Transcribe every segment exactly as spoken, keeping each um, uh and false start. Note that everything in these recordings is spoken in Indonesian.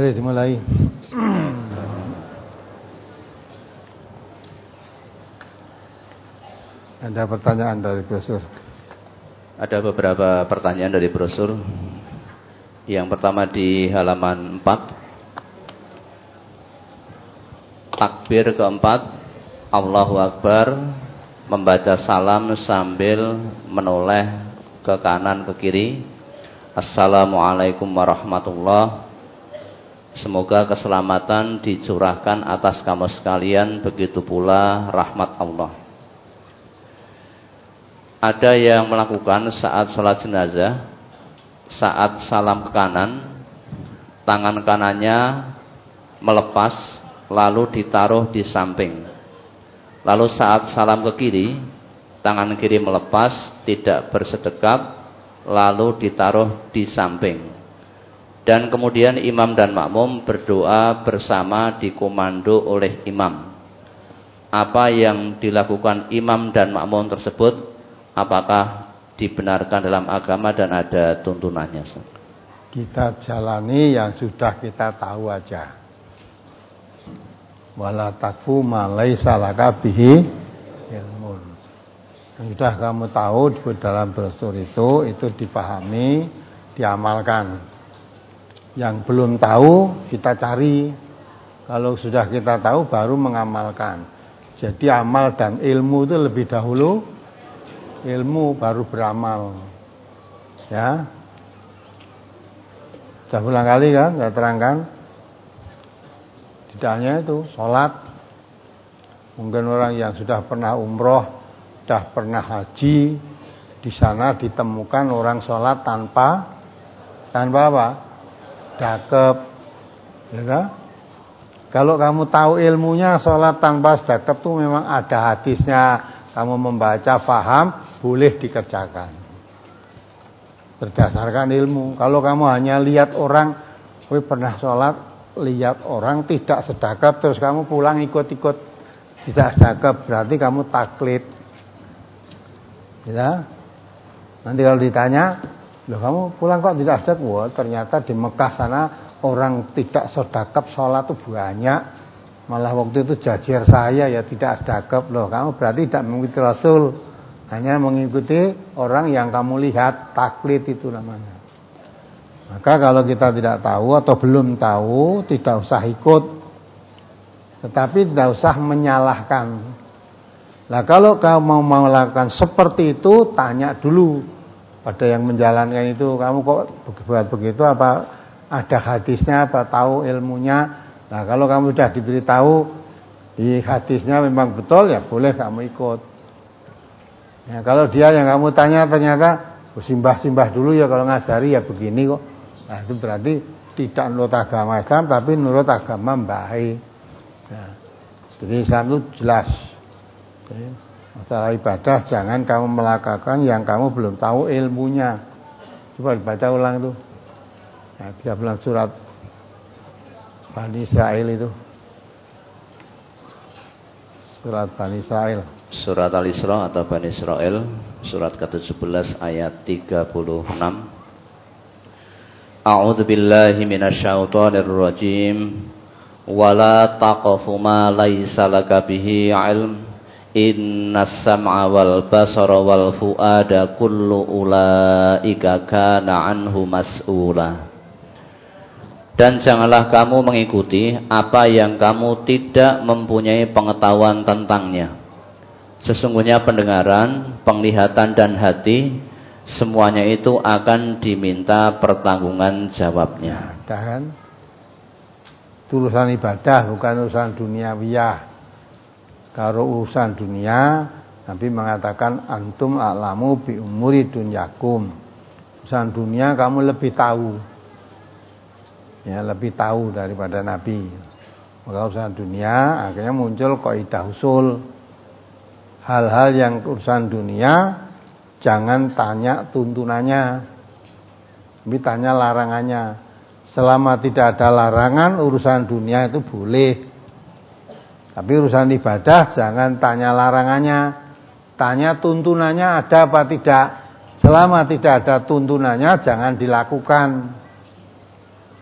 Boleh dimulai. Ada pertanyaan dari brosur? Ada beberapa pertanyaan dari brosur. Yang pertama di halaman empat. Takbir keempat, Allahu Akbar, membaca salam sambil menoleh ke kanan ke kiri. Assalamualaikum warahmatullahi. Semoga keselamatan dicurahkan atas kamu sekalian, begitu pula rahmat Allah. Ada yang melakukan saat sholat jenazah, saat salam ke kanan, tangan kanannya melepas lalu ditaruh di samping. Lalu saat salam ke kiri, tangan kiri melepas, tidak bersedekap, lalu ditaruh di samping. Dan kemudian imam dan makmum berdoa bersama dikomando oleh imam. Apa yang dilakukan imam dan makmum tersebut, apakah dibenarkan dalam agama dan ada tuntunannya? Kita jalani yang sudah kita tahu aja. Wala takfu ma laisa laka bihi ilmun. Yang sudah kamu tahu di dalam brosur itu, itu dipahami, diamalkan. Yang belum tahu kita cari. Kalau sudah kita tahu baru mengamalkan. Jadi amal dan ilmu itu lebih dahulu, ilmu baru beramal. Ya. Sudah ulang kali kan saya terangkan. Tidak hanya itu, sholat. Mungkin orang yang sudah pernah umroh, sudah pernah haji, di sana ditemukan orang sholat tanpa tanpa apa? Dakep, ya kan? Kalau kamu tahu ilmunya sholat tanpa dakep itu memang ada hadisnya. Kamu membaca, faham, boleh dikerjakan berdasarkan ilmu. Kalau kamu hanya lihat orang, kowe pernah sholat, lihat orang tidak sedekap, terus kamu pulang ikut-ikut tidak sedekap, berarti kamu taklid. Ya? Nanti kalau ditanya, loh kamu pulang kok tidak sedekap? Wah, ternyata di Mekah sana orang tidak sedekap sholat itu banyak. Malah waktu itu jajar saya ya tidak sedekap. Loh kamu berarti tidak mengikuti Rasul, hanya mengikuti orang yang kamu lihat, taklid itu namanya. Maka kalau kita tidak tahu atau belum tahu, tidak usah ikut. Tetapi tidak usah menyalahkan. Nah kalau kamu mau melakukan seperti itu, tanya dulu pada yang menjalankan itu, kamu kok berbuat begitu, apa ada hadisnya, apa tahu ilmunya. Nah kalau kamu sudah diberitahu di hadisnya memang betul, ya boleh kamu ikut. Ya, kalau dia yang kamu tanya ternyata simbah-simbah dulu ya kalau ngajari ya begini kok. Nah itu berarti tidak menurut agama Islam, tapi menurut agama baik. Nah, jadi Islam itu jelas. Oke. Masalah ibadah jangan kamu melakukan yang kamu belum tahu ilmunya. Coba dibaca ulang itu. Nah, tiga belas surat Bani Israel itu. Surat Bani Israel. Surat Al-Isra atau Bani Israel, surat ke tujuh belas ayat tiga puluh enam. A'udzu billahi minasyaitonir rajim. Wala taqfu ma laisa laka bihi 'ilm. Innas sam'a wal basara wal fuada kullu ulaika kana anhu mas'ula. Dan janganlah kamu mengikuti apa yang kamu tidak mempunyai pengetahuan tentangnya. Sesungguhnya pendengaran, penglihatan dan hati, semuanya itu akan diminta pertanggungan jawabnya. Dan urusan ibadah bukan urusan duniawiyah. Kalau urusan dunia, Nabi mengatakan antum a'lamu bi umuri dunyakum. Urusan dunia kamu lebih tahu. Ya, lebih tahu daripada Nabi. Maka urusan dunia akhirnya muncul kaidah usul. Hal-hal yang urusan dunia jangan tanya tuntunannya, tapi tanya larangannya. Selama tidak ada larangan, urusan dunia itu boleh. Tapi urusan ibadah jangan tanya larangannya, tanya tuntunannya ada apa tidak. Selama tidak ada tuntunannya jangan dilakukan.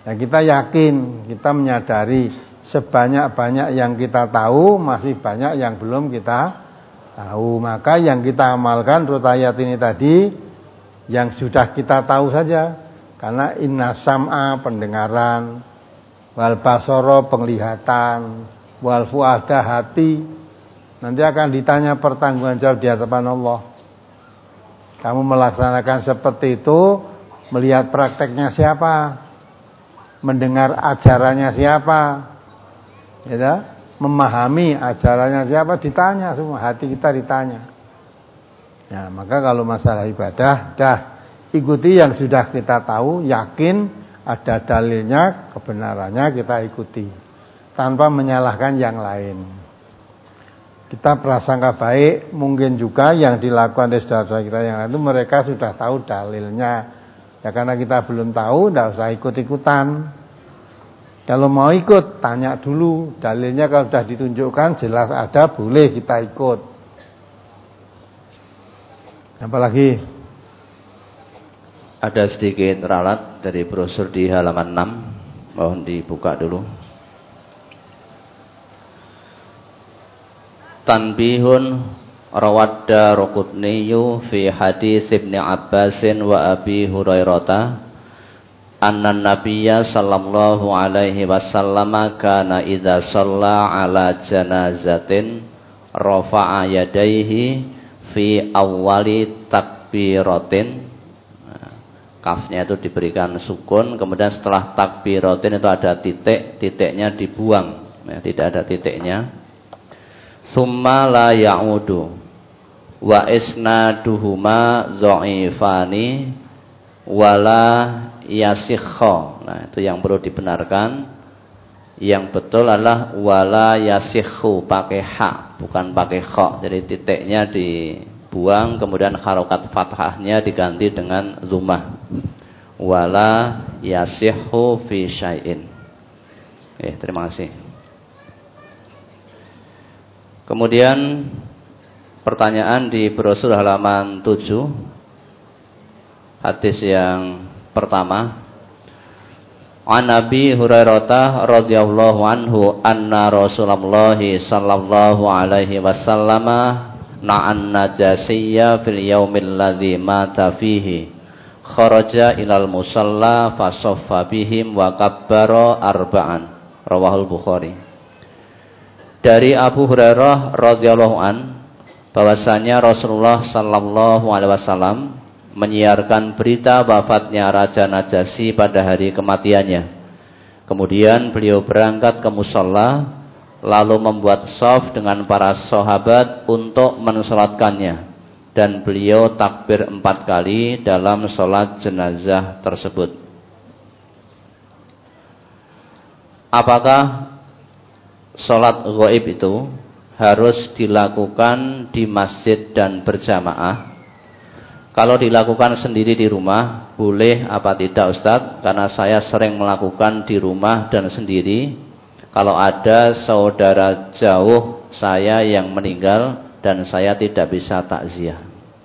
Nah, kita yakin, kita menyadari sebanyak-banyak yang kita tahu masih banyak yang belum kita tahu. Maka yang kita amalkan menurut ayat ini tadi yang sudah kita tahu saja. Karena inna sam'a pendengaran, wal basara penglihatan, wal fuada hati. Nanti akan ditanya pertanggungan jawab di hadapan Allah. Kamu melaksanakan seperti itu, melihat prakteknya siapa? Mendengar ajarannya siapa? Ya, memahami ajarannya siapa? Ditanya semua, hati kita ditanya. Ya, maka kalau masalah ibadah, dah ikuti yang sudah kita tahu, yakin ada dalilnya, kebenarannya kita ikuti tanpa menyalahkan yang lain. Kita prasangka baik, mungkin juga yang dilakukan oleh saudara kita yang lain itu mereka sudah tahu dalilnya. Ya karena kita belum tahu, tidak usah ikut-ikutan. Kalau mau ikut, tanya dulu dalilnya. Kalau sudah ditunjukkan jelas ada, boleh kita ikut. Apalagi ada sedikit ralat dari brosur di halaman enam, mohon dibuka dulu. Tanbihun rawadda Rukutniyu fi hadis Ibnu Abbasin wa Abi Hurairah anna Nabiyya sallallahu alaihi wasallam kana idza shalla ala janazatin rafa'a yadayhi fi awwali takbiratin. Kafnya itu diberikan sukun, kemudian setelah takbiratin itu ada titik, titiknya dibuang, ya, tidak ada titiknya. Summa la ya'udu wa isnaduhuma dha'ifani wala yasikho. Nah, itu yang perlu dibenarkan. Yang betul adalah wala yasikhu, pakai ha, bukan pakai kho. Jadi titiknya dibuang, kemudian harokat fathahnya diganti dengan zumah. Wala yasikhu fi syai'in. Eh, terima kasih. Kemudian pertanyaan di brosur halaman tujuh, hadis yang pertama, an Abi Hurairah radhiyallahu anhu anna Rasulullah sallallahu alaihi wasallam na'an najasiyya fil yaumil ladzi mata fihi kharaja ilal musalla fasaffa bihim wa kabbara arba'an, rawahul Bukhari. Dari Abu Hurairah radhiyallahu an bahwasanya Rasulullah sallallahu alaihi wasallam menyiarkan berita wafatnya Raja Najasyi pada hari kematiannya. Kemudian beliau berangkat ke musalla lalu membuat shaf dengan para sahabat untuk mensalatkannya, dan beliau takbir empat kali dalam salat jenazah tersebut. Apakah salat ghaib itu harus dilakukan di masjid dan berjamaah? Kalau dilakukan sendiri di rumah, boleh apa tidak Ustadz? Karena saya sering melakukan di rumah dan sendiri. Kalau ada saudara jauh saya yang meninggal dan saya tidak bisa takziah.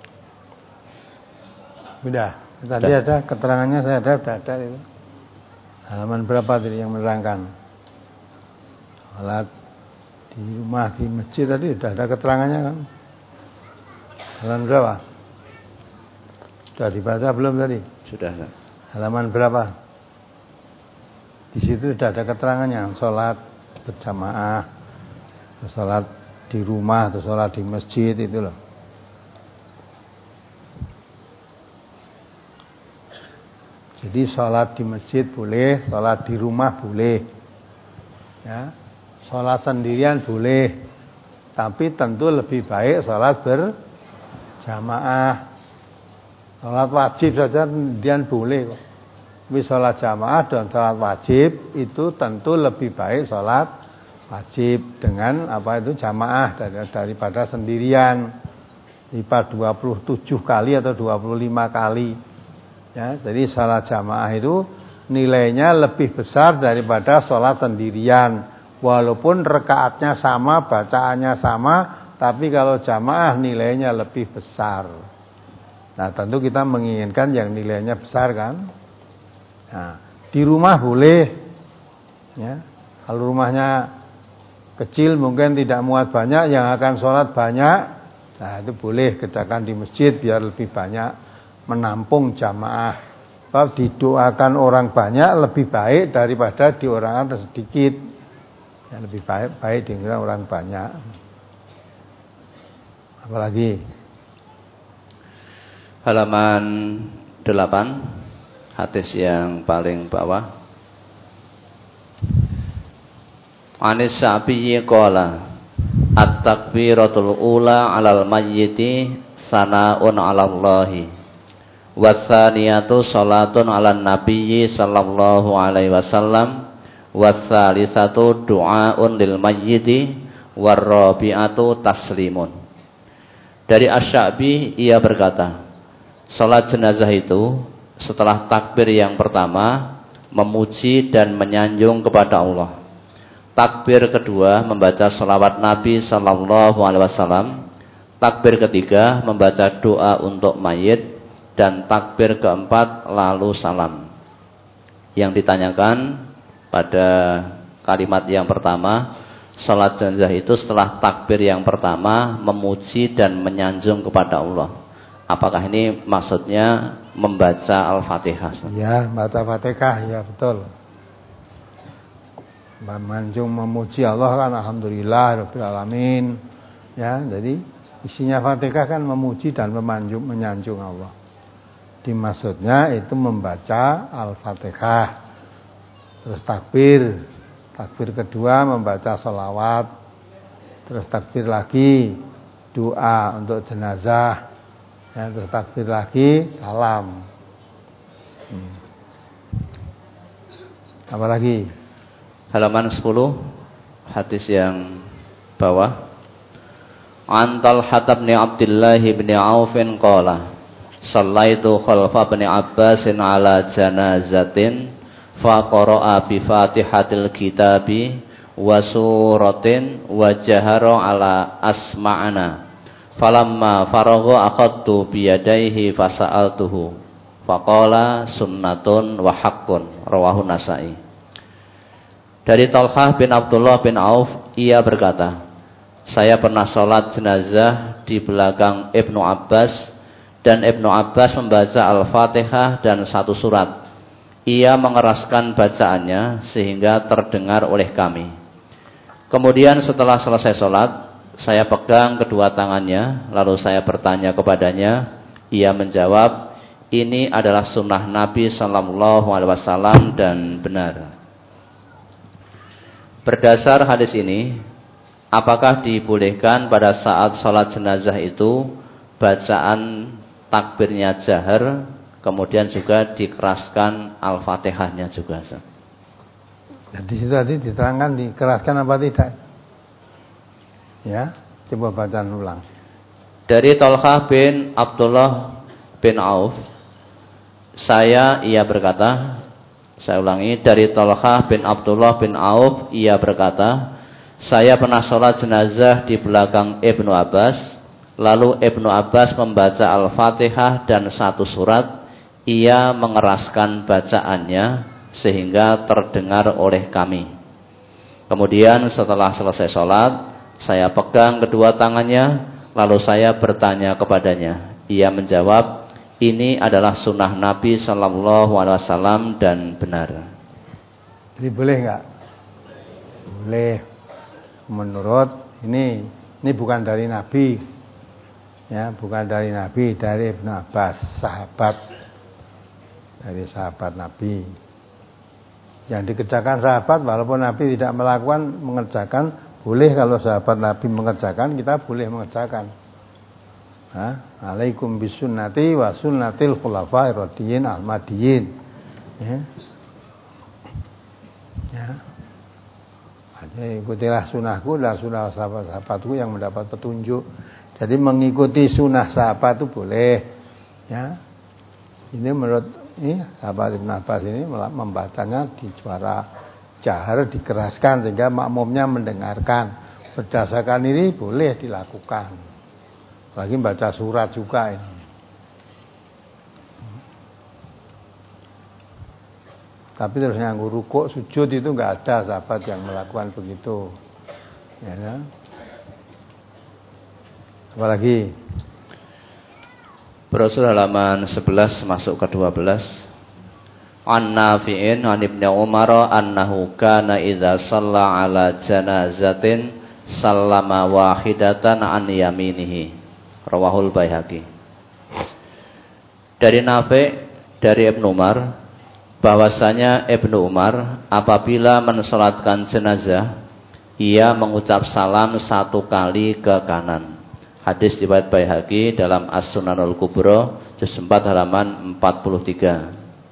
Sudah, tadi Sudah. Ada keterangannya, saya ada, sudah ada itu. Halaman berapa tadi yang menerangkan? Salat di rumah, di masjid tadi sudah ada keterangannya kan? Halaman berapa? Sudah dibaca belum tadi? Sudah. Halaman berapa? Di situ sudah ada keterangannya. Salat berjamaah, salat di rumah atau salat di masjid itu loh. Jadi salat di masjid boleh, salat di rumah boleh. Ya. Salat sendirian boleh, tapi tentu lebih baik salat berjamaah. Salat wajib saja sendirian boleh kok. Tapi salat jamaah dan salat wajib itu tentu lebih baik salat wajib dengan apa itu jamaah daripada sendirian. Lipat dua puluh tujuh kali atau dua puluh lima kali. Ya, jadi salat jamaah itu nilainya lebih besar daripada salat sendirian. Walaupun rekaatnya sama, bacaannya sama, tapi kalau jamaah nilainya lebih besar. Nah, tentu kita menginginkan yang nilainya besar kan. Nah, Di rumah boleh, ya. Kalau rumahnya kecil mungkin tidak muat banyak, yang akan sholat banyak, nah itu boleh kerjakan di masjid biar lebih banyak menampung jamaah. Sebab didoakan orang banyak lebih baik daripada diorangkan sedikit. Ya, lebih baik baik dengan orang banyak. Apalagi halaman delapan, hadis yang paling bawah. Anis Sa'biyyi qala at-takbiratul ula 'alal mayyiti sana'un 'alallahi wasaniyatu salatun 'alan nabiyyi sallallahu alaihi wasallam wasalisatu du'aun lil mayyiti warrabi'atu taslimun. Dari Asy-Sya'bi ia berkata, salat jenazah itu setelah takbir yang pertama memuji dan menyanjung kepada Allah. Takbir kedua membaca salawat Nabi sallallahu alaihi wasallam. Takbir ketiga membaca doa untuk mayit, dan takbir keempat lalu salam. Yang ditanyakan pada kalimat yang pertama, salat jenazah itu setelah takbir yang pertama memuji dan menyanjung kepada Allah. Apakah ini maksudnya membaca Al-Fatihah? Ya, baca Fatihah, ya betul. Menyanjung memuji Allah kan alhamdulillah rabbil alamin. Ya, jadi isinya Fatihah kan memuji dan memanjung, menyanjung Allah. Dimaksudnya itu membaca Al-Fatihah. Terus takbir. Takbir kedua membaca sholawat. Terus takbir lagi doa untuk jenazah. Ya, terus takbir lagi salam. Hmm. Apa lagi? Halaman sepuluh, hadis yang bawah. An Talhah bin Abdullah bin Auf qala shallaitu khalfa bin Abbas ala janazatin fa qara'a bi Fatihatil kitabi wa suratin wa jahara ala asma'ana falamma faragha akhadtu bi yadayhi fasa'altuhu faqala sunnatun wa haqqun rawahu Nasa'i. Dari Talhah bin Abdullah bin Auf ia berkata, saya pernah sholat jenazah di belakang Ibnu Abbas, dan Ibnu Abbas membaca Al-Fatihah dan satu surat. Ia mengeraskan bacaannya sehingga terdengar oleh kami. Kemudian setelah selesai sholat, saya pegang kedua tangannya, lalu saya bertanya kepadanya. Ia menjawab, ini adalah sunnah Nabi Sallallahu Alaihi Wasallam dan benar. Berdasar hadis ini, apakah dibolehkan pada saat sholat jenazah itu bacaan takbirnya jahar, kemudian juga dikeraskan Al-Fatihahnya juga? Jadi situ tadi diterangkan dikeraskan apa tidak? Ya, coba bacaan ulang. Dari Talhah bin Abdullah bin Auf, saya ia berkata, saya ulangi, dari Talhah bin Abdullah bin Auf ia berkata, saya pernah sholat jenazah di belakang Ibnu Abbas, lalu Ibnu Abbas membaca Al-Fatihah dan satu surat. Ia mengeraskan bacaannya sehingga terdengar oleh kami. Kemudian setelah selesai sholat, saya pegang kedua tangannya, lalu saya bertanya kepadanya. Ia menjawab, ini adalah sunnah Nabi Sallallahu Alaihi Wasallam dan benar. Jadi boleh nggak? Boleh. Menurut ini, ini bukan dari Nabi, ya, bukan dari Nabi, dari Ibnu Abbas, sahabat, dari sahabat Nabi. Yang dikerjakan sahabat, walaupun Nabi tidak melakukan, mengerjakan, boleh. Kalau sahabat Nabi mengerjakan, kita boleh mengerjakan. Ha? Alaikum bisunnati wa sunnatil khulafa'ir rasyidin al-mahdiyyin. Ya. Ya. Jadi ikutilah sunnahku dan sunnah sahabat-sahabatku yang mendapat petunjuk. Jadi mengikuti sunnah sahabat itu boleh. Ya. Ini menurut ini sahabat Ibnu Abbas ini membacanya di suara jahar, dikeraskan sehingga makmumnya mendengarkan. Berdasarkan ini boleh dilakukan. Lagi baca surat juga ini. Tapi terus nganggo rukuk, sujud itu enggak ada sahabat yang melakukan begitu. Ya kan? Apalagi brosur halaman sebelas masuk ke dua belas. An Nafi'in an Ibnu Umar annahu kana idza shalla ala janazatin sallama wahidatan an yaminihi. Rawahul Baihaqi. Dari Nafi' dari Ibnu Umar bahwasanya Ibnu Umar apabila mensolatkan jenazah ia mengucap salam satu kali ke kanan. Hadis riwayat Baihaqi dalam As-Sunanul Kubra juz empat halaman empat puluh tiga.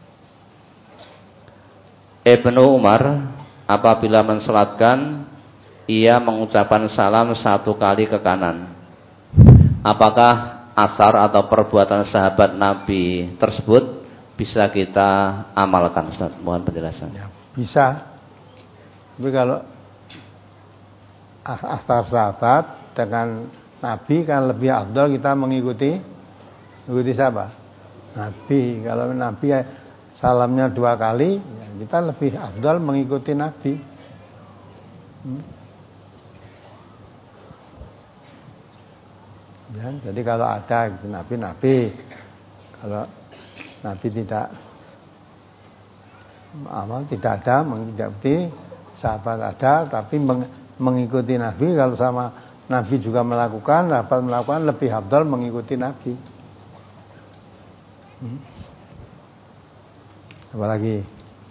Ibnu Umar apabila mensolatkan ia mengucapkan salam satu kali ke kanan. Apakah asar atau perbuatan sahabat Nabi tersebut bisa kita amalkan, Ustaz? Mohon penjelasan. Ya, bisa. Tapi kalau asar sahabat dengan Nabi kan lebih afdal kita mengikuti mengikuti siapa? Nabi. Kalau Nabi salamnya dua kali, ya kita lebih afdal mengikuti Nabi. Hmm. Ya, jadi kalau ada Nabi Nabi, kalau Nabi tidak amal tidak ada mengikuti sahabat ada, tapi mengikuti Nabi kalau sama Nabi juga melakukan, dapat melakukan lebih afdal mengikuti Nabi. Hmm. Apalagi?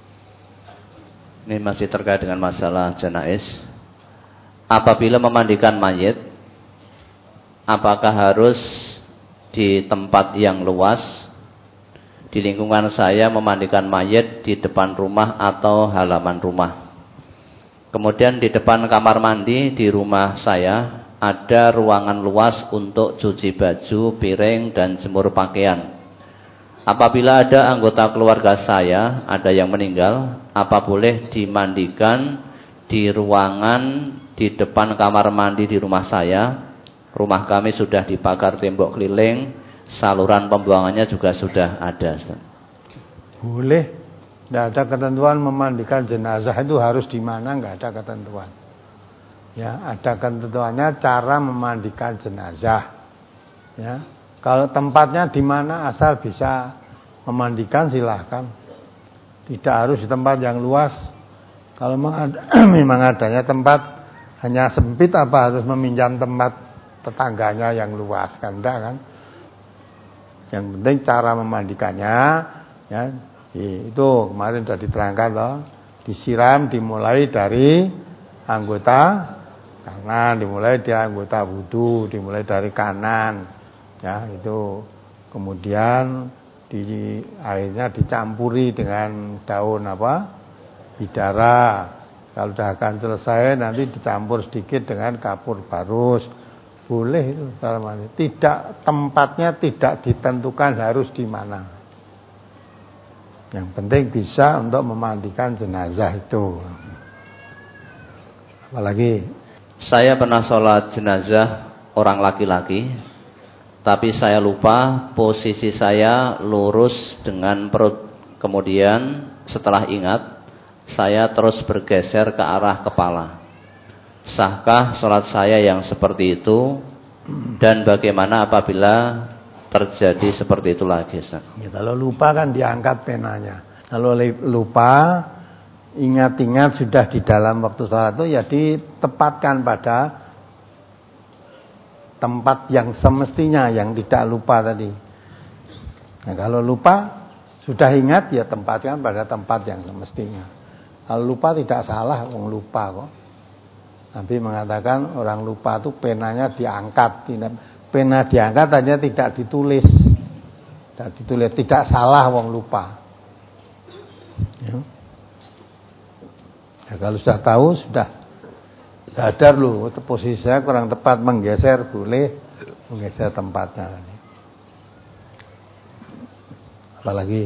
Ini masih terkait dengan masalah janais. Apabila memandikan mayit, apakah harus di tempat yang luas? Di lingkungan saya memandikan mayit di depan rumah atau halaman rumah. Kemudian di depan kamar mandi di rumah saya ada ruangan luas untuk cuci baju, piring, dan jemur pakaian. Apabila ada anggota keluarga saya, ada yang meninggal, apa boleh dimandikan di ruangan di depan kamar mandi di rumah saya? Rumah kami sudah dipagar tembok keliling, saluran pembuangannya juga sudah ada. Boleh, tidak ada ketentuan memandikan jenazah itu harus di mana, nggak ada ketentuan. Ya, ada ketentuannya cara memandikan jenazah. Ya, kalau tempatnya di mana asal bisa memandikan silahkan. Tidak harus di tempat yang luas. Kalau memang adanya tempat hanya sempit, apa harus meminjam tempat tetangganya yang luas kan? Enggak kan? Yang penting cara memandikannya, ya, itu kemarin sudah diterangkan loh. Disiram dimulai dari anggota kanan, dimulai dari anggota wudu, dimulai dari kanan, ya itu. Kemudian di airnya dicampuri dengan daun apa? Bidara. Kalau sudah akan selesai nanti dicampur sedikit dengan kapur barus. Boleh itu cara mandi. Tidak, tempatnya tidak ditentukan harus di mana. Yang penting bisa untuk memandikan jenazah itu. Apalagi saya pernah sholat jenazah orang laki-laki, tapi saya lupa posisi saya lurus dengan perut. Kemudian setelah ingat, saya terus bergeser ke arah kepala. Sahkah sholat saya yang seperti itu? Dan bagaimana apabila terjadi seperti itu lagi, Ustaz? Ya, kalau lupa kan diangkat penanya. Kalau lupa, ingat-ingat sudah di dalam waktu sholat itu, ya ditempatkan pada tempat yang semestinya, yang tidak lupa tadi. Nah, kalau lupa sudah ingat, ya tempatkan pada tempat yang semestinya. Kalau lupa tidak salah, orang lupa kok. Nabi mengatakan orang lupa itu penanya diangkat, pena diangkat hanya tidak ditulis, tidak ditulis, tidak salah orang lupa. Ya. Ya, kalau sudah tahu, sudah sadar loh, posisi saya kurang tepat, menggeser boleh, menggeser tempatnya tadi. Apalagi?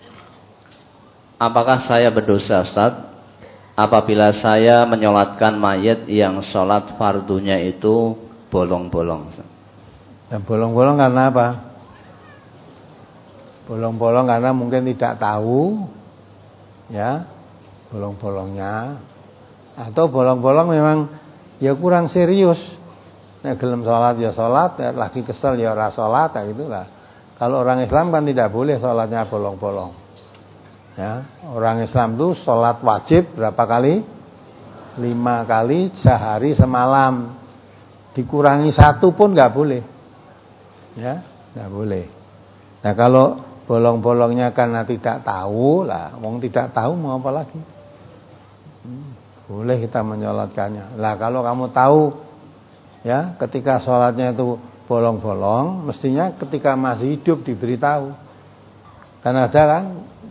Apakah saya berdosa, Ustaz, apabila saya menyolatkan mayit yang sholat fardunya itu bolong-bolong? Ya, bolong-bolong karena apa? Bolong-bolong karena mungkin tidak tahu, ya bolong-bolongnya, atau bolong-bolong memang ya kurang serius. Nek gelem salat ya salat, lagi kesel ya ora salat, ya gitulah. Kalau orang Islam kan tidak boleh salatnya bolong-bolong. Ya, orang Islam tuh salat wajib berapa kali? Lima kali sehari semalam. Dikurangi satu pun nggak boleh. Ya, nggak boleh. Nah kalau bolong-bolongnya karena tidak tahu lah, wong tidak tahu mau apa lagi? Hmm, boleh kita menyolatkannya. Lah kalau kamu tahu, ya ketika sholatnya itu bolong-bolong, mestinya ketika masih hidup diberitahu. Kan ada kan?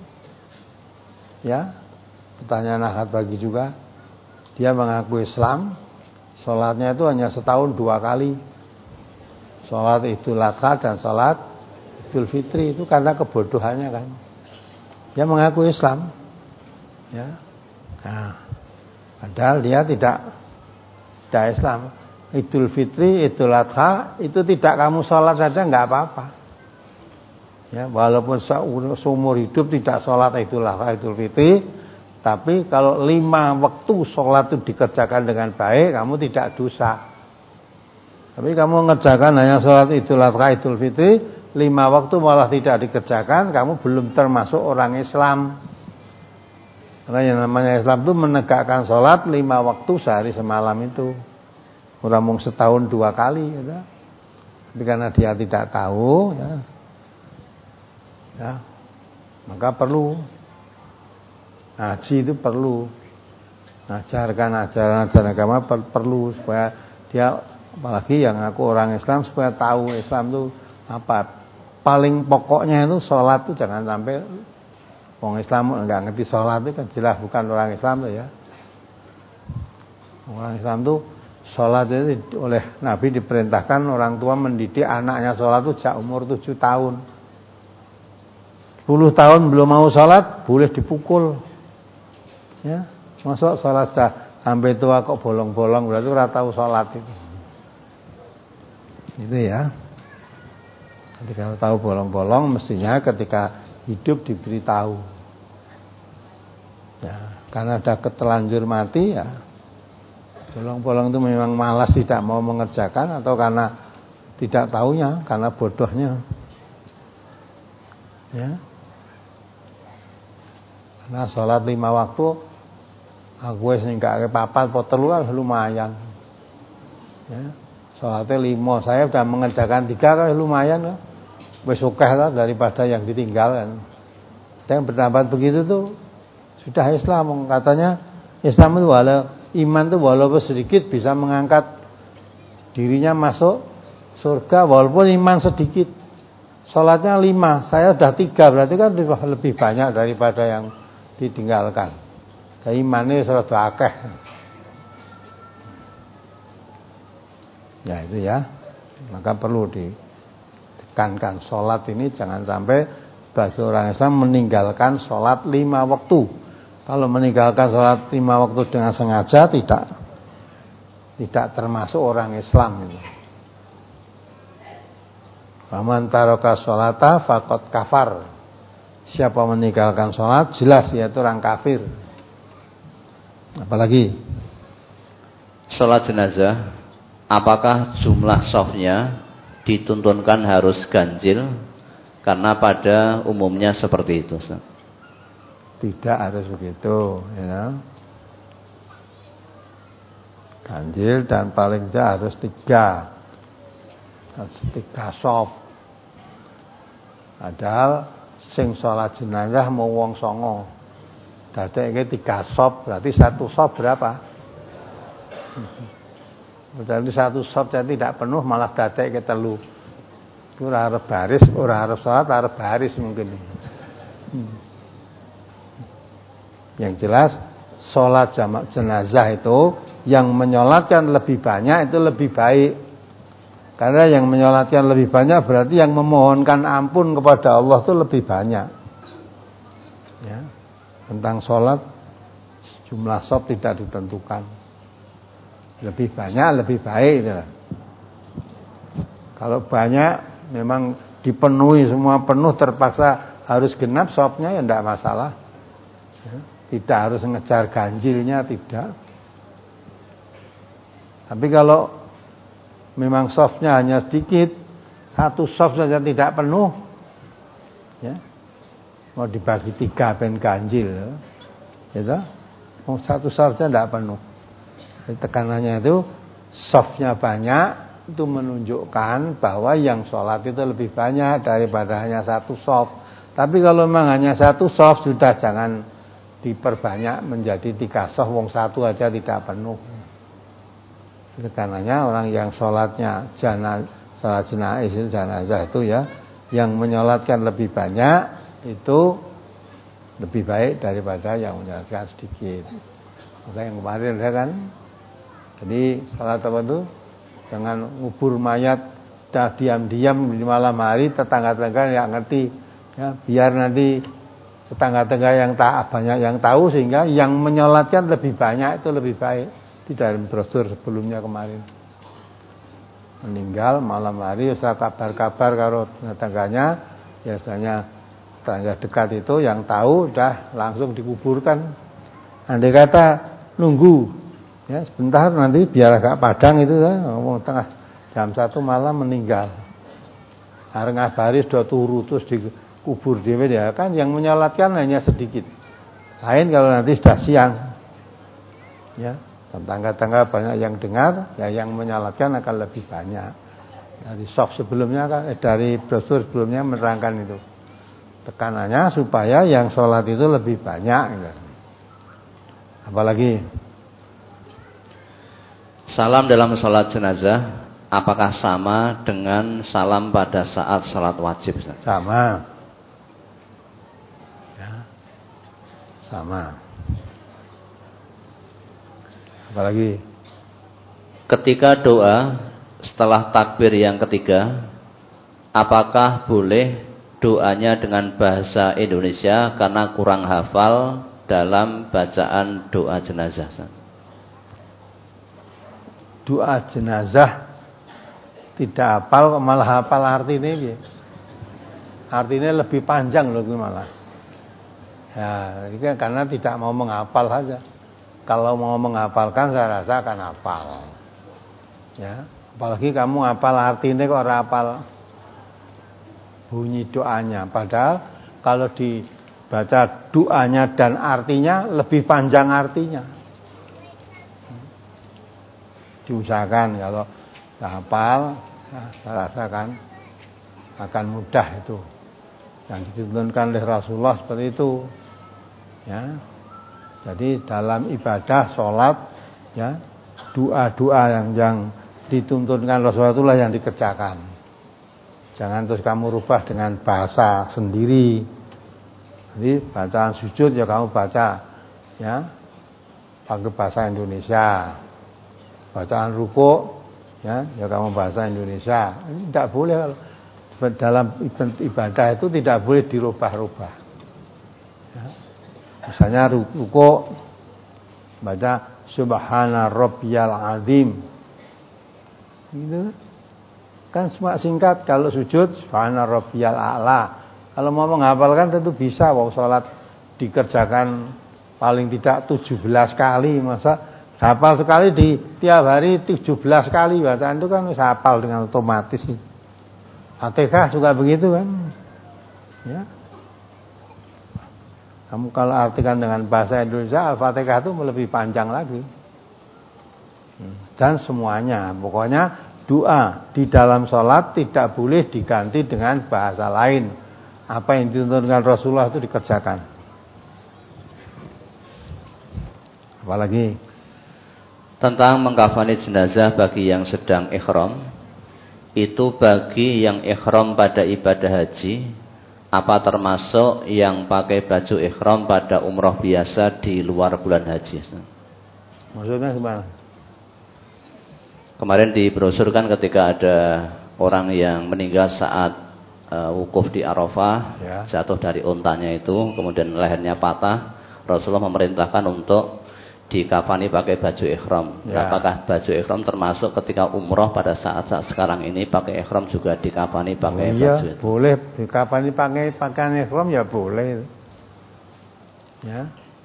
Ya, pertanyaan akad pagi juga. Dia mengaku Islam, sholatnya itu hanya setahun dua kali. Sholat Idul Adha dan sholat Idul Fitri, itu karena kebodohannya kan. Dia mengaku Islam, ya. Nah, padahal dia tidak tidak Islam. Idul Fitri, Idul Adha itu tidak kamu sholat saja nggak apa-apa. Ya, walaupun seumur hidup tidak sholat Idul Adha, Idul Fitri, tapi kalau lima waktu sholat itu dikerjakan dengan baik, kamu tidak dosa. Tapi kamu mengerjakan hanya sholat Idul Adha, Idul Fitri, lima waktu malah tidak dikerjakan, kamu belum termasuk orang Islam. Karena yang namanya Islam itu menegakkan sholat lima waktu sehari semalam itu. Orang mau setahun dua kali, gitu. Tapi karena dia tidak tahu, ya, ya, maka perlu ngaji itu perlu, ngajarkan ajaran-ajaran agama perlu supaya dia, apalagi yang aku orang Islam, supaya tahu Islam itu apa. Paling pokoknya itu sholat itu jangan sampai orang Islam nggak ngerti sholat itu kan jelas bukan orang Islam tuh ya. Orang Islam tuh sholat itu oleh Nabi diperintahkan orang tua mendidik anaknya sholat itu sejak umur tujuh tahun. sepuluh tahun belum mau sholat boleh dipukul. Ya, masuk sholat sampai tua kok bolong-bolong berarti ora tahu sholat itu. Itu ya. Jadi kalau tahu bolong-bolong mestinya ketika hidup diberitahu. Ya, karena ada ketelanjur mati ya. Bolong-bolong itu memang malas tidak mau mengerjakan atau karena tidak tahunya, karena bodohnya. Ya. Karena sholat lima waktu aku wis ninggalke papat po telu lumayan. Ya. Sholatnya lima, saya sudah mengerjakan tiga kan lumayan kan. Wis akeh daripada yang ditinggal kan. Ada yang berpendapat begitu tuh sudah Islam, katanya Islam itu walau iman itu walaupun sedikit bisa mengangkat dirinya masuk surga walaupun iman sedikit. Sholatnya lima, saya sudah tiga, berarti kan lebih banyak daripada yang ditinggalkan. Imannya sudah akeh. Ya itu ya, maka perlu ditekankan sholat ini jangan sampai bagi orang Islam meninggalkan sholat lima waktu. Kalau meninggalkan sholat lima waktu dengan sengaja tidak tidak termasuk orang Islam ini. Faman taraka sholata faqad kafar. Siapa meninggalkan sholat jelas yaitu orang kafir. Apalagi sholat jenazah, apakah jumlah shofnya dituntunkan harus ganjil? Karena pada umumnya seperti itu. Tidak harus begitu, ya. Ganjil dan paling tidak harus tiga, harus tiga shaf. Padahal sing sholat jenazah mau wong songo, dadekke tiga shaf, berarti satu shaf berapa? Berarti satu shaf jadi tidak penuh malah dadekke telu. Itu ora arep baris, ora arep sholat, arep baris mungkin. Hmm. Yang jelas sholat jamak jenazah itu yang menyolatkan lebih banyak itu lebih baik. Karena yang menyolatkan lebih banyak berarti yang memohonkan ampun kepada Allah itu lebih banyak. Ya. Tentang sholat jumlah shaf tidak ditentukan. Lebih banyak lebih baik itulah. Kalau banyak memang dipenuhi semua penuh terpaksa harus genap shafnya ya tidak masalah. Ya, tidak harus ngejar ganjilnya, tidak. Tapi kalau memang softnya hanya sedikit, satu soft saja tidak penuh, ya, mau dibagi tiga ben ganjil, gitu. Mau satu softnya tidak penuh. Jadi tekanannya itu softnya banyak, itu menunjukkan bahwa yang sholat itu lebih banyak daripada hanya satu soft. Tapi kalau memang hanya satu soft, sudah jangan diperbanyak menjadi tiga soft, wong satu aja tidak penuh. Karenanya orang yang sholatnya jana, sholat jenazah itu jenazah itu ya, yang menyolatkan lebih banyak itu lebih baik daripada yang menyolatkan sedikit. Maka yang kemarin ya kan, jadi sholat apa itu? Jangan ngubur mayat dah diam-diam di malam hari, tetangga-tetangga yang ngerti, ya, biar nanti tetangga-tetangga yang tak banyak yang tahu, sehingga yang menyolatkan lebih banyak itu lebih baik. Di dalam brosur sebelumnya kemarin, meninggal malam hari, usah kabar-kabar karo tetangganya, biasanya tetangga dekat itu yang tahu, udah langsung dikuburkan. Andai kata nunggu, ya sebentar nanti biar agak padang itu, ya, ngomong tengah jam satu malam meninggal, hari ngabari sudah turu terus dikubur dewe, ya kan yang menyolatkan hanya sedikit. Lain kalau nanti sudah siang, ya. Tetangga-tetangga banyak yang dengar, ya yang menyalatkan akan lebih banyak. Dari soft sebelumnya kan, eh, dari brosur sebelumnya menerangkan itu. Tekanannya supaya yang sholat itu lebih banyak. Gitu. Apalagi salam dalam sholat jenazah apakah sama dengan salam pada saat sholat wajib? Sama. Ya. Sama. Apalagi ketika doa setelah takbir yang ketiga, apakah boleh doanya dengan bahasa Indonesia karena kurang hafal dalam bacaan doa jenazah? Doa jenazah tidak hafal, malah hafal artinya ya. Artinya lebih panjang loh malah. Ya, ini karena tidak mau menghafal saja. Kalau mau menghafalkan saya rasa akan hafal. Ya, apalagi kamu hafal artinya kok ora hafal bunyi doanya. Padahal kalau dibaca doanya dan artinya lebih panjang artinya. Diusahakan kalau hafal, nah, saya rasakan akan mudah itu. Yang dituntunkan oleh Rasulullah seperti itu. Ya. Jadi dalam ibadah sholat, ya, doa-doa yang yang dituntunkan Rasulullah itulah yang dikerjakan. Jangan terus kamu rubah dengan bahasa sendiri. Jadi bacaan sujud ya kamu baca, ya, pakai bahasa Indonesia. Bacaan ruku, ya, ya kamu bahasa Indonesia. Ini tidak boleh. Dalam ibadah itu tidak boleh dirubah-rubah. Ya. Misalnya ruku baca subhana rabbiyal azim, gitu kan, cuma singkat. Kalau sujud subhana rabbiyal a'la. Kalau mau menghafalkan tentu bisa. Wong salat dikerjakan paling tidak tujuh belas kali, masa hafal sekali di tiap hari tujuh belas kali bacaan itu kan bisa hafal dengan otomatis. Fatihah juga begitu kan, ya. Kamu kalau artikan dengan bahasa Indonesia, Al-Fatihah itu lebih panjang lagi. Dan semuanya, pokoknya doa di dalam sholat tidak boleh diganti dengan bahasa lain. Apa yang dituntunkan Rasulullah itu dikerjakan. Apalagi tentang mengkafani jenazah bagi yang sedang ihram, itu bagi yang ihram pada ibadah haji, apa termasuk yang pakai baju ihram pada umroh biasa di luar bulan haji? Maksudnya gimana? Kemarin di brosur kan ketika ada orang yang meninggal saat uh, wukuf di Arafah, ya, jatuh dari untanya itu, kemudian lehernya patah, Rasulullah memerintahkan untuk dikafani pakai baju ihram. Ya. Apakah baju ihram termasuk ketika umroh pada saat-saat sekarang ini pakai ihram juga dikafani pakai oh, iya, baju itu? Boleh dikafani pakai pakaian ihram ya boleh. Ya.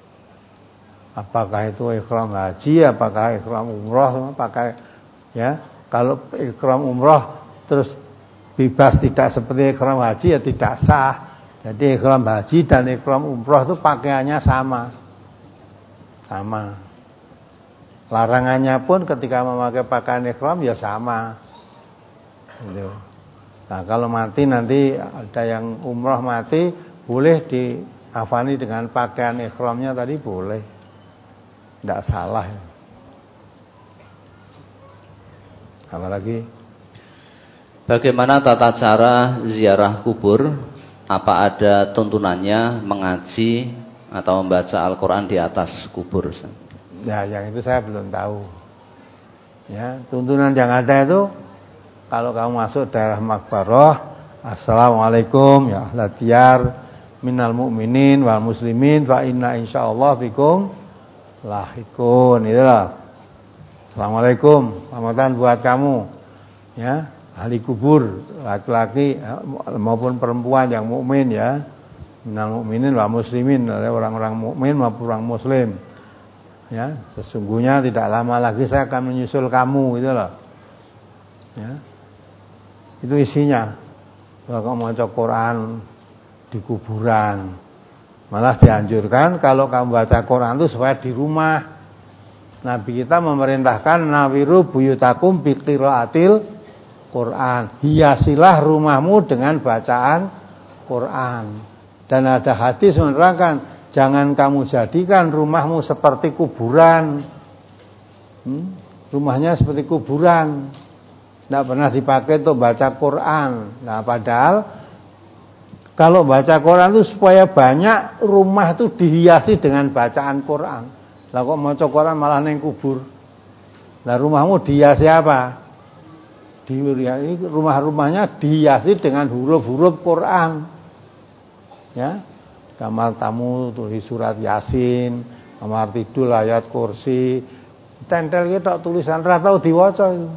Apakah itu ihram haji, apakah ihram umroh, pakai ya. Kalau ihram umroh terus bebas tidak seperti ihram haji ya tidak sah. Jadi ihram haji dan ihram umroh itu pakaiannya sama. Sama. Larangannya pun ketika memakai pakaian ihram ya sama. Gitu. Nah, kalau mati nanti ada yang umroh mati boleh diafani dengan pakaian ihramnya tadi boleh. Tidak salah. Apalagi bagaimana tata cara ziarah kubur? Apa ada tuntunannya mengaji atau membaca Al-Quran di atas kubur? Ya, yang itu saya belum tahu. Ya, tuntunan yang ada itu kalau kamu masuk daerah makbarah, assalamualaikum ya ahla diyar minal mu'minin wal muslimin fa inna insyaallah bikum lahikun. Itulah. Assalamualaikum, selamatan buat kamu. Ya, ahli kubur, laki-laki maupun perempuan yang mukmin ya. Minal mukminin wal muslimin, orang-orang mukmin maupun orang muslim. Ya, sesungguhnya tidak lama lagi saya akan menyusul kamu, gitu loh. Ya. Itu isinya. Kalau kamu baca Quran di kuburan, malah dianjurkan kalau kamu baca Quran itu supaya di rumah. Nabi kita memerintahkan nawiru buyutakum biqiraatil Quran. Hiasilah rumahmu dengan bacaan Quran. Dan ada hadis menerangkan, jangan kamu jadikan rumahmu seperti kuburan. Hmm? Rumahnya seperti kuburan. Tidak pernah dipakai untuk baca Quran. Nah, padahal kalau baca Quran itu supaya banyak rumah itu dihiasi dengan bacaan Quran. Lah kok maca Quran malah neng kubur. Nah, rumahmu dihiasi apa? Di rumah-rumahnya dihiasi dengan huruf-huruf Quran. Ya. Kamar tamu tulis surat Yasin, kamar tidur ayat kursi. Tempel kita tulisan ra tau diwaca itu.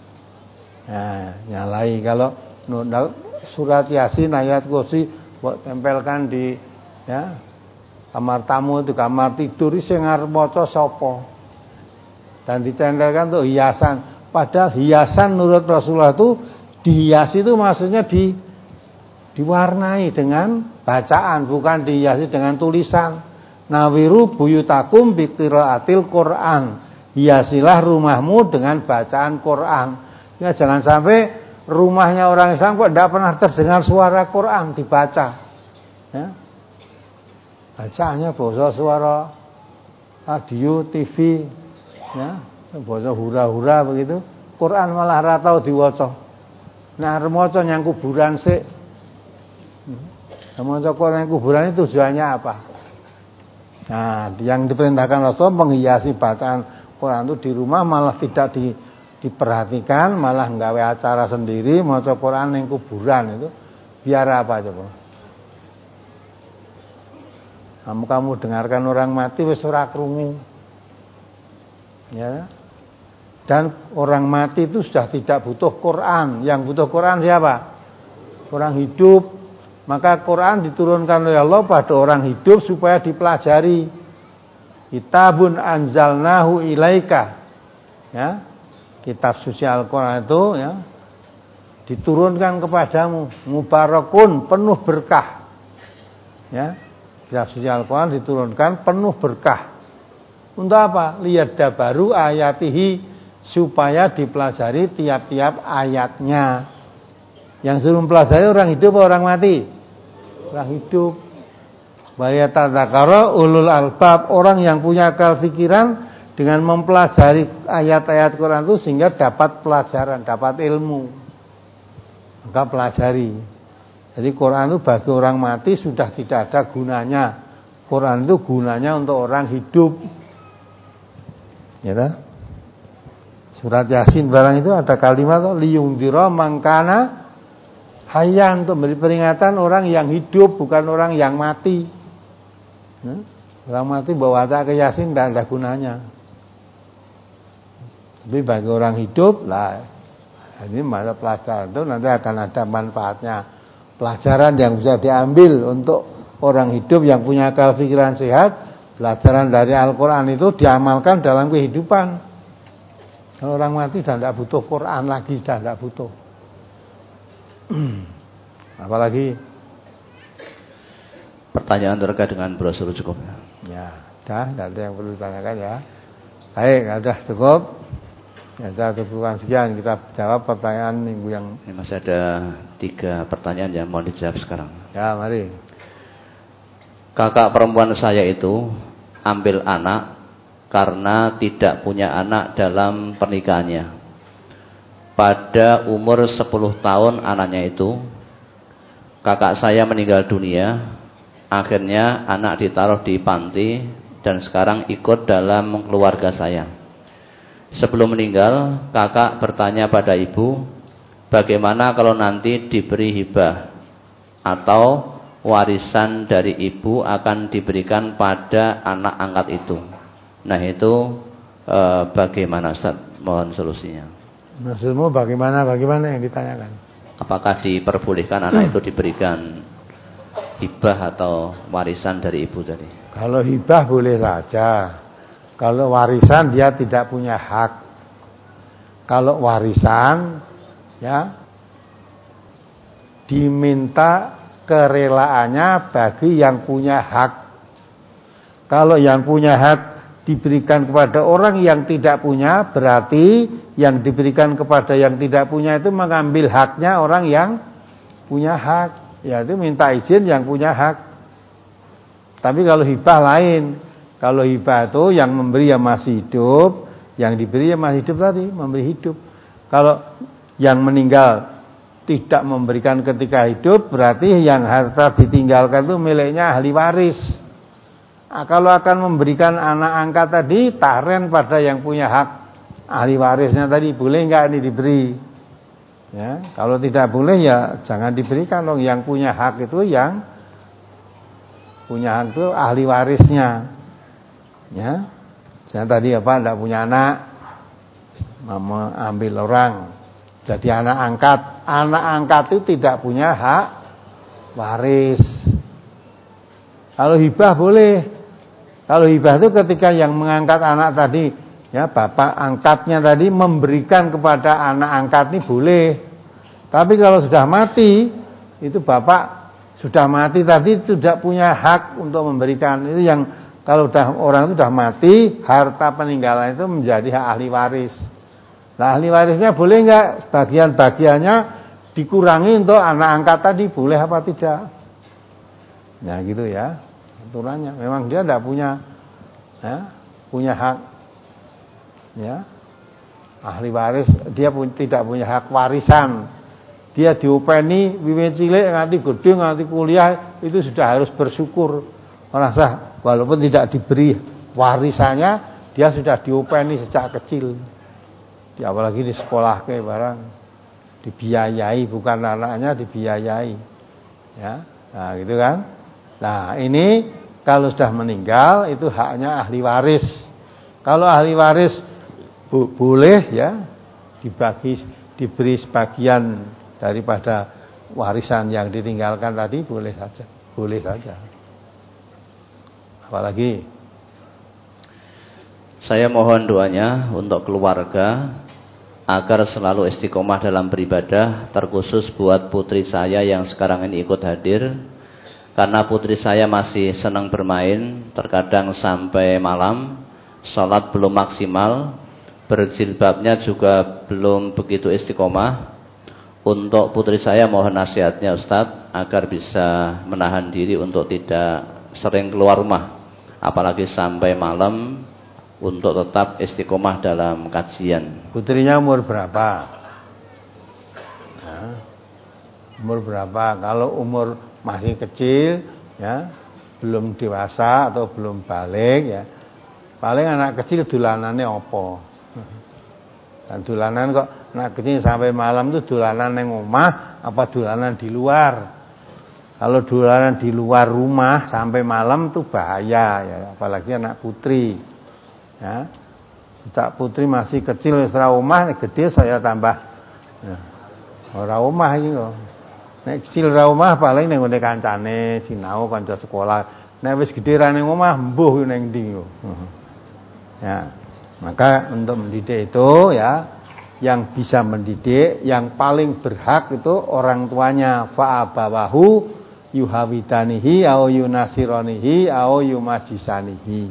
Nah, nyalai kalau surat Yasin ayat kursi buat tempelkan di ya kamar tamu itu kamar tidur sing arep maca sapa. Dan ditempelkan untuk hiasan. Padahal hiasan menurut Rasulullah itu dihiasi itu maksudnya di diwarnai dengan bacaan, bukan dihiasi dengan tulisan. Nawiru buyutakum biqiraatil Quran. Hiasilah rumahmu dengan bacaan Quran. Ya, jangan sampai rumahnya orang Islam kok tidak pernah terdengar suara Quran dibaca. Ya. Bacaannya bahasa suara radio, T V, ya, bahasa hura-hura begitu. Quran malah ora tau diwaca. Nah, maca yang kuburan sik. Maca Quran yang kuburan itu tujuannya apa? Nah, yang diperintahkan Rasul menghiasi bacaan Quran itu di rumah malah tidak di diperhatikan, malah nggawe acara sendiri maca Quran ning kuburan itu biar apa coba? Kamu kamu dengarkan orang mati wis ora krungu. Ya. Dan orang mati itu sudah tidak butuh Quran, yang butuh Quran siapa? Orang hidup. Maka Quran diturunkan oleh Allah pada orang hidup supaya dipelajari. Kitabun anzalnahu ilaika. Ya. Kitab suci Al-Quran itu ya diturunkan kepadamu, mubarakun, penuh berkah. Ya, kitab suci Al-Quran diturunkan penuh berkah. Untuk apa? Lihat dabaru ayatihi, supaya dipelajari tiap-tiap ayatnya. Yang suruh pelajari orang hidup atau orang mati? Orang hidup. Wa yatadzakara ulul albab, orang yang punya akal pikiran dengan mempelajari ayat-ayat Quran itu sehingga dapat pelajaran, dapat ilmu. Maka pelajari. Jadi Quran itu bagi orang mati sudah tidak ada gunanya. Quran itu gunanya untuk orang hidup. Ya tak? Surat Yasin barang itu ada kalimat liyungdira mangkana hayyan, untuk memberi peringatan orang yang hidup, bukan orang yang mati. Nah, orang mati bawa ke Yasin tidak ada gunanya. Tapi bagi orang hidup lah, ini masa pelajaran itu nanti akan ada manfaatnya. Pelajaran yang bisa diambil untuk orang hidup yang punya akal pikiran sehat, Pelajaran dari Al-Quran itu diamalkan dalam kehidupan. Kalau orang mati sudah tidak butuh Quran lagi, sudah tidak butuh. Apalagi pertanyaan terkait dengan brosur cukup. Ya, dah, tidak ada yang perlu ditanyakan ya. Baik, sudah cukup. Ya, kita cukupkan sekian. Kita jawab pertanyaan minggu yang. Ini masih ada tiga pertanyaan yang mau dijawab sekarang. Ya, mari. Kakak perempuan saya itu ambil anak karena tidak punya anak dalam pernikahannya. Pada umur sepuluh tahun anaknya itu, kakak saya meninggal dunia. Akhirnya anak ditaruh di panti dan sekarang ikut dalam keluarga saya. Sebelum meninggal, kakak bertanya pada ibu, bagaimana kalau nanti diberi hibah atau warisan dari ibu akan diberikan pada anak angkat itu. Nah itu e, bagaimana Ustaz? Mohon solusinya. Maksudmu bagaimana? Bagaimana yang ditanyakan? Apakah diperbolehkan anak itu diberikan hibah atau warisan dari ibu tadi? Kalau hibah boleh saja. Kalau warisan dia tidak punya hak. Kalau warisan ya diminta kerelaannya bagi yang punya hak. Kalau yang punya hak diberikan kepada orang yang tidak punya, berarti yang diberikan kepada yang tidak punya itu mengambil haknya orang yang punya hak. Ya itu minta izin yang punya hak. Tapi kalau hibah lain. Kalau hibah itu yang memberi yang masih hidup, yang diberi yang masih hidup tadi, memberi hidup. Kalau yang meninggal tidak memberikan ketika hidup, berarti yang harta ditinggalkan itu miliknya ahli waris. Nah, kalau akan memberikan anak angkat tadi, taren pada yang punya hak ahli warisnya tadi, boleh enggak ini diberi? Ya, kalau tidak boleh ya jangan diberikan dong. Yang punya hak itu yang punya hak itu ahli warisnya. Ya, jangan tadi apa tidak punya anak, mau ambil orang. Jadi anak angkat, anak angkat itu tidak punya hak waris. Kalau hibah boleh. Kalau hibah itu ketika yang mengangkat anak tadi, ya bapak angkatnya tadi memberikan kepada anak angkat ini boleh. Tapi kalau sudah mati, itu bapak sudah mati tadi tidak punya hak untuk memberikan. Itu yang kalau sudah orang itu sudah mati, harta peninggalan itu menjadi hak ahli waris. Nah, ahli warisnya boleh enggak bagian-bagiannya dikurangi untuk anak angkat tadi, boleh apa tidak? Nah gitu ya aturannya. Memang dia tidak punya ya, punya hak ya ahli waris, dia pun tidak punya hak warisan. Dia diopeni wiwit cilik nganti gede nganti kuliah itu sudah harus bersyukur. Merasa walaupun tidak diberi warisannya, dia sudah diopeni sejak kecil. Ya, apalagi di sekolah ke barang dibiayai, bukan anaknya dibiayai ya, nah gitu kan. Nah ini kalau sudah meninggal itu haknya ahli waris. Kalau ahli waris bo- boleh ya dibagi, diberi sebagian daripada warisan yang ditinggalkan tadi, boleh saja, boleh saja. Apalagi saya mohon doanya untuk keluarga agar selalu istiqomah dalam beribadah, terkhusus buat putri saya yang sekarang ini ikut hadir. Karena putri saya masih senang bermain, terkadang sampai malam, sholat belum maksimal, berjilbabnya juga belum begitu istiqomah. Untuk putri saya mohon nasihatnya Ustadz, agar bisa menahan diri untuk tidak sering keluar rumah, apalagi sampai malam, untuk tetap istiqomah dalam kajian. Putrinya umur berapa? Nah, umur berapa? Kalau umur masih kecil, ya, belum dewasa atau belum balik, ya, paling anak kecil dolanannya opo. Dan dolanan kok anak kecil sampai malam itu dolanan yang omah, apa dolanan di luar? Kalau dolanan di luar rumah sampai malam itu bahaya, ya, apalagi anak putri. Ya, tak putri masih kecil, setelah omah gede saya tambah. Ya, orang omah ini kok. Nek kecil ra omah paling ning ngene kancane, sinau kanca sekolah. Nek wis gedhe ra ning omah mbuh ning ndi yo. Ya. Maka untuk mendidik itu ya, yang bisa mendidik, yang paling berhak itu orang tuanya. Fa abawahu yuhawidanihi au yunasironihi au yumajisanihi.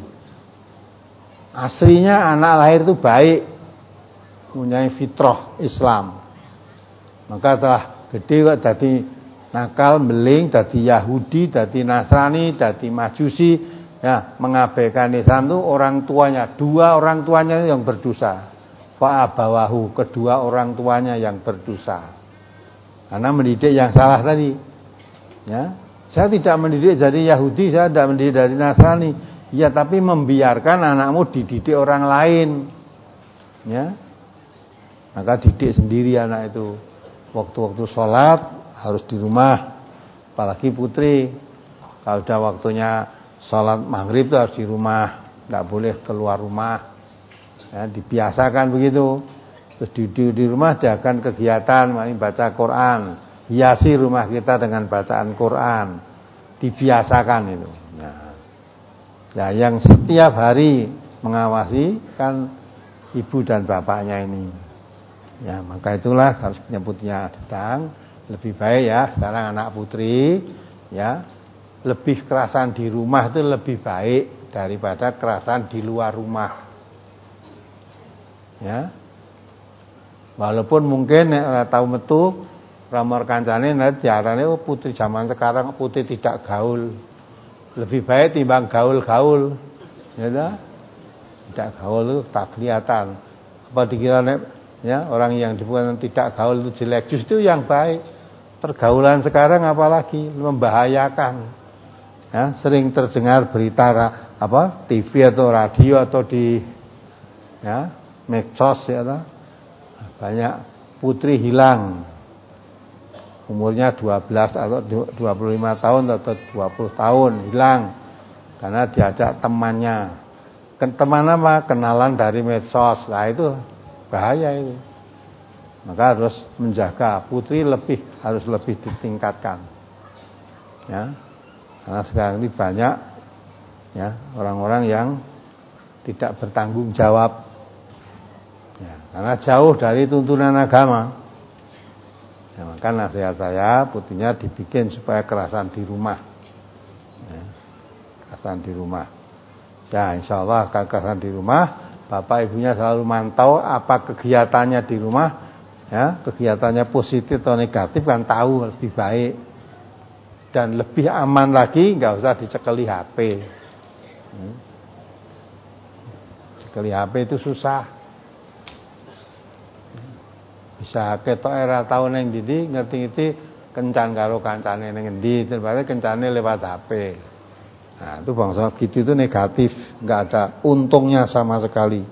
Aslinya anak lahir itu baik, punya fitrah Islam. Maka telah gede kok dadi nakal, beling, dadi Yahudi, dadi Nasrani, dadi Majusi, ya, mengabaikan Islam itu orang tuanya, dua orang tuanya yang berdosa. Fa abawahu, kedua orang tuanya yang berdosa. Karena mendidik yang salah tadi. Ya. Saya tidak mendidik jadi Yahudi, saya tidak mendidik dari Nasrani. Ya, tapi membiarkan anakmu dididik orang lain. Ya. Maka didik sendiri anak itu. Waktu-waktu sholat harus di rumah, apalagi putri. Kalau udah waktunya sholat maghrib itu harus di rumah, tidak boleh keluar rumah. Ya, dibiasakan begitu. Terus di, di, di rumah diadakan kegiatan, baca Quran, hiasi rumah kita dengan bacaan Quran, dibiasakan itu. Ya. Ya, yang setiap hari mengawasi kan ibu dan bapaknya ini. Ya, maka itulah harus menyebutnya datang. Lebih baik ya sekarang anak putri ya, lebih kerasan di rumah itu lebih baik daripada kerasan di luar rumah. Ya. Walaupun mungkin nek tahu metu ramor kancane nek diarani oh putri zaman sekarang putri tidak gaul. Lebih baik timbang gaul-gaul. Ya dah. Tidak gaul itu tak kelihatan. Apa dikira nek ya, orang yang dibuat tidak gaul itu jelek, justru yang baik. Pergaulan sekarang apalagi membahayakan. Ya, sering terdengar berita apa T V atau radio atau di ya, medsos ya, banyak putri hilang. Umurnya dua belas atau dua puluh lima tahun atau dua puluh tahun hilang karena diajak temannya. Teman apa? Kenalan dari medsos. Nah, itu bahaya itu. Maka harus menjaga putri lebih harus lebih ditingkatkan. Ya. Karena sekarang ini banyak ya orang-orang yang tidak bertanggung jawab. Ya, karena jauh dari tuntunan agama. Ya, maka nasihat saya putrinya dibikin supaya kerasan di rumah. Ya, kerasan di rumah. Ya, insya Allah akan kerasan di rumah. Bapak ibunya selalu mantau apa kegiatannya di rumah, ya, kegiatannya positif atau negatif kan tahu lebih baik dan lebih aman lagi, nggak usah dicekeli H P. Hmm. Dicekeli H P itu susah. Bisa ketok era tahun yang didi ngerti-ngerti kencan karo kancane ning endi, terus kencane lewat H P. Nah, itu bangsa gitu itu negatif, nggak ada untungnya sama sekali.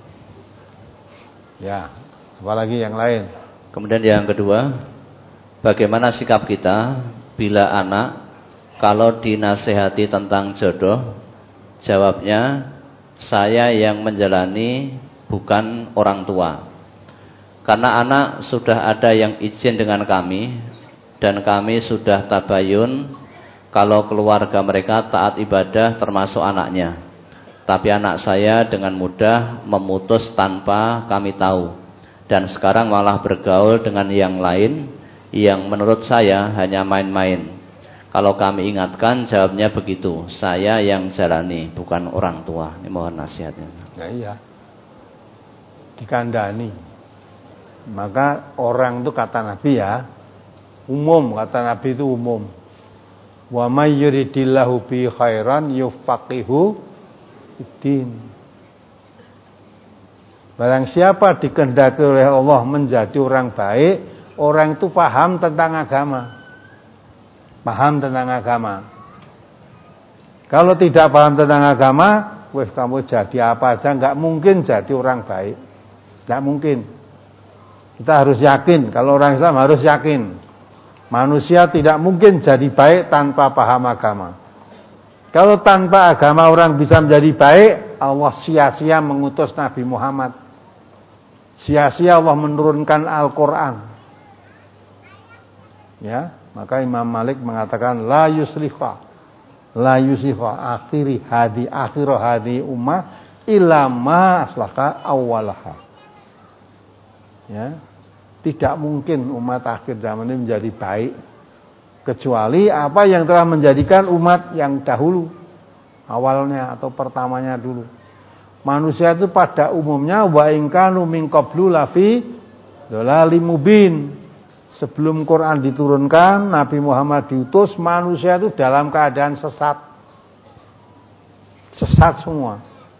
Ya, apalagi yang lain. Kemudian yang kedua, bagaimana sikap kita bila anak kalau dinasehati tentang jodoh, jawabnya saya yang menjalani bukan orang tua. Karena anak sudah ada yang izin dengan kami dan kami sudah tabayun kalau keluarga mereka taat ibadah termasuk anaknya. Tapi anak saya dengan mudah memutus tanpa kami tahu. Dan sekarang malah bergaul dengan yang lain yang menurut saya hanya main-main. Kalau kami ingatkan jawabnya begitu. Saya yang jalani bukan orang tua. Ini mohon nasihatnya. Ya iya. Dikandani. Maka orang itu kata Nabi ya, umum, kata Nabi itu umum. Wa may yuridillahu bi khairan yufaqihu fiddin. Barang siapa dikehendaki oleh Allah menjadi orang baik, orang itu paham tentang agama. Paham tentang agama. Kalau tidak paham tentang agama, weh kamu jadi apa aja enggak mungkin jadi orang baik. Enggak mungkin. Kita harus yakin, kalau orang Islam harus yakin. Manusia tidak mungkin jadi baik tanpa paham agama. Kalau tanpa agama orang bisa menjadi baik, Allah sia-sia mengutus Nabi Muhammad. Sia-sia Allah menurunkan Al-Quran. Ya, Maka Imam Malik mengatakan la yusliha la yusliha akhiri hadi akhirah hadi ummah illa ma aslaha awwalaha. Ya. Tidak mungkin umat akhir zaman ini menjadi baik kecuali apa yang telah menjadikan umat yang dahulu awalnya atau pertamanya dulu. Manusia itu pada umumnya wa in kanu min qablu lafi dhalalim mubin. Sebelum Quran diturunkan, Nabi Muhammad diutus, manusia itu dalam keadaan sesat. Sesat semua.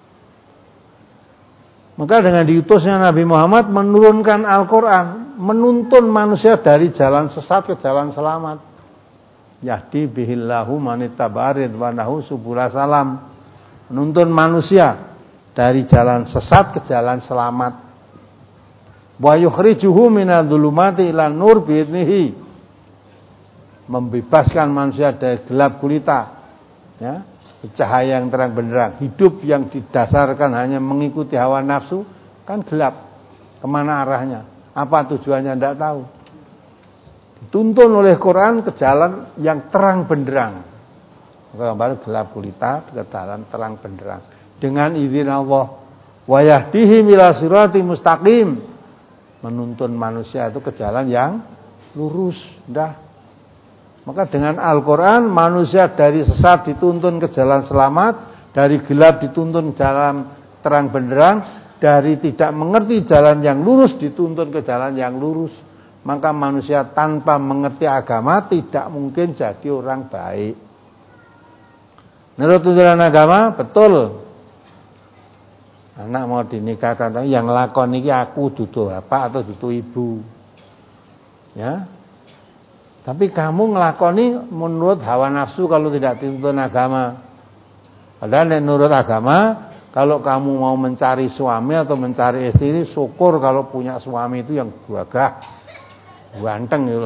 Maka dengan diutusnya Nabi Muhammad menurunkan Al-Quran, menuntun manusia dari jalan sesat ke jalan selamat. Yahdi bihillahu manitabarid wanahu subula salam. Menuntun manusia dari jalan sesat ke jalan selamat. Wa yukhrijuhu minadh-dhulumati ilan nur biidnihi. Membebaskan manusia dari gelap gulita, ya, cahaya yang terang benderang. Hidup yang didasarkan hanya mengikuti hawa nafsu kan gelap. Kemana arahnya? Apa tujuannya tidak tahu. Dituntun oleh Quran ke jalan yang terang benderang. Kembali gelap gulita ke jalan terang benderang. Dengan izin Allah. Wa yahdihim ila sirati mustaqim. Menuntun manusia itu ke jalan yang lurus. Dah. Maka dengan Al-Quran manusia dari sesat dituntun ke jalan selamat, dari gelap dituntun ke jalan terang benderang, dari tidak mengerti jalan yang lurus dituntun ke jalan yang lurus. Maka manusia tanpa mengerti agama tidak mungkin jadi orang baik. Menurut tuntunan agama betul. Anak mau dinikahkan yang lakon ini aku dudu bapak atau dudu ibu. Ya. Tapi kamu ngelakoni menurut hawa nafsu kalau tidak dituntun agama. Padahal menurut agama, kalau kamu mau mencari suami atau mencari istri, syukur kalau punya suami itu yang gagah, ganteng gitu.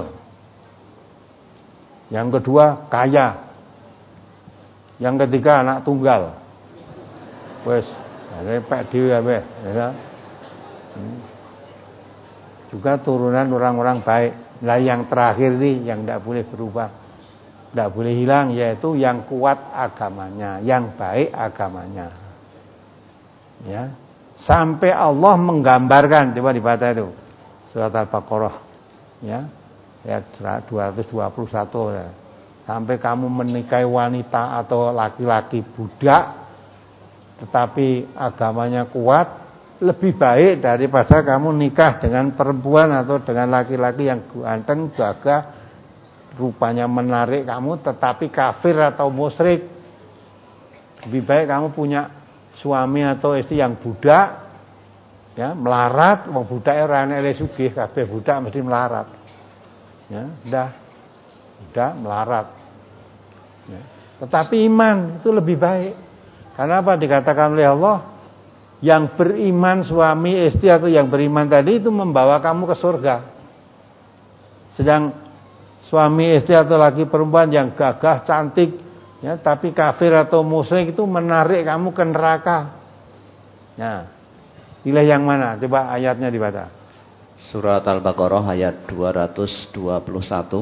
Yang kedua, kaya. Yang ketiga, anak tunggal. Wes, repek dhewe ya, ya. Hmm. Juga turunan orang-orang baik. Lah yang terakhir ini yang tidak boleh berubah, tidak boleh hilang, yaitu yang kuat agamanya, yang baik agamanya. Ya, sampai Allah menggambarkan, coba dibaca itu surat Al-Baqarah, ya, ayat dua ratus dua puluh satu. Ya. Sampai kamu menikahi wanita atau laki-laki budak, tetapi agamanya kuat. Lebih baik daripada kamu nikah dengan perempuan atau dengan laki-laki yang ganteng, gagah, rupanya menarik kamu, tetapi kafir atau musyrik. Lebih baik kamu punya suami atau istri yang budak, ya, melarat. Wong budak ora enek sugih, kabeh budak mesti melarat. Ya, dah, budak melarat. Ya. Tetapi iman itu lebih baik. Karena apa dikatakan oleh Allah? Yang beriman suami istri atau yang beriman tadi itu membawa kamu ke surga. Sedang suami istri atau laki perempuan yang gagah cantik, ya, tapi kafir atau musyrik itu menarik kamu ke neraka. Nah, pilih yang mana? Coba ayatnya dibaca. Surat Al-Baqarah ayat dua ratus dua puluh satu.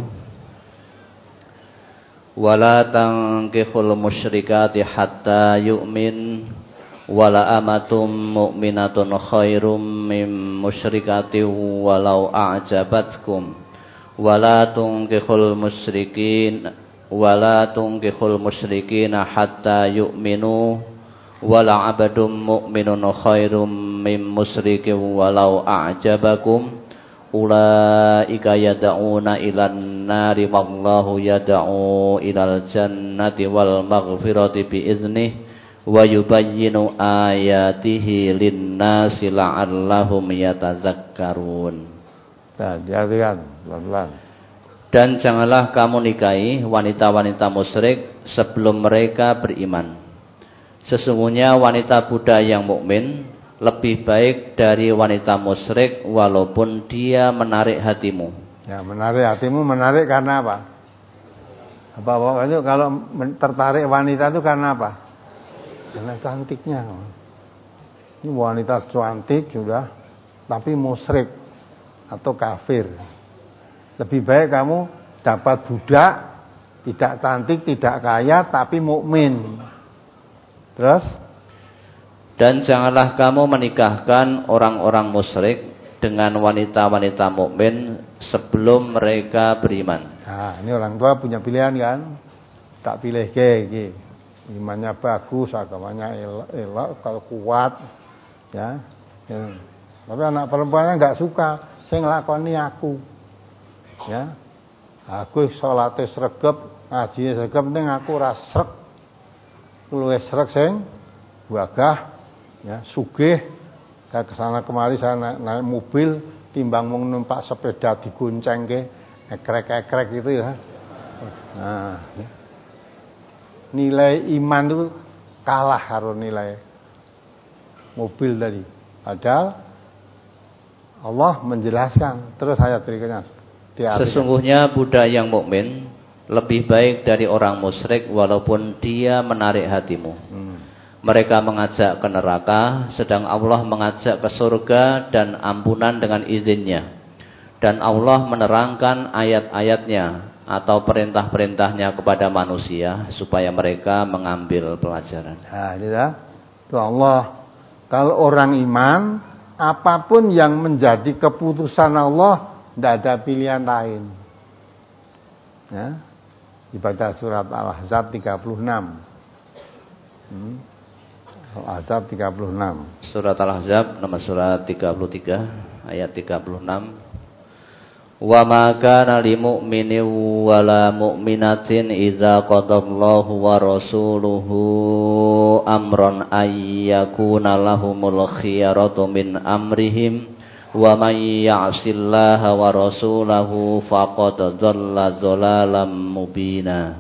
Wala tankihul musyrikati hatta yu'min wala amatum mu'minatun khairum mim musyrikati walau a'jabatkum wala tunkihul musyrikin wala tunkihul musyrikin hatta yu'minu wala abadum mu'minun khairum mim musyrikin walau a'jabakum ulaika yad'una ilan nari wallahu yad'u ilal jannati wal maghfirati biiznihi wa yubayyinu ayatihi linnasi la'allahum yatazakkarun. Nah, diartikan pelan-pelan. Dan janganlah kamu nikahi wanita-wanita musyrik sebelum mereka beriman. Sesungguhnya wanita budak yang mukmin lebih baik dari wanita musyrik walaupun dia menarik hatimu. Ya, menarik hatimu menarik karena apa? Apa itu kalau tertarik wanita itu karena apa? Karena cantiknya. Ini wanita cantik sudah, tapi musyrik atau kafir. Lebih baik kamu dapat budak, tidak cantik, tidak kaya, tapi mukmin. Terus? Dan janganlah kamu menikahkan orang-orang musyrik dengan wanita-wanita mukmin sebelum mereka beriman. Nah, ini orang tua punya pilihan kan? Tak pilih ke, imannya bagus, agamanya elok, elok kalau kuat, ya. ya. Tapi anak perempuannya nggak suka, saya ngelakoni aku, ya. Aku sholatnya sregep, ngajinya sregep, ning aku ora sreg. Luwih sreg sing wagah, ya, sugih. Saya kesana kemari saya naik, naik mobil, timbang mau numpak sepeda digonceng ke, ekrek-ekrek gitu ya. Nah, ya. Nilai iman itu kalah karo nilai mobil tadi. Padahal Allah menjelaskan. Terus ayat berikutnya. Sesungguhnya budak yang mukmin lebih baik dari orang musyrik walaupun dia menarik hatimu. Hmm. Mereka mengajak ke neraka, sedang Allah mengajak ke surga dan ampunan dengan izinnya. Dan Allah menerangkan ayat-ayatnya atau perintah-perintahnya kepada manusia supaya mereka mengambil pelajaran. Nah, ini dah. Itu Allah. Kalau orang iman, apapun yang menjadi keputusan Allah, tidak ada pilihan lain. Ya. Dibaca surat Al-Ahzab tiga puluh enam. Hmm. Al-Ahzab tiga puluh enam. Surat Al-Ahzab nomor surat tiga puluh tiga ayat tiga puluh enam. Wa ma kana lil mu'minin wala mu'minatin idza qadallahu wa rasuluhu amran ay yakuna lahumul khiyaratu min amrihim wa may ya'sillaha wa rasulahu faqad dhalla dhalalan mubina.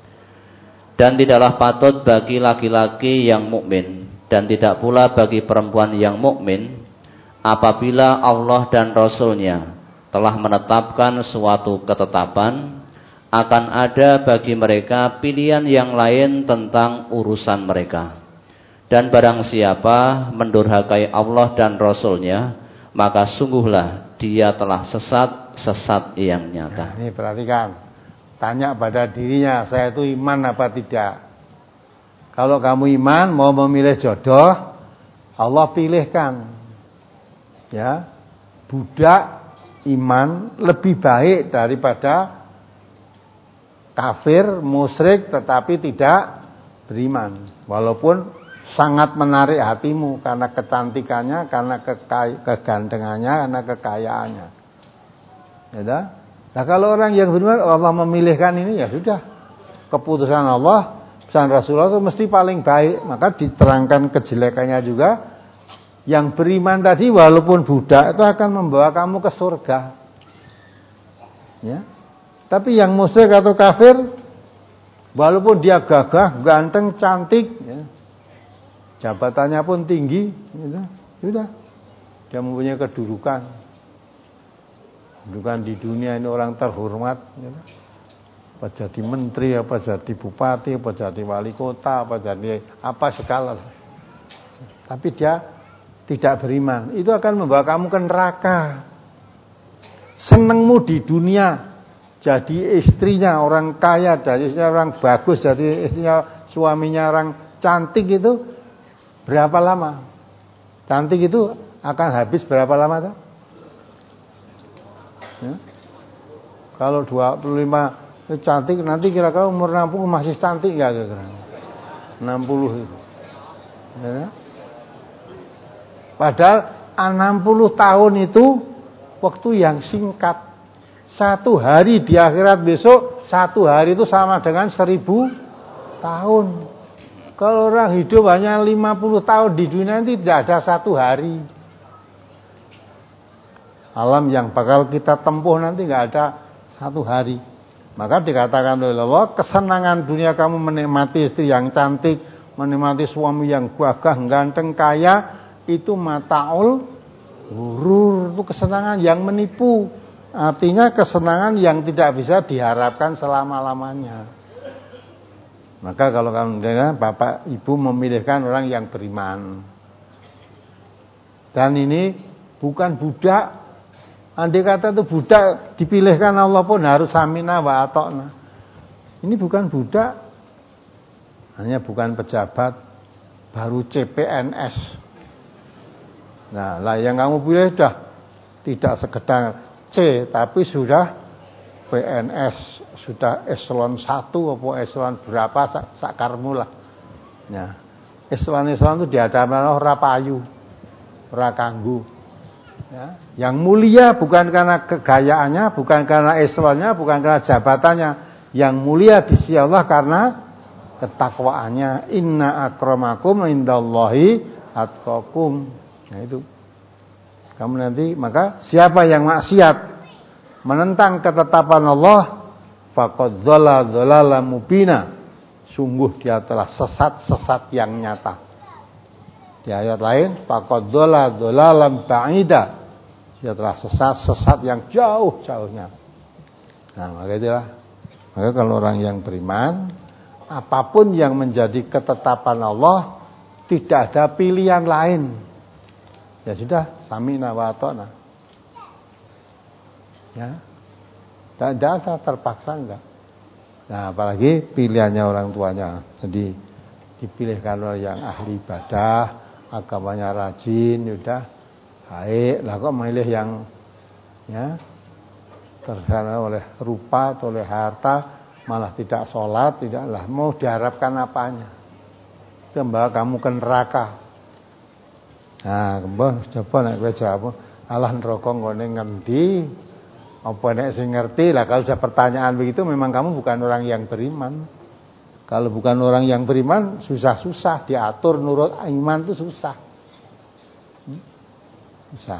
Dan tidaklah patut bagi laki-laki yang mukmin dan tidak pula bagi perempuan yang mukmin apabila Allah dan Rasulnya telah menetapkan suatu ketetapan, akan ada bagi mereka pilihan yang lain tentang urusan mereka. Dan barang siapa mendurhakai Allah dan Rasulnya, maka sungguhlah dia telah sesat, sesat yang nyata. Nah, ini perhatikan, tanya pada dirinya, saya itu iman apa tidak? Kalau kamu iman, mau memilih jodoh, Allah pilihkan, ya, budak iman lebih baik daripada kafir, musyrik tetapi tidak beriman. Walaupun sangat menarik hatimu karena kecantikannya, karena kekay- kegantengannya, karena kekayaannya. Ya dah? Nah, kalau orang yang beriman Allah memilihkan ini, ya sudah. Keputusan Allah, pesan Rasulullah itu mesti paling baik. Maka diterangkan kejelekannya juga. Yang beriman tadi walaupun budak itu akan membawa kamu ke surga. Ya. Tapi yang musyrik atau kafir walaupun dia gagah, ganteng, cantik, ya, jabatannya pun tinggi, gitu, sudah. Dia mempunyai kedudukan. Kedudukan di dunia ini orang terhormat, gitu. Apa jadi menteri, apa jadi bupati, apa jadi wali kota, apa jadi apa segala. Tapi dia tidak beriman, itu akan membawa kamu ke neraka. Senengmu di dunia, jadi istrinya orang kaya, jadi istrinya orang bagus, jadi istrinya suaminya orang cantik itu berapa lama? Cantik itu akan habis berapa lama tuh? Ya? Kalau dua puluh lima itu cantik, nanti kira-kira umur enam puluh masih cantik nggak kira-kira? enam puluh itu. Ya? Padahal enam puluh tahun itu waktu yang singkat. Satu hari di akhirat besok, satu hari itu sama dengan seribu tahun. Kalau orang hidup hanya lima puluh tahun di dunia ini tidak ada satu hari. Alam yang bakal kita tempuh nanti nggak ada satu hari. Maka dikatakan oleh Allah, kesenangan dunia kamu menikmati istri yang cantik, menikmati suami yang gagah, ganteng, kaya, itu mataul ghurur, itu kesenangan yang menipu. Artinya kesenangan yang tidak bisa diharapkan selama-lamanya. Maka kalau kamu dengar, bapak ibu memilihkan orang yang beriman. Dan ini bukan budak, Andai kata itu budak dipilihkan Allah pun harus samina wa atokna. Ini bukan budak, hanya bukan pejabat, baru C P N S. Nah, lah yang kamu pilih sudah tidak sekedar C, tapi sudah P N S, sudah eselon satu atau eselon berapa sakarmu lah. Ya. Eselon-eselon itu dihadapan ora payu, ora kanggu. Ya. Yang mulia bukan karena kegayaannya, bukan karena eselonnya, bukan karena jabatannya. Yang mulia di sisi Allah karena ketakwaannya. Inna akramakum indallahi atqakum. Nah itu. Kamu nanti, maka siapa yang maksiat menentang ketetapan Allah, faqad dzalla dzalalan mubina. Sungguh dia telah sesat-sesat yang nyata. Di ayat lain, faqad dzalla dzalalan ba'ida. Dia telah sesat-sesat yang jauh-jauhnya. Nah, maka itulah. Maka kalau orang yang beriman, apapun yang menjadi ketetapan Allah, tidak ada pilihan lain. Ya sudah, samina wa ata'na. Ya. Tidak ada terpaksa enggak. Nah, apalagi pilihannya orang tuanya. Jadi dipilihkan oleh yang ahli ibadah, agamanya rajin, sudah baik. Lah kok milih yang ya terkena oleh rupa atau oleh harta, malah tidak sholat, tidaklah mau diharapkan apanya? Itu membawa kamu ke neraka. Nah, kembali coba nek kowe jawab, alah neraka nggone ngendi? Apa nek sing ngerti? Lah kalau sudah pertanyaan begitu memang kamu bukan orang yang beriman. Kalau bukan orang yang beriman, susah-susah diatur nurut iman itu susah. Hmm? Susah.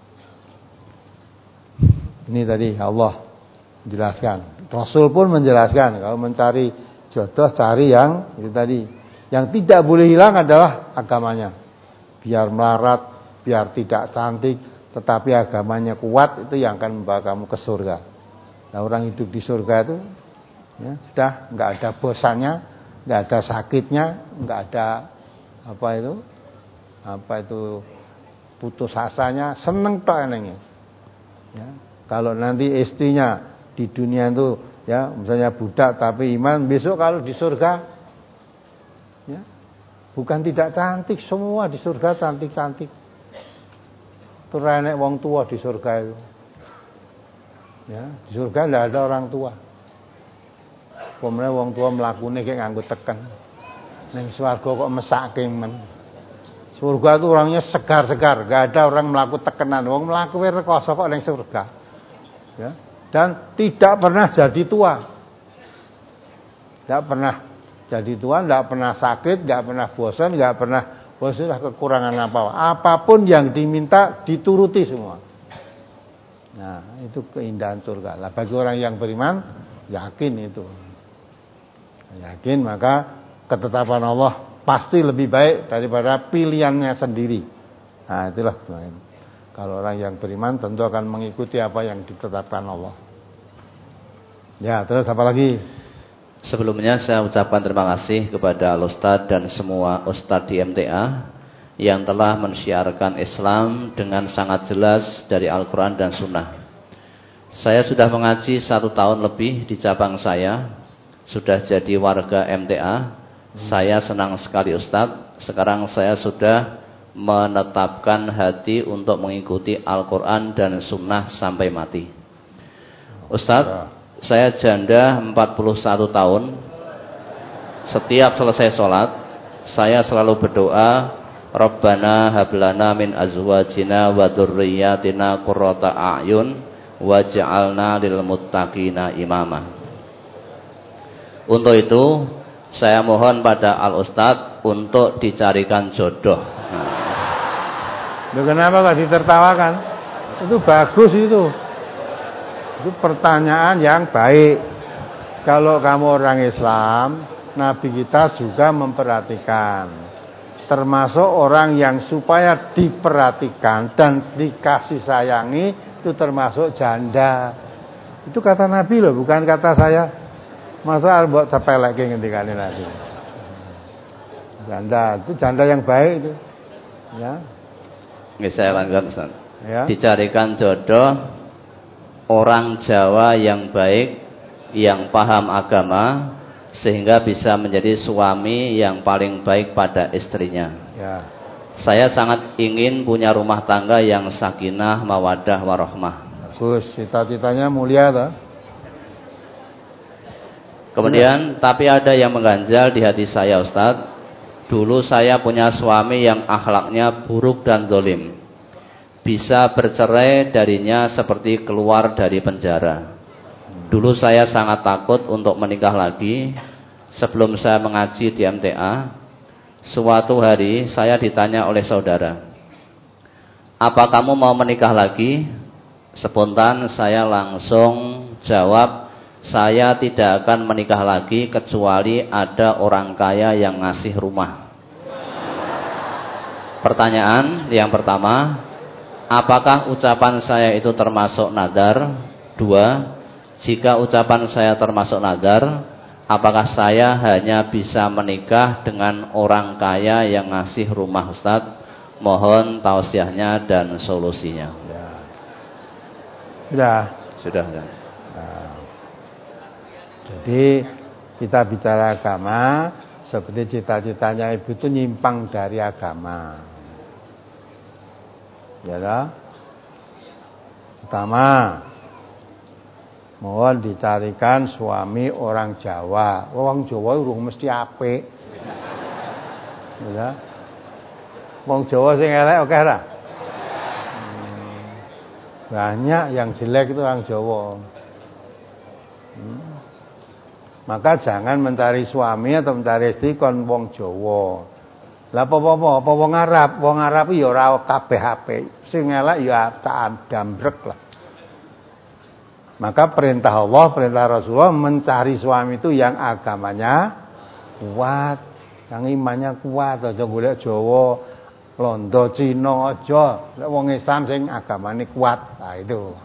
Ini tadi Allah menjelaskan. Rasul pun menjelaskan kalau mencari jodoh cari yang itu tadi. Yang tidak boleh hilang adalah agamanya. Biar melarat, biar tidak cantik, tetapi agamanya kuat, itu yang akan membawa kamu ke surga. Nah, orang hidup di surga itu ya, sudah nggak ada bosannya, nggak ada sakitnya, nggak ada apa itu, apa itu putus asanya, seneng tok enengnya. Ya, kalau nanti istrinya di dunia itu ya misalnya budak tapi iman, besok kalau di surga ya bukan tidak cantik, semua di surga cantik-cantik. Nek wong tua di surga itu. Ya, di surga tidak ada orang tua. Pemene wong tua mlakune kayak nganggo teken. Ning swarga kok mesake men. Surga itu orangnya segar-segar, enggak ada orang melaku tekenan. Wong mlaku rekoso kok ning surga. Ya. Dan tidak pernah jadi tua. Tidak pernah jadi tua, tidak pernah sakit, tidak pernah bosan, tidak pernah sudah kekurangan apa apapun yang diminta dituruti semua. Nah, itu keindahan surga. Lah bagi orang yang beriman, yakin itu. Yakin maka ketetapan Allah pasti lebih baik daripada pilihannya sendiri. Nah, itulah teman. Kalau orang yang beriman tentu akan mengikuti apa yang ditetapkan Allah. Ya, terus apa lagi? Sebelumnya saya ucapkan terima kasih kepada Al-Ustadz dan semua Ustadz di M T A yang telah mensyiarkan Islam dengan sangat jelas dari Al-Quran dan Sunnah. Saya sudah mengaji satu tahun lebih di cabang saya, sudah jadi warga M T A. Saya senang sekali Ustadz. Sekarang saya sudah menetapkan hati untuk mengikuti Al-Quran dan Sunnah sampai mati. Ustadz, saya janda empat puluh satu tahun. Setiap selesai sholat, saya selalu berdoa, Rabbana hablana min azwajina wa dzurriyyatina qurrata a'yun waj'alna lil muttaqina imama. Untuk itu, saya mohon pada Al Ustadz untuk dicarikan jodoh. Loh, kenapa gak ditertawakan? Itu bagus itu. Itu pertanyaan yang baik. Kalau kamu orang Islam, Nabi kita juga memperhatikan. Termasuk orang yang supaya diperhatikan dan dikasih sayangi, itu termasuk janda. Itu kata Nabi loh, bukan kata saya. Masa buat sepelek ngendikane Nabi. Janda, itu janda yang baik itu. Ya. Ini saya lanjutkan Ustaz. Ya. Dicarikan jodoh orang Jawa yang baik, yang paham agama, sehingga bisa menjadi suami yang paling baik pada istrinya. Ya. Saya sangat ingin punya rumah tangga yang sakinah, mawaddah, warahmah. Bagus, cita-citanya mulia toh. Kemudian, ya. Tapi ada yang mengganjal di hati saya, Ustadz. Dulu saya punya suami yang akhlaknya buruk dan zalim. Bisa bercerai darinya seperti keluar dari penjara. Dulu saya sangat takut untuk menikah lagi. Sebelum saya mengaji di M T A, suatu hari saya ditanya oleh saudara, "Apa kamu mau menikah lagi?" Spontan saya langsung jawab, "Saya tidak akan menikah lagi kecuali ada orang kaya yang ngasih rumah." Pertanyaan yang pertama, apakah ucapan saya itu termasuk nadar? Dua, jika ucapan saya termasuk nadar, apakah saya hanya bisa menikah dengan orang kaya yang ngasih rumah, Ustadz? Mohon tausiahnya dan solusinya. Ya. Sudah. Sudah kan? Nah, jadi kita bicara agama, seperti cita-citanya ibu itu nyimpang dari agama. Ya toh? Pertama, mohon dicarikan suami orang Jawa. Orang Jawa urung mesti apik. Ya. Wong Jawa sing elek akeh ra? Hmm. Banyak yang jelek itu orang Jawa. Hmm. Maka jangan mencari suami atau mencari istri kon wong Jawa. Lah apa-apa, apa wong Arab? Wong Arab ya ora kabeh apik. Sing elek ya tak dambrek lah. Maka perintah Allah, perintah Rasulullah mencari suami itu yang agamanya kuat, yang imannya kuat. Aja golek Jawa, Londo, Cina aja. Lek wong Islam sing agamane kuat. Nah itu.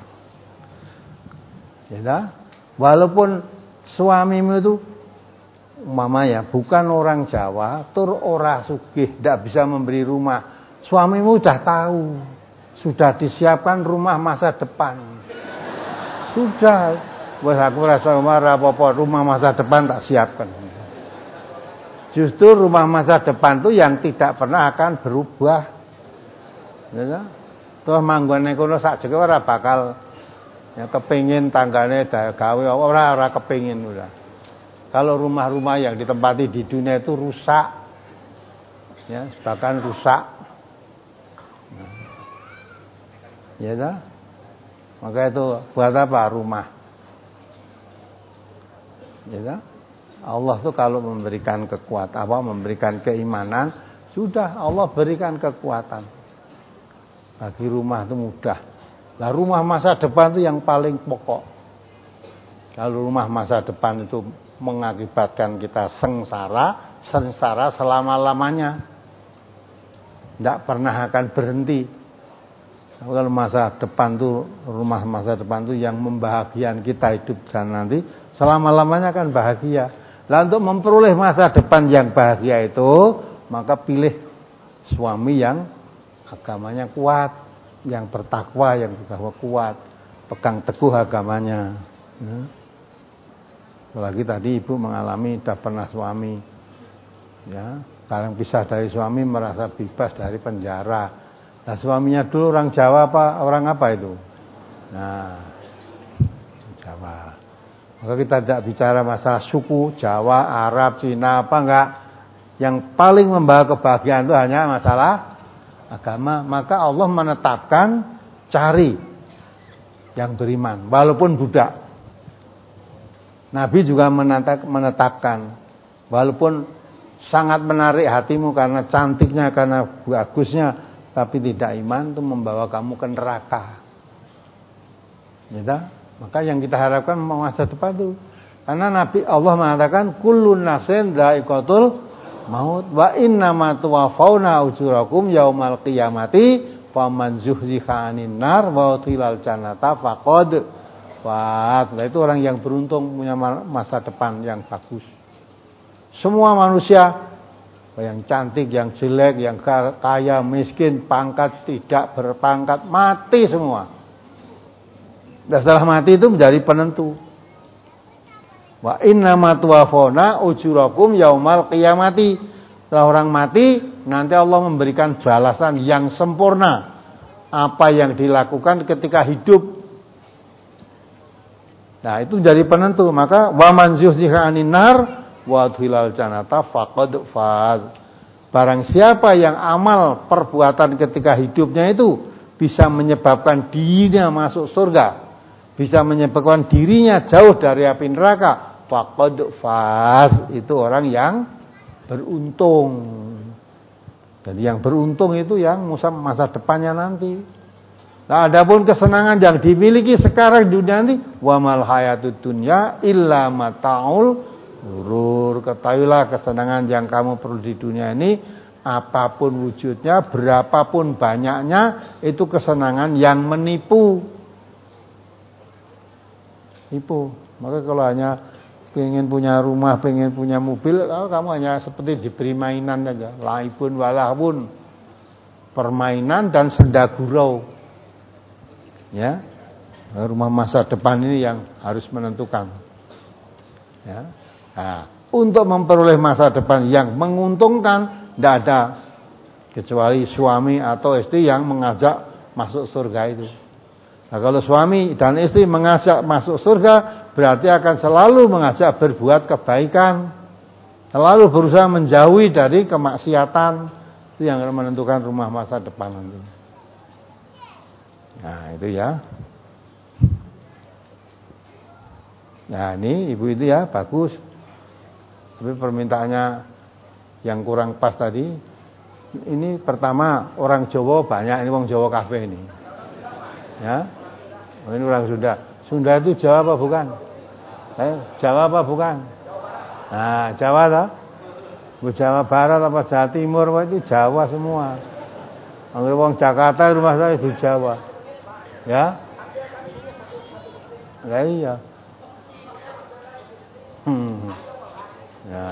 Ya, walaupun suamimu itu mama ya bukan orang Jawa, tur ora sugih, ndak bisa memberi rumah. Suamimu sudah tahu, sudah disiapkan rumah masa depan. Sudah, wes aku rasa marah apa-apa, rumah masa depan tak siapkan. Justru rumah masa depan itu yang tidak pernah akan berubah. Ya, terus manggone kono sakjane ora bakal ya kepengin tanggane gawe ora ora kepengin udah. Kalau rumah-rumah yang ditempati di dunia itu rusak, ya bahkan rusak, ya dah. Maka itu buat apa rumah? Ya dah. Allah tuh kalau memberikan kekuatan, apa memberikan keimanan, sudah Allah berikan kekuatan. Bagi rumah itu mudah. Lah rumah masa depan itu yang paling pokok. Kalau rumah masa depan itu mengakibatkan kita sengsara, sengsara selama-lamanya. Tidak pernah akan berhenti. Kalau masa depan tuh, rumah masa depan tuh yang membahagiakan kita hidup dan nanti selama-lamanya akan bahagia. Lah untuk memperoleh masa depan yang bahagia itu, maka pilih suami yang agamanya kuat, yang bertakwa, yang juga kuat, pegang teguh agamanya. Ya. Apalagi tadi ibu mengalami tidak pernah suami, ya, barang pisah dari suami merasa bebas dari penjara. Nah suaminya dulu orang Jawa apa orang apa itu? Nah Jawa. Maka kita tidak bicara masalah suku Jawa, Arab, Cina apa enggak. Yang paling membawa kebahagiaan itu hanya masalah agama. Maka Allah menetapkan cari yang beriman, walaupun budak. Nabi juga menetapkan, walaupun sangat menarik hatimu karena cantiknya, karena bagusnya, tapi tidak iman itu membawa kamu ke neraka. Ya, maka yang kita harapkan masa depan itu, karena Nabi Allah mengatakan kullun nafsin dha'iqatul maut wa innama tuwaffawna ujurakum yaumal qiyamati faman zuhziha 'anil nar wa udkhilal jannata faqad wah, itu orang yang beruntung punya masa depan yang bagus. Semua manusia, yang cantik, yang jelek, yang kaya, miskin, pangkat, tidak berpangkat, mati semua. Dan setelah mati itu menjadi penentu. Wa innama tuwafona ujurakum yaumal qiyamati. Setelah orang mati, nanti Allah memberikan balasan yang sempurna apa yang dilakukan ketika hidup. Nah, itu jadi penentu. Maka wa man zuhziha 'anil nar wa udkhilal jannata faqad faz. Barang siapa yang amal perbuatan ketika hidupnya itu bisa menyebabkan dirinya masuk surga, bisa menyebabkan dirinya jauh dari api neraka, faqad faz, itu orang yang beruntung. Jadi yang beruntung itu yang masa depannya nanti. Nah, adapun kesenangan yang dimiliki sekarang di dunia nanti, wa mal hayatud dunya illa mataul ghurur. Ketahuilah kesenangan yang kamu perlu di dunia ini, apapun wujudnya, berapapun banyaknya, itu kesenangan yang menipu. Nipu. Maka kalau hanya pengen punya rumah, pengen punya mobil, kamu hanya seperti diberi mainan saja, laibun walahun, permainan dan senda gurau. Ya, rumah masa depan ini yang harus menentukan. Ya, nah, untuk memperoleh masa depan yang menguntungkan, tidak ada kecuali suami atau istri yang mengajak masuk surga itu. Nah, kalau suami dan istri mengajak masuk surga, berarti akan selalu mengajak berbuat kebaikan, selalu berusaha menjauhi dari kemaksiatan. Itu yang akan menentukan rumah masa depan nanti. Nah, itu ya. Nah, ini ibu itu ya bagus. Tapi permintaannya yang kurang pas tadi. Ini pertama orang Jawa banyak, ini orang Jawa kafe ini. Ya. Oh, ini orang Sunda. Sunda itu Jawa apa bukan? Eh, Jawa apa bukan? Nah, Jawa toh? Jawa Barat apa Jawa Timur, itu Jawa semua. Orang Jakarta rumah saya itu Jawa. Ya. Ya iya. Hmm. Ya.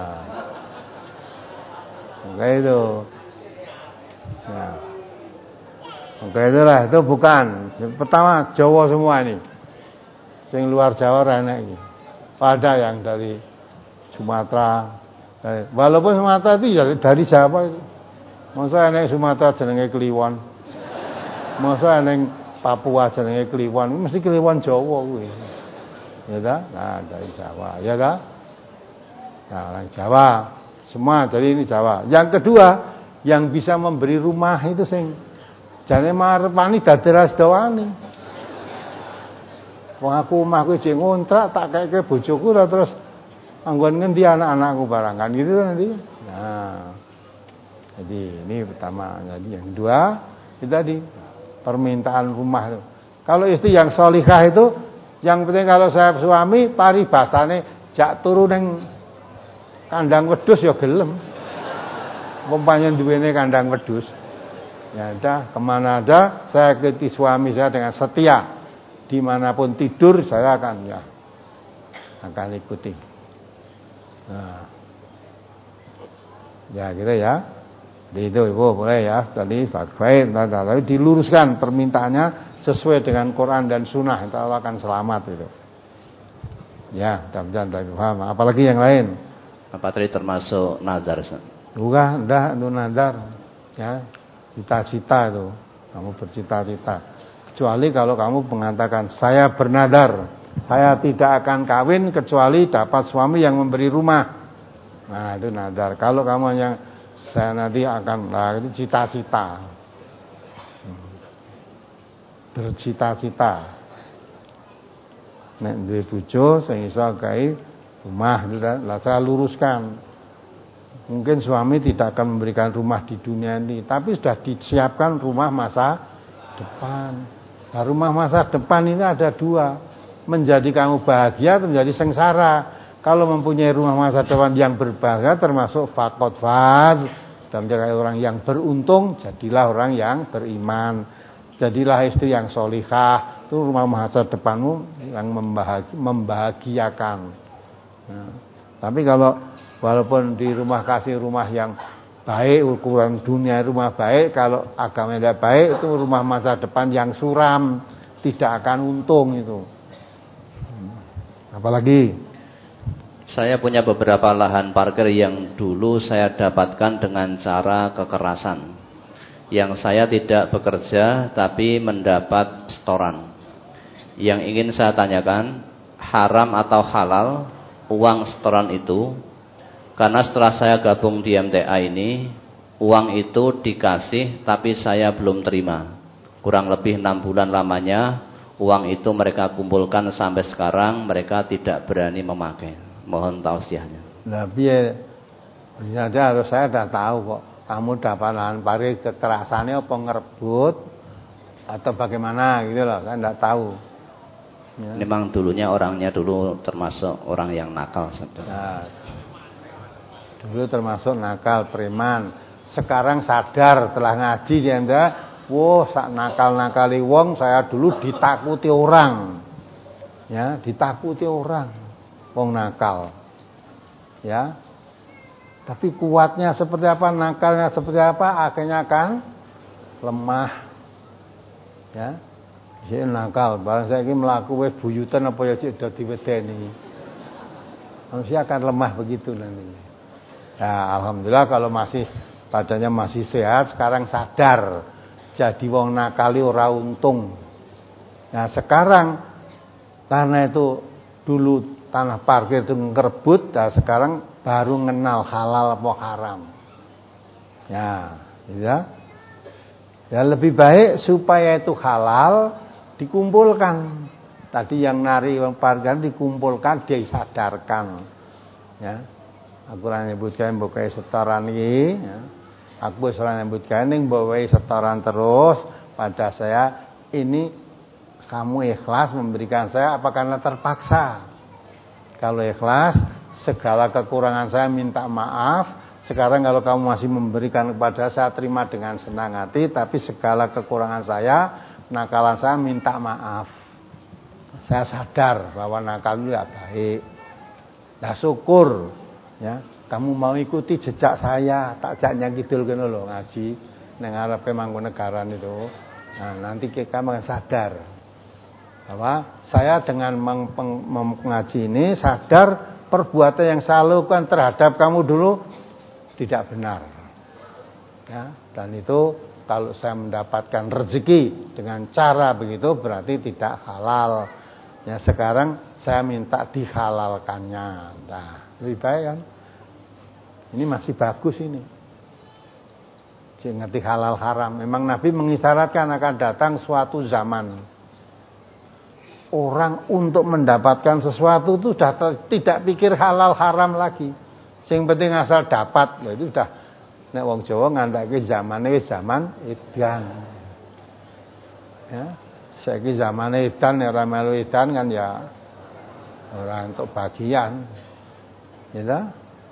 Oke itu. Ya. Oke itulah, itu bukan. Pertama Jawa semua ini. Yang luar Jawa enak iki. Ada yang dari Sumatera. Walaupun Sumatera itu dari, dari Jawa itu. Masa enek Sumatera jenenge Kliwon. Masa enek Papua jenenge Kliwon, mesti Kliwon Jawa kuwi. Ya ta? Nah, dari Jawa, ya ta? Nah, orang Jawa semua, jadi ini Jawa. Yang kedua, yang bisa memberi rumah itu sing jane marepani dadi rasdawani. Wong aku omahku jek ngontrak tak keke bojoku lah terus anggon ngendi anak-anakku barang kan gitu nanti. Nah. Jadi ini pertama, jadi yang kedua itu tadi permintaan rumah itu. Kalau istri yang solihah itu, yang penting kalau saya suami paribasane jak turu ning kandang wedhus ya gelem. Umpamanya duwene kandang wedhus. Ya udah, kemana aja saya ikuti suami saya dengan setia. Dimanapun tidur saya akan ya akan ikuti. Nah. Ya gitu ya. Jadi itu ibu boleh ya. Tadi baik, tapi diluruskan permintaannya sesuai dengan Quran dan Sunnah, insya Allah akan selamat itu. Ya, mudah-mudahan dari paham. Apalagi yang lain? Apa tadi termasuk nazar? Bukan, enggak itu nazar. Ya, cita-cita itu. Kamu bercita-cita. Kecuali kalau kamu mengatakan saya bernadar, saya tidak akan kawin kecuali dapat suami yang memberi rumah. Nah, itu nazar. Kalau kamu yang saya nanti akan, nah itu cita-cita, bercita-cita. Nek duwe bojo sing iso gawe rumah, lah saya luruskan. Mungkin suami tidak akan memberikan rumah di dunia ini, tapi sudah disiapkan rumah masa depan. Nah, rumah masa depan ini ada dua, menjadi kamu bahagia atau menjadi sengsara. Kalau mempunyai rumah masa depan yang berbahagia termasuk faqad faz, dan menjadi orang yang beruntung, jadilah orang yang beriman, jadilah istri yang solihah, itu rumah masa depanmu yang membahagi, membahagiakan. Nah, tapi kalau walaupun di rumah kasih rumah yang baik, ukuran dunia rumah baik, kalau agamanya tidak baik, itu rumah masa depan yang suram, tidak akan untung itu. Apalagi saya punya beberapa lahan parkir yang dulu saya dapatkan dengan cara kekerasan. Yang saya tidak bekerja tapi mendapat setoran. Yang ingin saya tanyakan, haram atau halal uang setoran itu? Karena setelah saya gabung di M T A ini, uang itu dikasih tapi saya belum terima. Kurang lebih enam bulan lamanya, uang itu mereka kumpulkan sampai sekarang mereka tidak berani memakai. Mohon tausiahnya. Nah, biar saja harus saya sudah tahu kok. Kamu dapat lahan parkir kekerasannya apa ngerebut atau bagaimana gitu loh, saya tidak tahu. Ya. Memang dulunya orangnya dulu termasuk orang yang nakal. Nah, dulu termasuk nakal, preman. Sekarang sadar telah ngaji dia, wah sak nakal-nakali wong saya dulu ditakuti orang. Ya, ditakuti orang. Wong nakal. Ya. Tapi kuatnya seperti apa, nakalnya seperti apa, akhirnya akan lemah. Ya. Jadi nakal, barang saya ini melaku wis buyutan apa ya cik udah diwedeni. Manusia akan lemah begitu nanti. Ya, alhamdulillah kalau masih badannya masih sehat, sekarang sadar. Jadi wong nakali ora untung. Nah, sekarang karena itu dulu tanah parkir itu ngerebut, nah sekarang baru kenal halal apa haram. Ya, ya. Ya lebih baik supaya itu halal dikumpulkan. Tadi yang nari yang parkir dikumpulkan, disadarkan. Ya. Aku ora nyebutkan mbok setoran iki, ya. Aku wis ora nyebutkan ning mbok setoran terus pada saya ini kamu ikhlas memberikan saya apa karena terpaksa? Kalau ikhlas, segala kekurangan saya minta maaf. Sekarang kalau kamu masih memberikan kepada saya, terima dengan senang hati. Tapi segala kekurangan saya, nakalan saya minta maaf. Saya sadar bahwa nakal itu tidak baik. Nah syukur, ya, kamu mau ikuti jejak saya. Tak jaknya gitu loh ngaji nang arepe Mangkunegaran itu. Nah nanti kamu akan sadar bahwa saya dengan mengaji ini sadar perbuatan yang saya lakukan terhadap kamu dulu tidak benar. Ya, dan itu kalau saya mendapatkan rezeki dengan cara begitu berarti tidak halal. Ya, sekarang saya minta dihalalkannya. Nah, lebih baik kan? Ini masih bagus ini. Jadi ngerti halal haram. Memang Nabi mengisyaratkan akan datang suatu zaman. Orang untuk mendapatkan sesuatu itu sudah tidak pikir halal haram lagi. Yang penting asal dapat. Nah, itu sudah nek wong Jawa ngandhake zamane wis zaman edan. Ya, saiki zamane edan nek ora melu edan kan ya ora entuk bagian. Ya.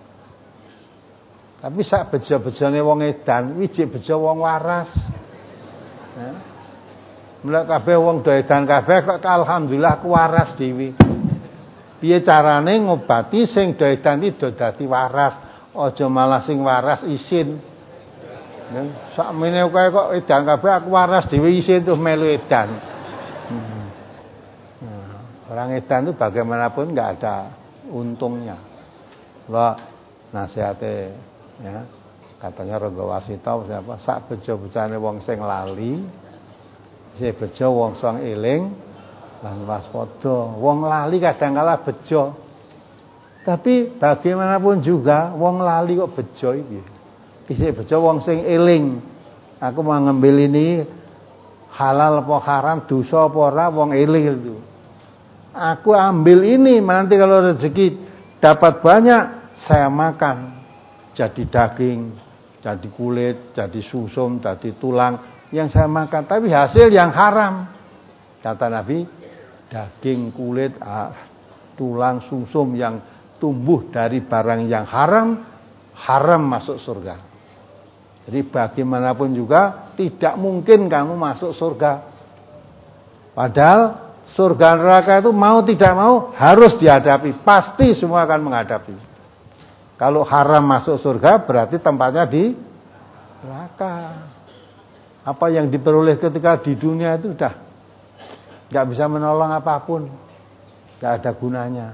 Tapi sak bejo-bejone wong edan, wiji bejo wong waras. Ya. Mulai kabeh wong do edan kabeh kok alhamdulillah kuwaras dhewe. Piye carane ngobati sing do edan iki do dadi waras, aja malah sing waras isin. Neng sakmene kae kok edan kabeh aku waras dhewe isin terus melu edan. Hmm. Nah, orang edan itu bagaimanapun enggak ada untungnya. Lah nasihate ya katanya Rangga Wasita siapa sak bejo-bejane wong sing lali si bejo wong sing eling lan waspada. Wong lali kadang kala bejo. Tapi bagaimanapun juga wong lali kok bejo iki. Isih bejo wong sing eling. Aku mau ngambil ini halal apa haram, dosa apa ora, wong eling itu. Aku ambil ini nanti kalau rezeki dapat banyak saya makan. Jadi daging, jadi kulit, jadi susum, jadi tulang yang saya makan, tapi hasil yang haram. Kata Nabi, daging, kulit, tulang, susum yang tumbuh dari barang yang haram, haram masuk surga. Jadi bagaimanapun juga tidak mungkin kamu masuk surga. Padahal surga neraka itu mau tidak mau harus dihadapi, pasti semua akan menghadapi. Kalau haram masuk surga berarti tempatnya di neraka. Apa yang diperoleh ketika di dunia itu sudah nggak bisa menolong apapun, nggak ada gunanya.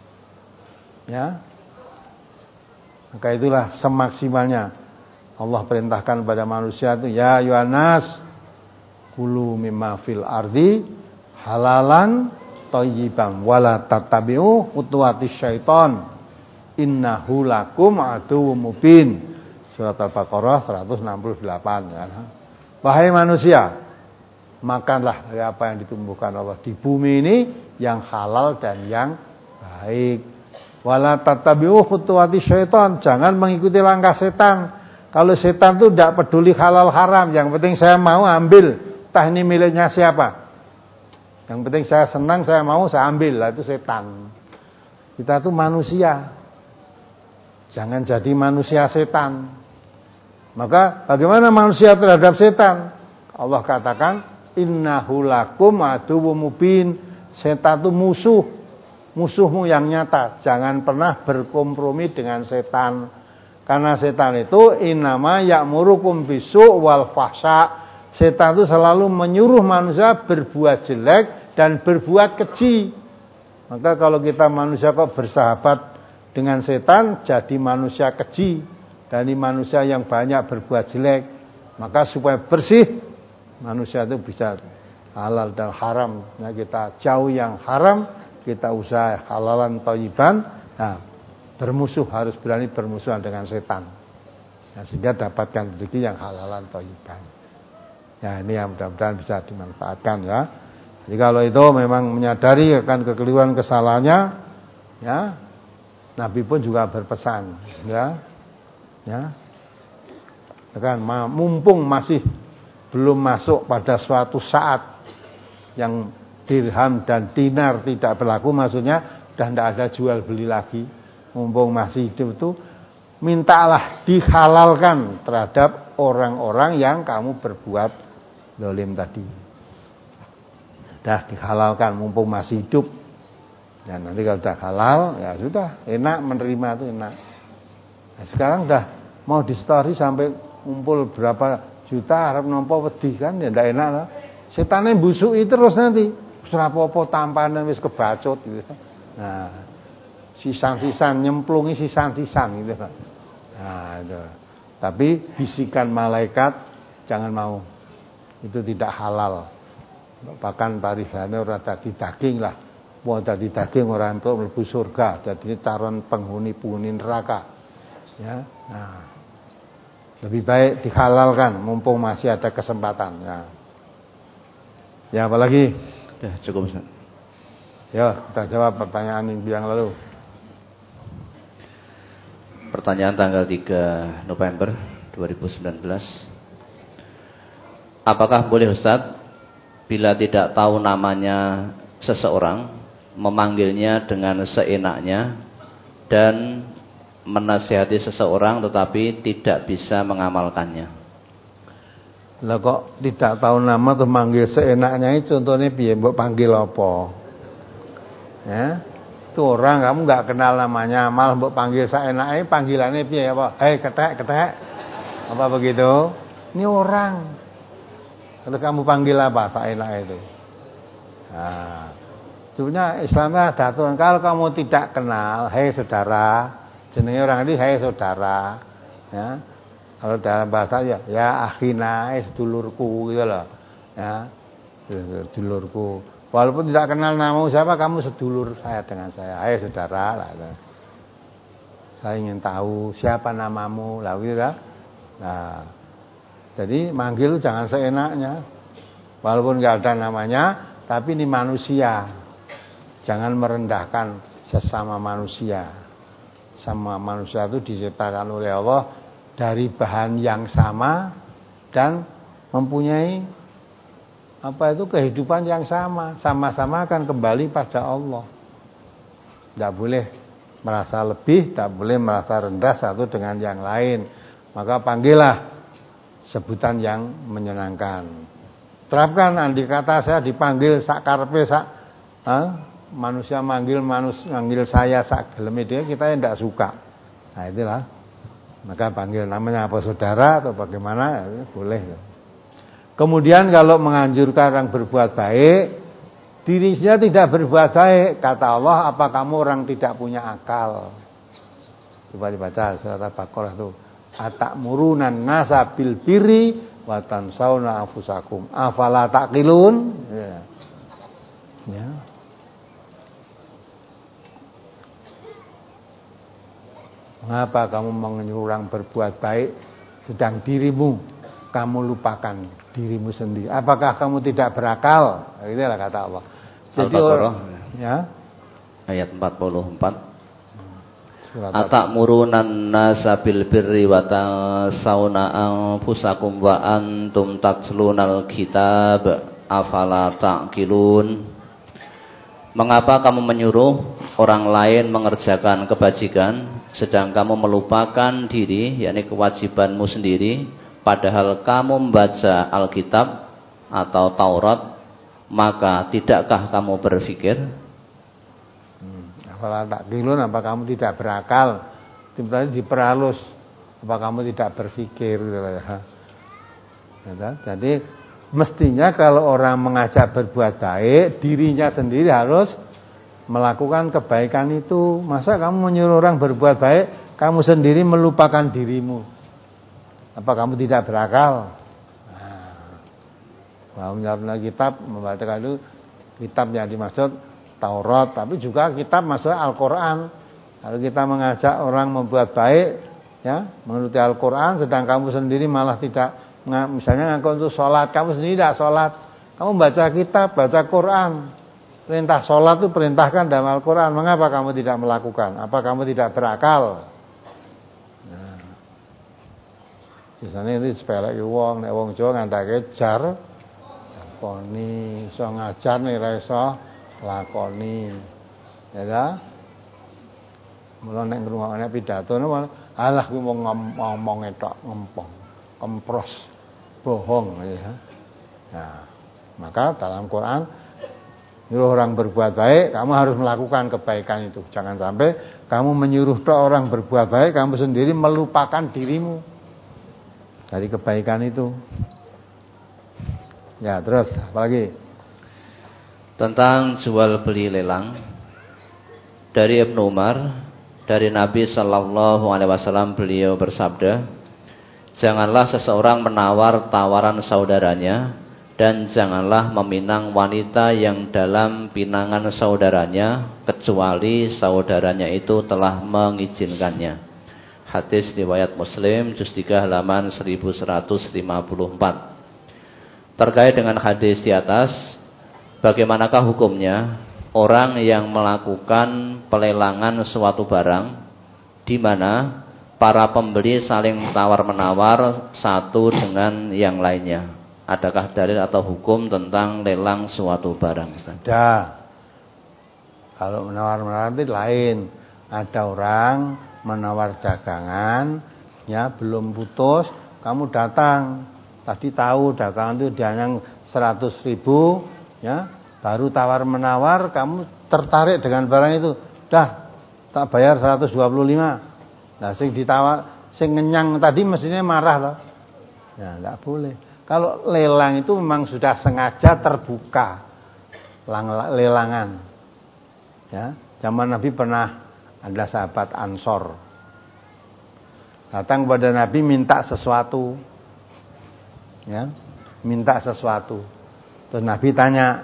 Ya, maka itulah semaksimalnya Allah perintahkan pada manusia itu, ya Yohanes, kulu mimma fil ardi halalan thayyiban wala tattabi'u khutuwatis syaiton innahu lakum aduwwum mubin. Surat Al-Baqarah seratus enam puluh delapan ya. Wahai manusia, makanlah dari apa yang ditumbuhkan Allah di bumi ini yang halal dan yang baik. Wala tattabi'u khutuwatis syaiton, jangan mengikuti langkah setan. Kalau setan itu tidak peduli halal haram, yang penting saya mau ambil, entah ini miliknya siapa. Yang penting saya senang, saya mau, saya ambil. Lah itu setan. Kita tuh manusia. Jangan jadi manusia setan. Maka bagaimana manusia terhadap setan? Allah katakan, innahu lakum aduwwum mubin. Setan itu musuh. Musuhmu yang nyata. Jangan pernah berkompromi dengan setan. Karena setan itu innama ya'murukum bisu' wal fahsya. Setan itu selalu menyuruh manusia berbuat jelek dan berbuat keji. Maka kalau kita manusia kok bersahabat dengan setan, jadi manusia keji, dari manusia yang banyak berbuat jelek. Maka supaya bersih, manusia itu bisa halal dan haram. Nah, kita jauh yang haram, kita usaha halalan thayyiban. Nah, bermusuh, harus berani bermusuhan dengan setan. Nah, sehingga dapatkan rezeki yang halalan thayyiban. Ya, ini yang mudah-mudahan bisa dimanfaatkan ya. Jadi kalau itu memang menyadari akan kekeliruan kesalahannya, ya, Nabi pun juga berpesan, ya, ya, kan, mumpung masih belum masuk pada suatu saat yang dirham dan dinar tidak berlaku, maksudnya sudah tidak ada jual beli lagi, mumpung masih hidup itu, mintalah dihalalkan terhadap orang-orang yang kamu berbuat zalim tadi. Dah dihalalkan mumpung masih hidup. Dan nanti kalau sudah halal, ya sudah, enak menerima itu enak. Nah, sekarang udah mau di story sampai kumpul berapa juta, harap nompo wedi kan, ya ndak enak lah. Setane busui terus nanti. Wis ora apa-apa tampanan wis kebacut gitu. Nah, sisan-sisan nyemplungi sisan-sisan gitu. Nah, itu. Tapi bisikan malaikat jangan mau. Itu tidak halal. Bahkan parisane ora dadi daging lah. Mau dadi daging ora entuk mlebu surga, dadi calon penghuni-penghuni neraka. Ya. Nah, lebih baik dihalalkan mumpung masih ada kesempatan. Ya. Ya, apalagi? Ya, cukup Ustaz. Ya, kita jawab pertanyaan minggu yang lalu. Pertanyaan tanggal tiga November dua ribu sembilan belas. Apakah boleh Ustaz bila tidak tahu namanya seseorang memanggilnya dengan seenaknya dan menasihati seseorang tetapi tidak bisa mengamalkannya? Lah kok tidak tahu nama tuh manggil seenaknya itu contohnya piye, mbok panggil apa? Ya. Itu orang kamu enggak kenal namanya, malah mbok panggil seenaknya, panggilannya piye apa? Hei ketek, ketek. Apa begitu? Ini orang. Kalau kamu panggil apa seenaknya itu? Nah, sebenarnya Islamnya ada aturan. Kalau kamu tidak kenal, hei saudara, jenenge orang ini hei saudara, ya. Kalau dalam bahasa ya, ya akhina, sedulurku gitu loh. Ya. Sedulurku. Walaupun tidak kenal namamu siapa, kamu sedulur saya dengan saya. Hai saudara lah. Saya ingin tahu siapa namamu, lah gitu lah. Nah, jadi manggil jangan seenaknya. Walaupun enggak ada namanya, tapi ini manusia. Jangan merendahkan sesama manusia. Sama manusia itu diciptakan oleh Allah dari bahan yang sama dan mempunyai apa itu kehidupan yang sama, sama-sama akan kembali pada Allah. Tidak boleh merasa lebih, tidak boleh merasa rendah satu dengan yang lain. Maka panggillah sebutan yang menyenangkan. Terapkan andai kata saya dipanggil sak karepe sak, eh, manusia manggil manusia manggil saya sak geleme dhewe, kita tidak suka. Nah itulah. Maka panggil namanya apa saudara atau bagaimana, ya, boleh. Kemudian kalau menganjurkan orang berbuat baik, dirinya tidak berbuat baik. Kata Allah, apa kamu orang tidak punya akal? Coba dibaca surat Al-Baqarah itu. Atakmurunan nasa bil birri wa tansawna anfusakum. Afala taqilun? Ya. Ya. Mengapa kamu menyuruh orang berbuat baik sedang dirimu kamu lupakan dirimu sendiri? Apakah kamu tidak berakal? Itulah kata Allah. Jadi Al-Baqarah ya. Ayat empat puluh empat. Atakmurunan nasa bil birri wa tansawna anfusakum wa antum tatlunal kitab afala taqilun. Mengapa kamu menyuruh orang lain mengerjakan kebajikan sedang kamu melupakan diri, yakni kewajibanmu sendiri, padahal kamu membaca Alkitab atau Taurat, maka tidakkah kamu berpikir? Afala taqilun, apa kamu tidak berakal? Tiba-tiba diperhalus, apa kamu tidak berpikir? Jadi mestinya kalau orang mengajak berbuat baik, dirinya sendiri harus melakukan kebaikan itu. Masa kamu menyuruh orang berbuat baik, kamu sendiri melupakan dirimu? Apa kamu tidak berakal? Nah, menyiapkan kitab, membacakan itu kitab yang dimaksud Taurat, tapi juga kitab maksud Al-Quran. Kalau kita mengajak orang membuat baik, ya, menuruti Al-Quran, sedang kamu sendiri malah tidak. Misalnya ngaku untuk sholat, kamu sendiri tidak sholat, kamu baca kitab, baca Quran, perintah sholat itu perintahkan dalam Al-Quran, mengapa kamu tidak melakukan? Apa kamu tidak berakal? Nah, misalnya ini sepele wong, nek wong Jawa ngandake jar, lakoni, iso ngajar nih iso lakoni, ya dah. Mula nek ngrungokne pidato niku alah kuwi wong ngomong tok ngempong, kempros. Bohong ya. Nah, maka dalam Quran nyuruh orang berbuat baik, kamu harus melakukan kebaikan itu. Jangan sampai kamu menyuruh orang berbuat baik, kamu sendiri melupakan dirimu dari kebaikan itu. Ya, terus apalagi? Tentang jual beli lelang dari Ibnu Umar, dari Nabi Sallallahu Alaihi Wasallam, beliau bersabda, janganlah seseorang menawar tawaran saudaranya, dan janganlah meminang wanita yang dalam pinangan saudaranya kecuali saudaranya itu telah mengizinkannya. Hadis riwayat Muslim juz tiga halaman seribu seratus lima puluh empat. Terkait dengan hadis di atas, bagaimanakah hukumnya orang yang melakukan pelelangan suatu barang di mana para pembeli saling tawar-menawar satu dengan yang lainnya? Adakah dalil atau hukum tentang lelang suatu barang? Ada. Kalau menawar-menawar itu lain. Ada orang menawar dagangan, ya belum putus, kamu datang. Tadi tahu dagangan itu dianyang seratus ribu, ya baru tawar-menawar, kamu tertarik dengan barang itu. Dah, tak bayar seratus dua puluh lima. Nah, sing ditawar, sing ngenyang tadi mestinya marah loh. Ya, enggak boleh. Kalau lelang itu memang sudah sengaja terbuka lelangan. Ya, zaman Nabi pernah ada sahabat Ansor datang kepada Nabi minta sesuatu. Ya, minta sesuatu. Terus Nabi tanya,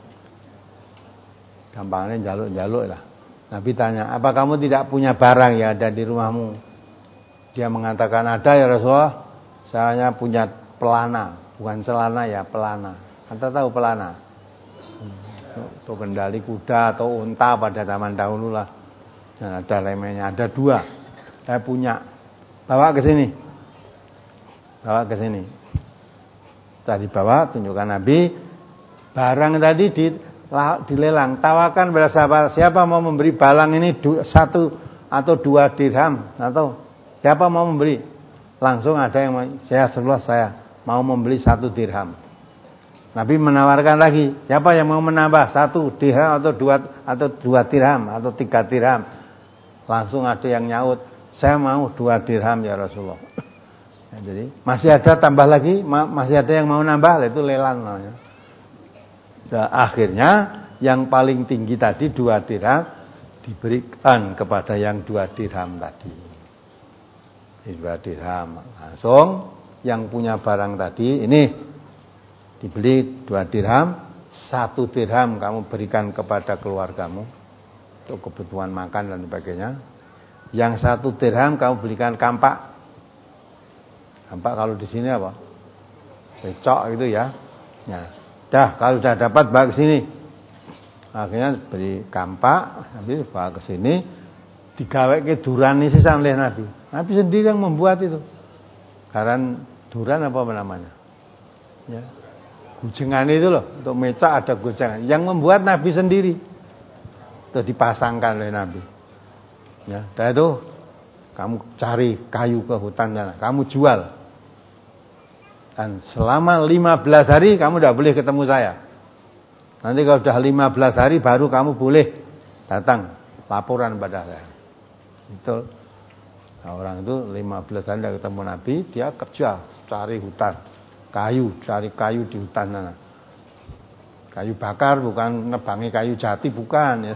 gampangnya jaluk-jaluk lah. Nabi tanya, apa kamu tidak punya barang yang ada di rumahmu? Dia mengatakan, ada ya Rasulullah. Saya hanya punya pelana, bukan celana ya, pelana. Anda tahu pelana? Itu kendali kuda atau unta pada zaman dahulu lah. Dan ada lemenya, ada dua. Saya punya. Bawa ke sini. Bawa ke sini. Tadi bawa, tunjukkan Nabi. Barang tadi di dilelang, tawarkan pada siapa, siapa mau memberi balang ini du, satu atau dua dirham, atau siapa mau memberi? Langsung ada yang, saya Rasulullah saya mau membeli satu dirham. Nabi menawarkan lagi, siapa yang mau menambah satu dirham atau dua atau dua dirham atau tiga dirham? Langsung ada yang nyaut, saya mau dua dirham ya Rasulullah. Ya, jadi masih ada tambah lagi, ma- masih ada yang mau nambah, itu lelang namanya. Dan akhirnya yang paling tinggi tadi dua dirham diberikan kepada yang dua dirham tadi. Di dua dirham langsung yang punya barang tadi ini dibeli dua dirham, satu dirham kamu berikan kepada keluargamu untuk kebutuhan makan dan sebagainya. Yang satu dirham kamu belikan kampak. Kampak kalau di sini apa? Becok gitu ya. Ya. Dah kalau sudah dapat bawa ke sini. Akhirnya beri kampak, nanti bawa ke sini, digaweke durane sisan oleh Nabi. Nabi sendiri yang membuat itu. Karan duran apa namanya? Ya. Gujengan itu loh, untuk mecak ada gujengan. Yang membuat Nabi sendiri. Itu dipasangkan oleh Nabi. Ya, dan itu kamu cari kayu ke hutan sana, kamu jual. Dan selama lima belas hari kamu tidak boleh ketemu saya. Nanti kalau sudah lima belas hari baru kamu boleh datang laporan pada saya. Itu nah, orang itu lima belas hari tidak ketemu Nabi, dia kerja cari hutan, kayu, cari kayu di hutan sana. Kayu bakar bukan nebangi kayu jati bukan ya.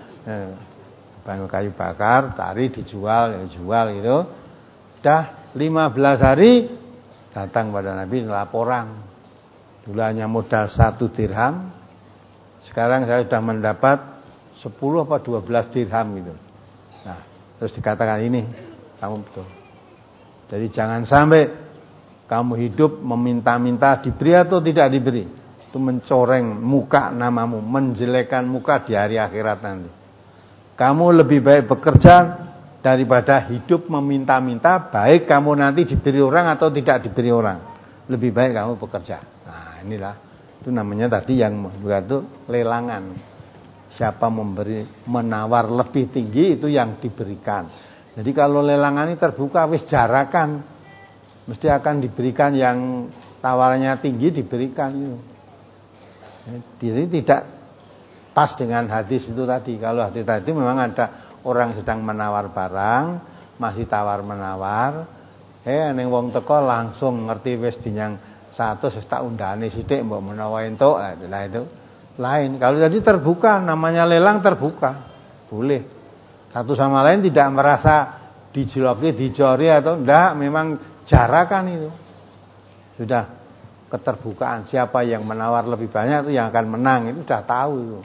Nebangi kayu bakar, cari dijual, ya jual gitu. Dah lima belas hari datang pada Nabi laporan. Dulu hanya modal satu dirham. Sekarang saya sudah mendapat sepuluh atau dua belas dirham gitu. Nah, terus dikatakan ini kamu betul. Jadi jangan sampai kamu hidup meminta-minta diberi atau tidak diberi. Itu mencoreng muka namamu, menjelekkan muka di hari akhirat nanti. Kamu lebih baik bekerja daripada hidup meminta-minta, baik kamu nanti diberi orang atau tidak diberi orang. Lebih baik kamu bekerja. Nah, inilah itu namanya tadi yang membuat itu lelangan. Siapa memberi menawar lebih tinggi itu yang diberikan. Jadi kalau lelangan ini terbuka wis jarakan, mesti akan diberikan yang tawarannya tinggi diberikan itu. Jadi tidak pas dengan hadis itu tadi. Kalau hadis tadi memang ada orang sedang menawar barang, masih tawar menawar, eh ning wong teko langsung ngerti wis dinyang seratus wis tak undane sithik mbok menawa entuk. Lah itu lain. Kalau tadi terbuka, namanya lelang terbuka. Boleh. Satu sama lain tidak merasa dijeloki, dicori atau enggak, memang jarakan itu. Sudah keterbukaan, siapa yang menawar lebih banyak itu yang akan menang, itu sudah tahu itu.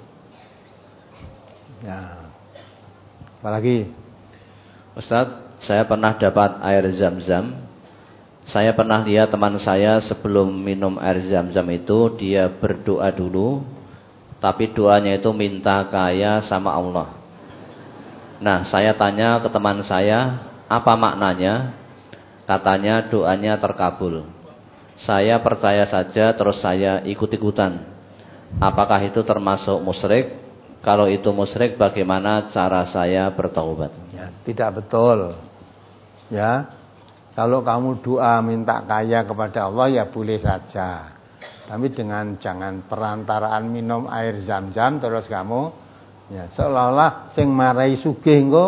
Ya. Apalagi Ustadz, saya pernah dapat air zam-zam. Saya pernah lihat teman saya sebelum minum air zam-zam itu dia berdoa dulu, tapi doanya itu minta kaya sama Allah. Nah, saya tanya ke teman saya, apa maknanya? Katanya doanya terkabul. Saya percaya saja terus saya ikut-ikutan. Apakah itu termasuk musyrik? Kalau itu musyrik, bagaimana cara saya bertaubat? Ya, tidak betul. Ya, kalau kamu doa minta kaya kepada Allah ya boleh saja. Tapi dengan jangan perantaraan minum air zam-zam terus kamu ya seolah-olah sing marai sugih engko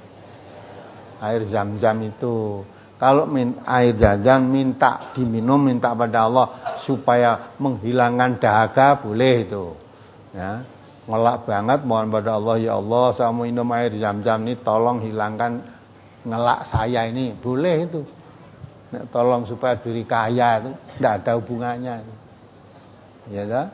air zam-zam itu. Kalau min, air zam-zam minta diminum, minta pada Allah supaya menghilangkan dahaga, boleh itu. Ya, ngelak banget mohon pada Allah, ya Allah saya mau minum air zam-zam ini tolong hilangkan ngelak saya ini, boleh itu. Nek tolong supaya diri kaya itu tidak ada hubungannya itu. Ya dah.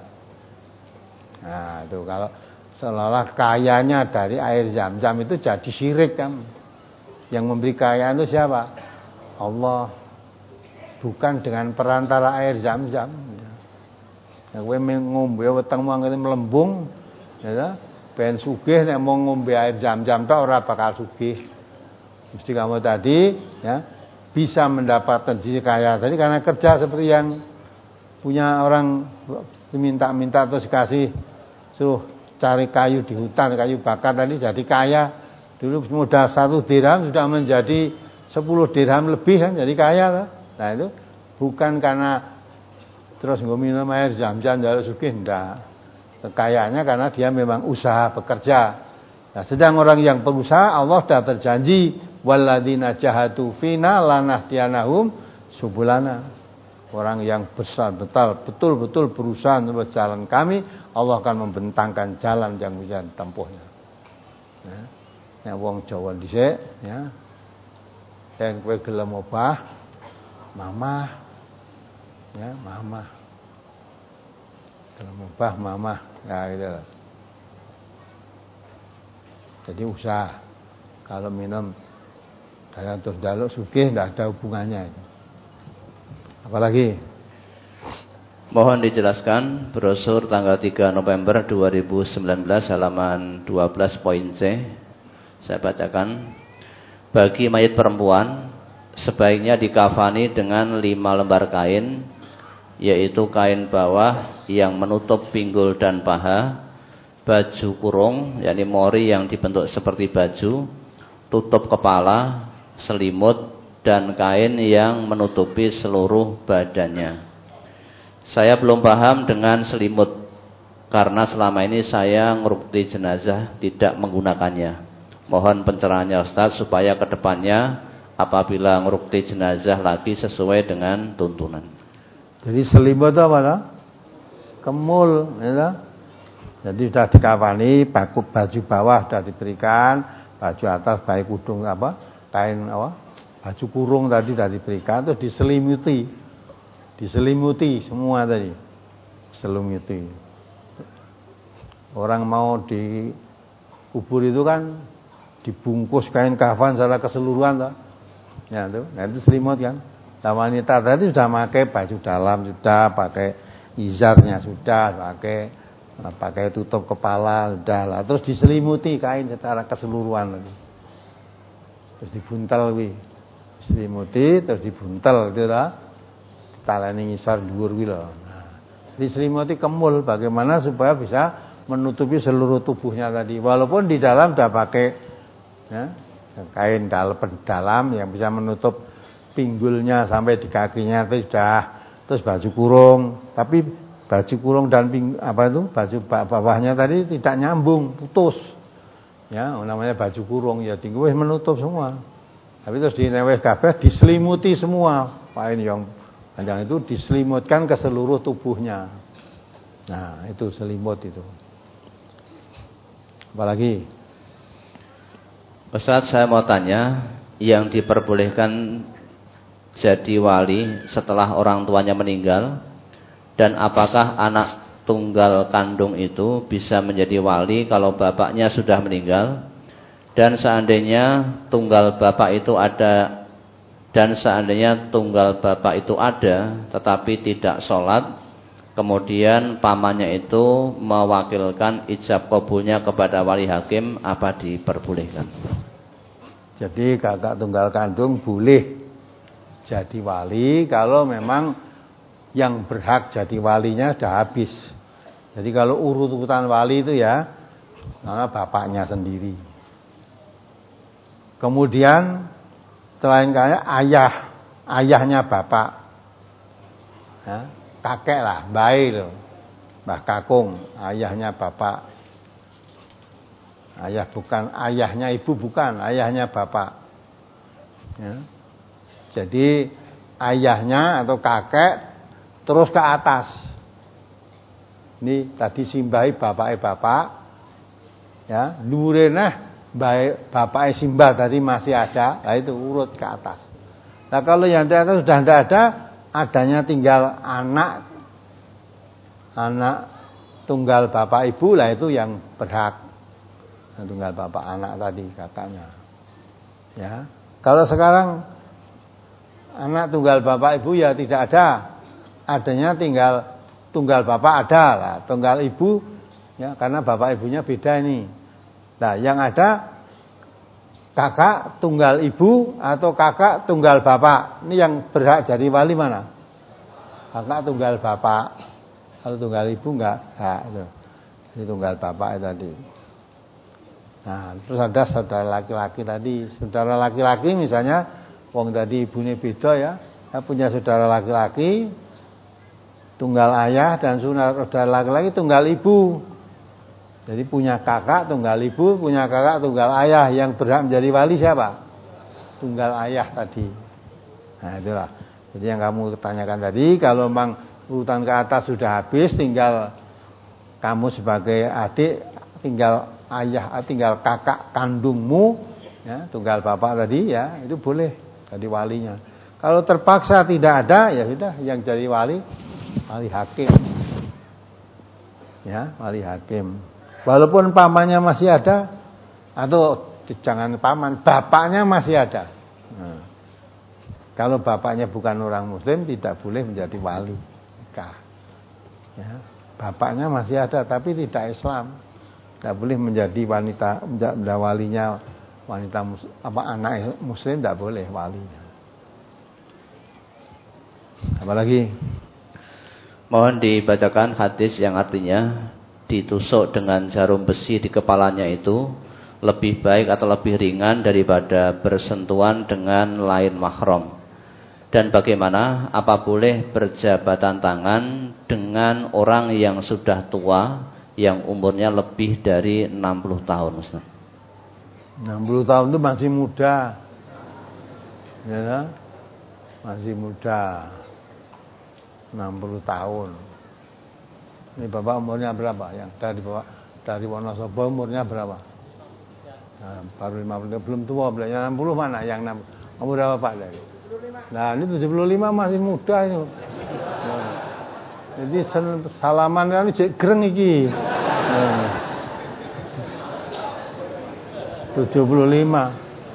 Nah, itu kalau seolah-olah kayanya dari air zam-zam itu jadi syirik kan. Yang memberi kaya itu siapa? Allah, bukan dengan perantara air zam-zam. Ya, kowe ngombe wetengmu anggere melembung, ya, ben sugih nek mau ngombe air zam-zam tok ora bakal sugih. Mesti kamu tadi, ya, bisa mendapatkan diri kaya. Tadi karena kerja seperti yang punya orang diminta-minta terus kasih suruh cari kayu di hutan, kayu bakar tadi jadi kaya. Dulu modal satu dirham sudah menjadi sepuluh dirham lebih kan jadi kaya lah. Nah itu bukan karena terus nggak minum air zam-zam jalur sugih, enggak. Kekayaannya karena dia memang usaha bekerja. Nah, sedang orang yang berusaha Allah sudah berjanji walladzina jahadu fina lanahdiyanahum subulana. orang yang besar betul betul-betul berusaha untuk jalan kami, Allah akan membentangkan jalan yang bisa ditempuhnya. Ya, ya wong Jawa dhisik ya. Yen kowe gelem obah, mamah. Ya, mamah. Gelem obah mamah. Ya gitu. Jadi usaha. Kalau minum dalam terus jaluk sugih tidak ada hubungannya. Apalagi? Mohon dijelaskan brosur tanggal tiga November dua ribu sembilan belas halaman dua belas poin C. Saya bacakan. Bagi mayit perempuan sebaiknya dikafani dengan lima lembar kain, yaitu kain bawah yang menutup pinggul dan paha, baju kurung yakni mori yang dibentuk seperti baju, tutup kepala, selimut, dan kain yang menutupi seluruh badannya. Saya belum paham dengan selimut karena selama ini saya ngerukti jenazah tidak menggunakannya. Mohon pencerahannya Ustaz supaya kedepannya apabila ngerukti jenazah lagi sesuai dengan tuntunan. Jadi selimut apa lah? Kemul, ya. Jadi sudah dikafani, baju bawah sudah diberikan, baju atas baik kudung apa, kain apa, baju kurung tadi sudah diberikan, terus diselimuti, diselimuti semua tadi, selimuti. Orang mau dikubur itu kan dibungkus kain kafan secara keseluruhan, toh. Ya itu, nah itu selimut kan. Nah, wanita tadi sudah pakai baju dalam, sudah pakai izarnya, sudah pakai pakai tutup kepala, sudah lah. Terus diselimuti kain secara keseluruhan lagi. Terus dibuntel wi, diselimuti, terus dibuntel gitu lah. Taleni ngisar dhuwur wi lho. Nah, diselimuti kemul, bagaimana supaya bisa menutupi seluruh tubuhnya tadi. Walaupun di dalam sudah pakai ya, kain dalam yang bisa menutup pinggulnya sampai di kakinya itu sudah, terus baju kurung, tapi baju kurung dan ping, apa itu baju bawahnya tadi tidak nyambung, putus, ya namanya baju kurung ya tinggi wes menutup semua, tapi terus dineweh kabeh diselimuti semua, kain yang panjang itu diselimutkan ke seluruh tubuhnya. Nah itu selimut itu. Apalagi? Ustaz, saya mau tanya, yang diperbolehkan jadi wali setelah orang tuanya meninggal, dan apakah anak tunggal kandung itu bisa menjadi wali kalau bapaknya sudah meninggal, dan seandainya tunggal bapak itu ada dan seandainya tunggal bapak itu ada tetapi tidak sholat, kemudian pamannya itu mewakilkan ijab kabulnya kepada wali hakim, apa diperbolehkan? Jadi kakak tunggal kandung boleh jadi wali kalau memang yang berhak jadi walinya sudah habis. Jadi kalau urut-urutan wali itu ya karena bapaknya sendiri. Kemudian selain kaya ayah, ayahnya bapak, ya, kakek lah, bayi loh, Mbah Kakung, ayahnya bapak. Ayah bukan, ayahnya ibu bukan, ayahnya bapak. Ya. Jadi ayahnya atau kakek terus ke atas. Ini tadi simbahi bapake bapak, ya, nurena baik bapake simbah tadi masih ada, nah itu urut ke atas. Nah kalau yang di atas sudah tidak ada, adanya tinggal anak, anak tunggal bapak ibu lah itu yang berhak. Tunggal bapak anak tadi kakaknya. Ya, kalau sekarang anak tunggal bapak ibu ya tidak ada, adanya tinggal tunggal bapak ada lah, tunggal ibu ya karena bapak ibunya beda ini. Nah yang ada kakak tunggal ibu atau kakak tunggal bapak, ini yang berhak jadi wali mana? Kakak tunggal bapak, kalau tunggal ibu enggak, enggak itu. Jadi tunggal bapak tadi. Nah, terus ada saudara laki-laki tadi, saudara laki-laki misalnya wong tadi ibunya beda ya, ya punya saudara laki-laki tunggal ayah dan saudara laki-laki tunggal ibu. Jadi punya kakak tunggal ibu, punya kakak tunggal ayah, yang berhak menjadi wali siapa? Tunggal ayah tadi. Nah, itulah. Jadi yang kamu tanyakan tadi, kalau memang urutan ke atas sudah habis, tinggal kamu sebagai adik, tinggal ayah, tinggal kakak kandungmu, ya, tunggal bapak tadi, ya, itu boleh jadi walinya. Kalau terpaksa tidak ada, ya sudah, yang jadi wali, wali hakim, ya, wali hakim. Walaupun pamannya masih ada, atau jangan paman, bapaknya masih ada. Nah, kalau bapaknya bukan orang Muslim, tidak boleh menjadi wali. Ya, bapaknya masih ada, tapi tidak Islam, tidak boleh menjadi wanita, menjadi walinya wanita apa anak Muslim, tidak boleh walinya. Apalagi? Mohon dibacakan hadis yang artinya ditusuk dengan jarum besi di kepalanya itu lebih baik atau lebih ringan daripada bersentuhan dengan lain mahram. Dan bagaimana, apa boleh berjabatan tangan dengan orang yang sudah tua, yang umurnya lebih dari enam puluh tahun, Ustaz? enam puluh tahun itu masih muda, ya, masih muda, enam puluh tahun. Ini bapak umurnya berapa? Yang dari bapak dari Wonosobo umurnya berapa? Nah, baru lima puluh, belum tua, belum enam puluh mana? Yang enam puluh. Kamu berapa Pak dari? Nah, ini tujuh puluh lima masih muda ini. Nah, jadi salaman kan cek greng iki. Nah, tujuh puluh lima.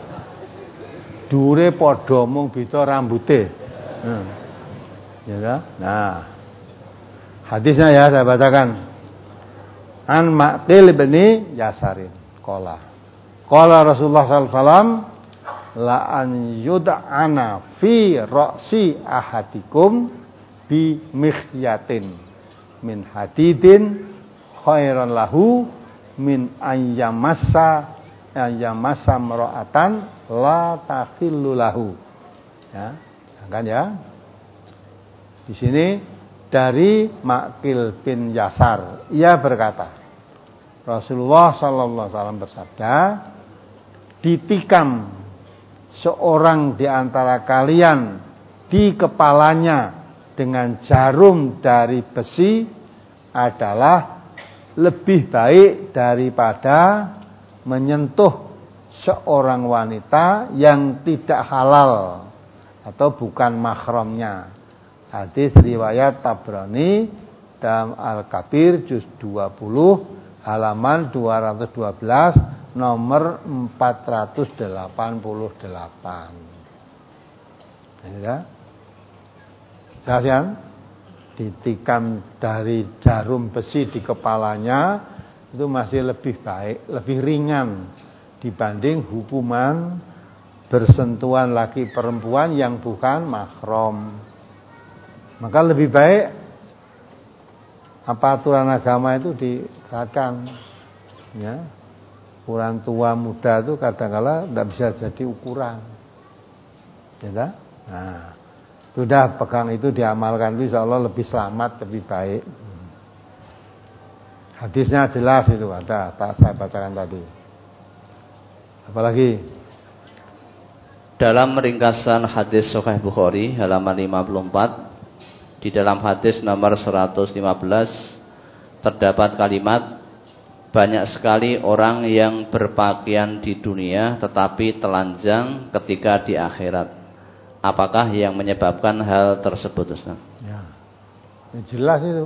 Dure padha mung beda rambute. Nah. Ya, nah. Hadisnya ya saya bacakan. An Ma'qil bin Yasarin qala. Qala Rasulullah sallallahu alaihi wasallam, la an yud'ana fi ra'si ahadikum bi mikhyatin min hadidin khairan lahu min ayyamassa ayyamassa mar'atan la takhillu lahu. Ya, sedangkan ya. Di sini dari Ma'qil bin Yasar, ia berkata, Rasulullah sallallahu alaihi wasallam bersabda, ditikam seorang di antara kalian di kepalanya dengan jarum dari besi adalah lebih baik daripada menyentuh seorang wanita yang tidak halal atau bukan mahramnya. Hadis riwayat Tabrani dalam Al-Kabir juz dua puluh halaman dua ratus dua belas nomor empat ratus delapan puluh delapan. Ya. Kemudian ditikam dari jarum besi di kepalanya itu masih lebih baik, lebih ringan dibanding hukuman bersentuhan laki perempuan yang bukan mahram. Maka lebih baik apa aturan agama itu diterapkan, ya. Orang tua muda itu kadang-kala tidak bisa jadi ukuran, ya. Nah, sudah pegang itu, diamalkan itu, insya Allah lebih selamat, lebih baik. Hadisnya jelas itu ada, tak saya bacakan tadi. Apalagi dalam ringkasan hadis Sahih Bukhari halaman lima puluh empat. Di dalam hadis nomor seratus lima belas terdapat kalimat, banyak sekali orang yang berpakaian di dunia tetapi telanjang ketika di akhirat. Apakah yang menyebabkan hal tersebut, Ustaz? Ya, jelas itu.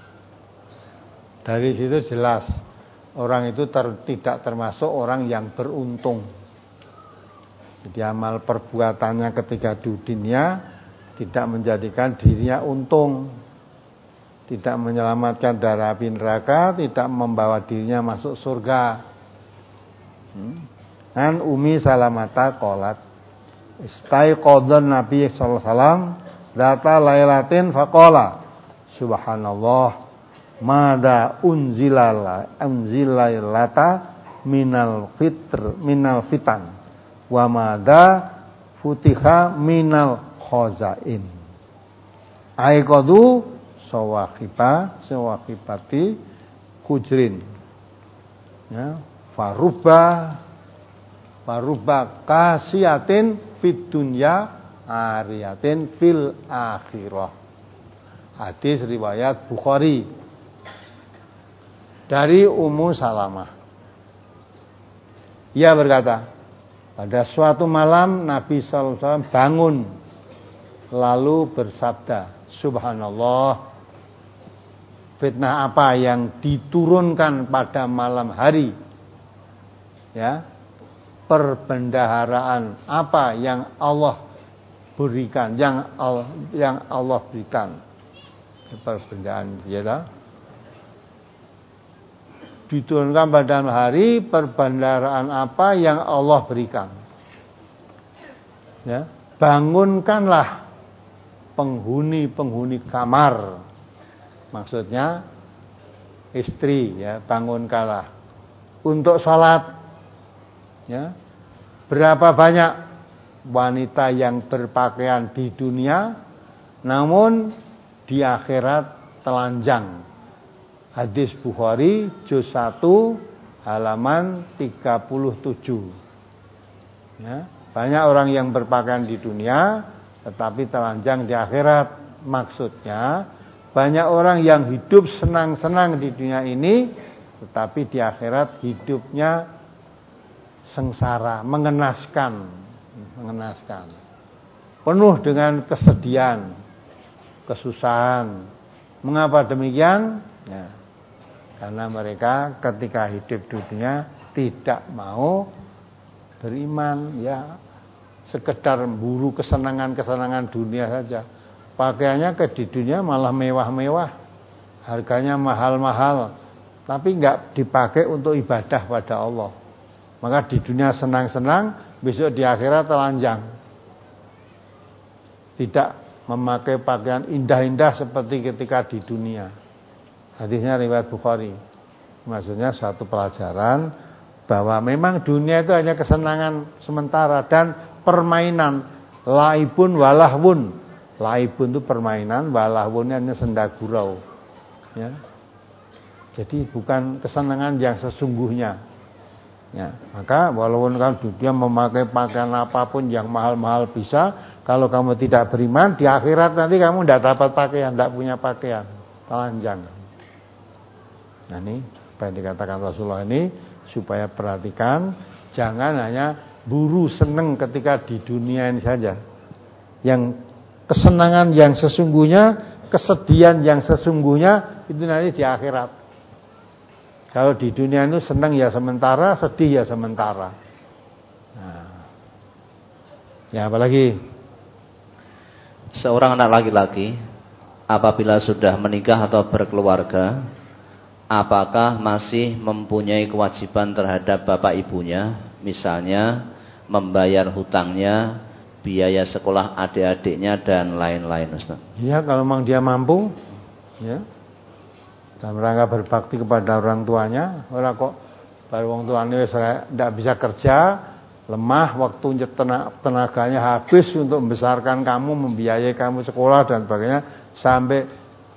Dari situ jelas orang itu ter, tidak termasuk orang yang beruntung. Jadi amal perbuatannya ketika di dunia tidak menjadikan dirinya untung, tidak menyelamatkan dari api neraka, tidak membawa dirinya masuk surga. Hmm. An Umi Salamata qalat, istaiqadhan Nabi sallallahu alaihi wasallam data lailatin faqala, subhanallah, mada unzilala unzilailata minal fitr minal fitan wa mada futiha minal khozain aiqadu sawaqiba sawaqibati kujrin, ya, faruba faruba kasiatin fid dunya ariyatin fil akhirah. Hadis riwayat Bukhari dari Ummu Salamah. Ia berkata, pada suatu malam Nabi sallallahu alaihi wasallam bangun lalu bersabda, Subhanallah, fitnah apa yang diturunkan pada malam hari? Ya, perbendaharaan apa yang Allah berikan, yang Allah, yang Allah berikan, perbendaharaan, ya, diturunkan pada malam hari, perbendaharaan apa yang Allah berikan. Ya, bangunkanlah penghuni-penghuni kamar. Maksudnya istri, ya, bangunkanlah untuk salat. Ya, berapa banyak wanita yang berpakaian di dunia, namun di akhirat telanjang. Hadis Bukhari juz satu halaman tiga puluh tujuh. Ya, banyak orang yang berpakaian di dunia tetapi telanjang di akhirat. Maksudnya banyak orang yang hidup senang-senang di dunia ini tetapi di akhirat hidupnya sengsara, mengenaskan, mengenaskan. Penuh dengan kesedihan, kesusahan. Mengapa demikian? Ya, karena mereka ketika hidup di dunia tidak mau beriman, ya, sekedar memburu kesenangan-kesenangan dunia saja. Pakaiannya ke di dunia malah mewah-mewah, harganya mahal-mahal, tapi enggak dipakai untuk ibadah pada Allah. Maka di dunia senang-senang, besok di akhirat telanjang. Tidak memakai pakaian indah-indah seperti ketika di dunia. Hadisnya riwayat Bukhari. Maksudnya suatu pelajaran bahwa memang dunia itu hanya kesenangan sementara dan permainan. Laibun walahwun. Laibun itu permainan, walahwun hanya senda gurau. Ya. Jadi bukan kesenangan yang sesungguhnya. Ya, maka walaupun kamu dunia memakai pakaian apapun yang mahal-mahal bisa, kalau kamu tidak beriman di akhirat nanti kamu tidak dapat pakaian, tidak punya pakaian, telanjang. Nah, ini apa yang dikatakan Rasulullah ini supaya perhatikan, jangan hanya buru seneng ketika di dunia ini saja. Yang kesenangan yang sesungguhnya, kesedihan yang sesungguhnya itu nanti di akhirat. Kalau di dunia itu senang ya sementara, sedih ya sementara. Nah, ya apalagi seorang anak laki-laki apabila sudah menikah atau berkeluarga, apakah masih mempunyai kewajiban terhadap bapak ibunya, misalnya membayar hutangnya, biaya sekolah adik-adiknya dan lain-lain, Ustaz? Ya, kalau memang dia mampu, ya. Dalam rangka berbakti kepada orang tuanya. Orang kok baru orang tuanya tidak bisa kerja, lemah, waktu tenaganya habis untuk membesarkan kamu, membiayai kamu sekolah dan sebagainya, sampai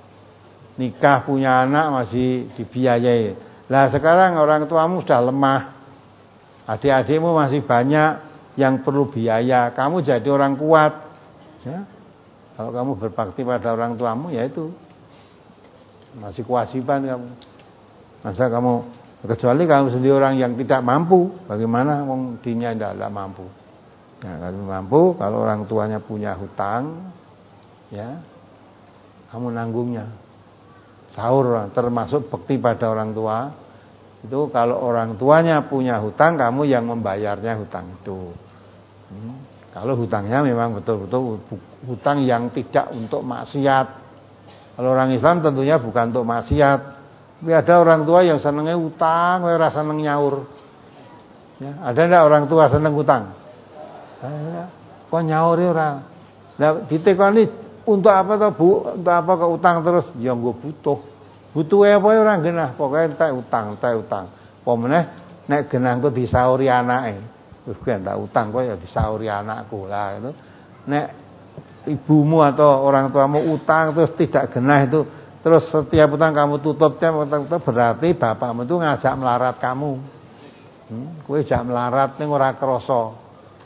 nikah punya anak masih dibiayai. Lah sekarang orang tuamu sudah lemah, adik-adikmu masih banyak yang perlu biaya, kamu jadi orang kuat, ya. Kalau kamu berbakti pada orang tuamu, ya itu masih kewajiban kamu. Masa kamu, kecuali kamu sendiri orang yang tidak mampu, bagaimana wong dinya tidak mampu. Ya, kalau mampu, kalau orang tuanya punya hutang, ya, kamu nanggungnya. Sahur termasuk bakti pada orang tua. Itu kalau orang tuanya punya hutang, kamu yang membayarnya hutang itu. Hmm. Kalau hutangnya memang betul-betul hutang yang tidak untuk maksiat. Kalau orang Islam tentunya bukan untuk maksiat. Tapi ada orang tua yang senengnya utang, ora seneng nyaur. Ya, ada enggak orang tua seneng utang? Ada. Kok nyaur ora? Nah, ditekoni untuk apa toh, Bu? Untuk apa ke utang terus? Ya nggo butuh. Butuh apa ora genah, pokoke entek utang, entek utang. Apa meneh nek genah engko disauri anake. Wis kuwi entek utang kok ya disauri anakku lah itu. Nek ibumu atau orang tuamu utang terus tidak genah itu, terus setiap utang kamu tutup, berarti bapakmu itu ngajak melarat kamu. Hmm, kowe jak melarat ning ora krasa.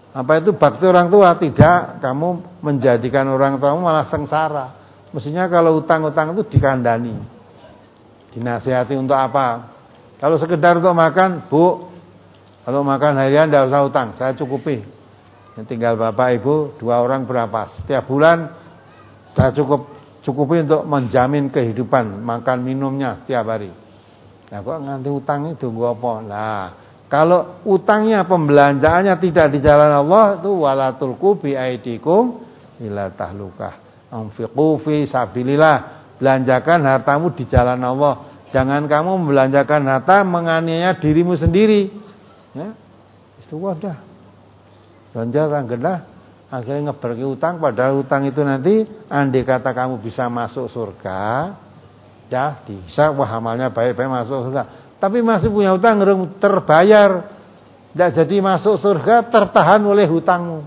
Apa itu bakti orang tua? Tidak, kamu menjadikan orang tuamu malah sengsara. Mestinya kalau utang-utang itu dikandani, dinasihati untuk apa? Kalau sekedar untuk makan, Bu, kalau makan harian tidak usah utang, saya cukupi. Yang tinggal bapak ibu dua orang berapa? Setiap bulan saya cukup cukupi untuk menjamin kehidupan makan minumnya setiap hari. Nah kok nganti utang itu gua apa? Nah kalau utangnya pembelanjaannya tidak di jalan Allah itu walatul kubi aidikum ila tahlukah. Anfiqu fi sabilillah, belanjakan hartamu di jalan Allah. Jangan kamu membelanjakan harta menganiaya dirimu sendiri. Ya. Itu wadah. Belanja orang genah akhirnya ngeberki utang, padahal utang itu nanti andai kata kamu bisa masuk surga, ya bisa wah amalnya baik-baik masuk surga. Tapi masih punya utang terbayar, tidak jadi masuk surga, tertahan oleh hutangmu.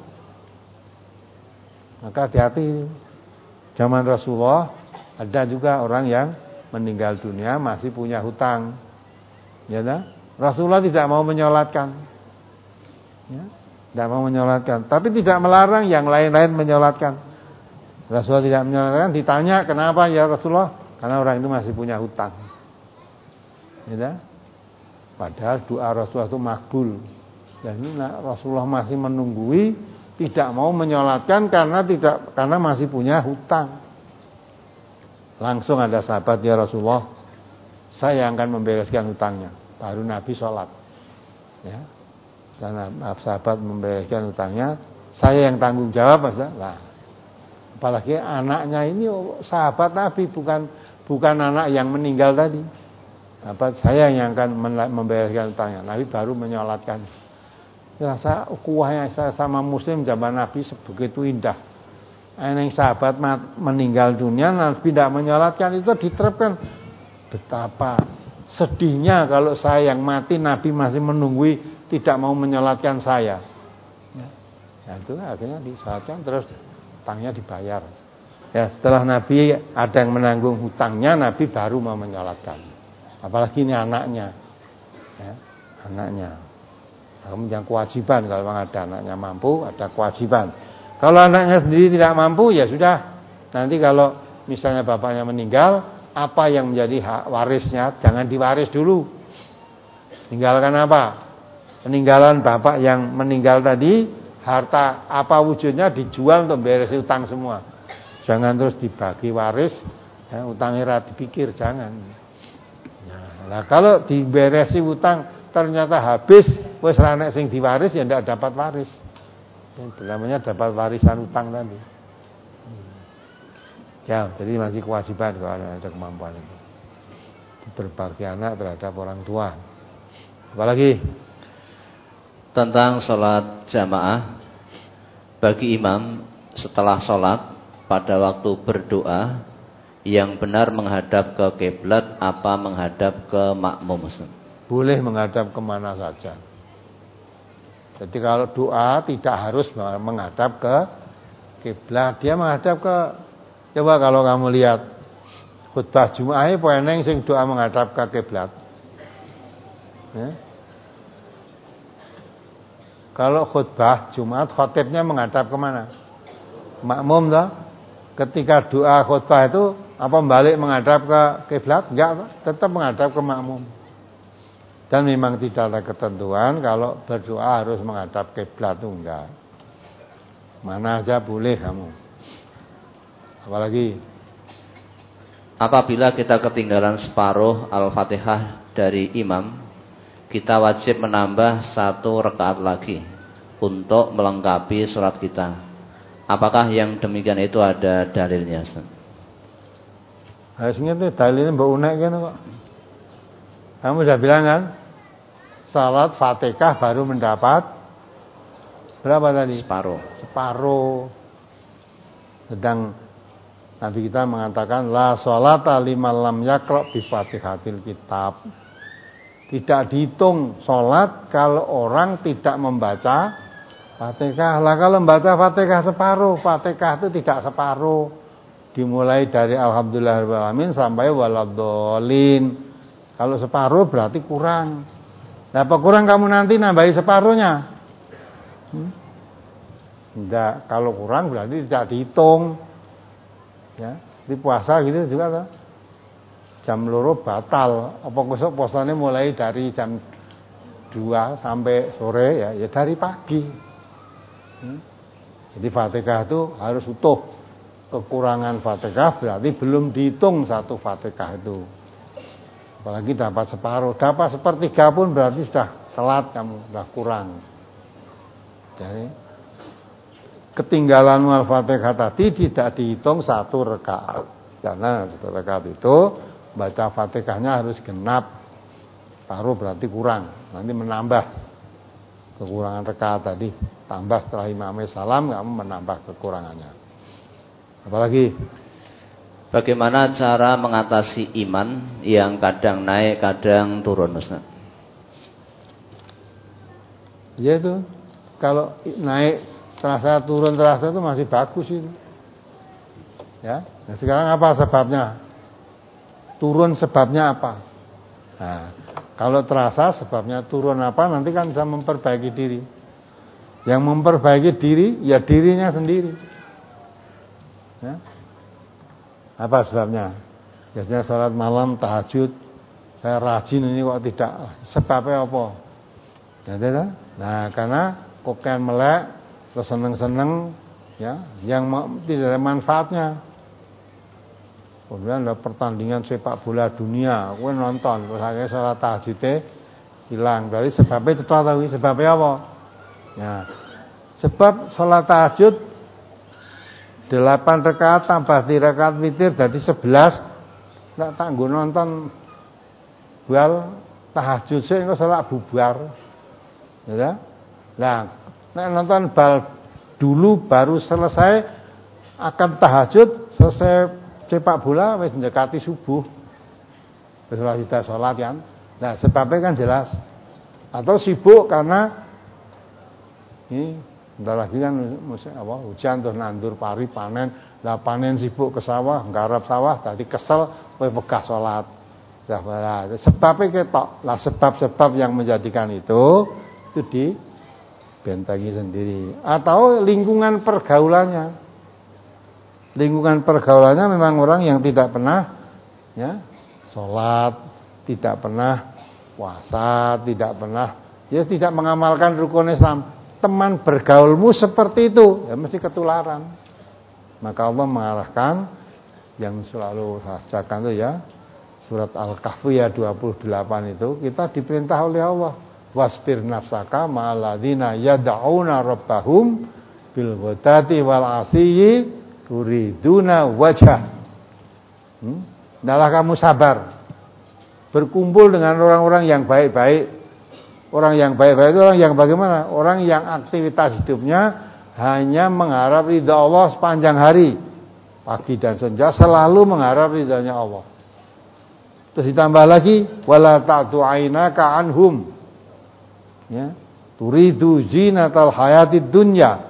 Maka hati-hati. Zaman Rasulullah ada juga orang yang meninggal dunia masih punya hutang. Ya nah? Rasulullah tidak mau menyolatkan. Ya, tidak mau menyolatkan, tapi tidak melarang yang lain-lain menyolatkan. Rasulullah tidak menyolatkan, ditanya kenapa ya Rasulullah? Karena orang itu masih punya hutang. Ya nah? Padahal doa Rasulullah itu makbul. Dan ini Rasulullah masih menunggui, tidak mau menyolatkan karena tidak karena masih punya hutang. Langsung ada sahabat, ya Rasulullah, saya yang akan membereskan hutangnya. Baru Nabi sholat. Ya, karena sahabat membereskan hutangnya, saya yang tanggung jawab, masa? Lah, apalagi anaknya ini sahabat Nabi, bukan bukan anak yang meninggal tadi. Sahabat saya yang akan membereskan hutangnya. Nabi baru menyolatkan. Rasa ukuahnya saya sama Muslim zaman Nabi sebegitu indah. Yang sahabat meninggal dunia, Nabi tidak menyolatkan, itu diterapkan. Betapa sedihnya kalau saya yang mati, Nabi masih menunggui, tidak mau menyolatkan saya. Ya, itu akhirnya disolatkan, terus hutangnya dibayar. Ya, setelah Nabi ada yang menanggung hutangnya, Nabi baru mau menyolatkan. Apalagi ini anaknya, ya, anaknya. Kamu yang kewajiban, kalau memang ada anaknya mampu, ada kewajiban. Kalau anaknya sendiri tidak mampu, ya sudah. Nanti kalau misalnya bapaknya meninggal, apa yang menjadi hak warisnya jangan diwaris dulu. Tinggalkan apa? Peninggalan bapak yang meninggal tadi, harta apa wujudnya dijual untuk beres utang semua. Jangan terus dibagi waris, ya, utangnya dipikir, jangan. Nah, nah kalau diberesi utang ternyata habis, wes ranek sing diwaris ya ndak dapat waris. Itu namanya dapat warisan utang tadi. Ya, jadi masih kewajiban kalau ada kemampuan itu. Berbakti anak terhadap orang tua. Apalagi tentang sholat jamaah, bagi imam setelah sholat pada waktu berdoa yang benar menghadap ke kiblat apa menghadap ke makmum? Boleh menghadap kemana saja. Jadi kalau doa tidak harus menghadap ke kiblat, dia menghadap ke. Coba kalau kamu lihat khutbah Jumat, poeneng sing doa menghadap ke kiblat. Ya. Kalau khutbah Jumat, khotibnya menghadap kemana? Makmum toh. Ketika doa khutbah itu apa balik menghadap ke kiblat? Enggak, tetap menghadap ke makmum. Dan memang tidak ada ketentuan kalau berdoa harus menghadap kiblat itu enggak. Mana aja boleh kamu. Apalagi apabila kita ketinggalan separuh Al-Fatihah dari imam, kita wajib menambah satu rakaat lagi untuk melengkapi sholat kita. Apakah yang demikian itu ada dalilnya, Ustaz? Harusnya itu dalilnya mbak unek kan kok. Kamu sudah bilang kan? Salat Fatihah baru mendapat berapa tadi? Separuh. Separuh. Sedang Nabi kita mengatakan la sholata liman lam yaqra bi Fatihatil kitab. Tidak dihitung sholat kalau orang tidak membaca Fatihah. Lah kalau membaca Fatihah separuh, Fatihah itu tidak separuh. Dimulai dari alhamdulillahirabbil alamin sampai waladhdallin. Kalau separuh berarti kurang. Nah, apa kurang kamu nanti nambahi separuhnya? Hmm? Tidak, kalau kurang berarti tidak dihitung. Ya, di puasa gitu juga toh. Jam loro batal. Apa besok puasanya mulai dari jam dua sampai sore ya, ya dari pagi. Hmm? Jadi Fatihah itu harus utuh. Kekurangan Fatihah berarti belum dihitung satu Fatihah itu. Apalagi dapat separuh, dapat sepertiga pun berarti sudah telat kamu, sudah kurang. Jadi ketinggalan Al-Fatihah tadi tidak dihitung satu rakaat. Karena satu rakaat itu baca Fatihahnya harus genap. Paruh berarti kurang. Nanti menambah kekurangan rakaat tadi. Tambah setelah imamnya salam, kamu menambah kekurangannya. Apalagi? Bagaimana cara mengatasi iman yang kadang naik, kadang turun, Ustaz? Ya itu, kalau naik terasa, turun terasa itu masih bagus itu. Ya, nah sekarang apa sebabnya? Turun sebabnya apa? Nah, kalau terasa sebabnya turun apa, nanti kan bisa memperbaiki diri. Yang memperbaiki diri, ya dirinya sendiri. Ya. Apa sebabnya? Biasanya sholat malam, tahajud, saya rajin ini kok tidak. Sebabnya apa? Jadi, nah karena koken melek, terus seneng-seneng, ya, yang tidak ada manfaatnya. Kemudian ada pertandingan sepak bola dunia, aku nonton, terus akhirnya sholat tahajudnya hilang. Berarti sebabnya itu tahu, sebabnya apa? Ya, sebab sholat tahajud delapan rakaat tambah tiga rakaat witir jadi sebelas. Tak tangguh nonton bal tahajud sih engko salat bubar. Ya. Nah, nek nonton bal dulu baru selesai akan tahajud, selesai sepak bola wis mendekati subuh. Wis ora sida salat kan. Nah, sebabnya kan jelas. Atau sibuk karena ini bentar lagi kan musim apa hujan terus nandur pari panen, lah panen sibuk ke sawah, nggarap sawah tadi kesel kowe wegah salat. Lah sebabnya ketok. Lah sebab-sebab yang menjadikan itu itu dibentengi sendiri atau lingkungan pergaulannya. Lingkungan pergaulannya memang orang yang tidak pernah ya salat, tidak pernah puasa, tidak pernah ya tidak mengamalkan rukun Islam. Teman bergaulmu seperti itu, ya mesti ketularan. Maka Allah mengarahkan yang selalu saya bacakan itu ya, surat Al-Kahfi ya dua puluh delapan itu, kita diperintah oleh Allah, wasbir nafsaka ma'alladzina yad'una rabbahum bil ghadati wal asyi turiduna wajhah. Hmm? Hendaklah kamu sabar berkumpul dengan orang-orang yang baik-baik. Orang yang baik-baik itu orang yang bagaimana? Orang yang aktivitas hidupnya hanya mengharap ridha Allah sepanjang hari. Pagi dan senja selalu mengharap ridhanya Allah. Terus ditambah lagi wala ta'tu ainaka anhum. Ya, turidu zinatal hayatid dunya.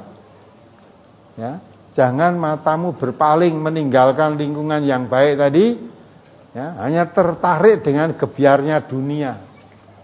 Ya, jangan matamu berpaling meninggalkan lingkungan yang baik tadi. Ya, hanya tertarik dengan gebiarnya dunia.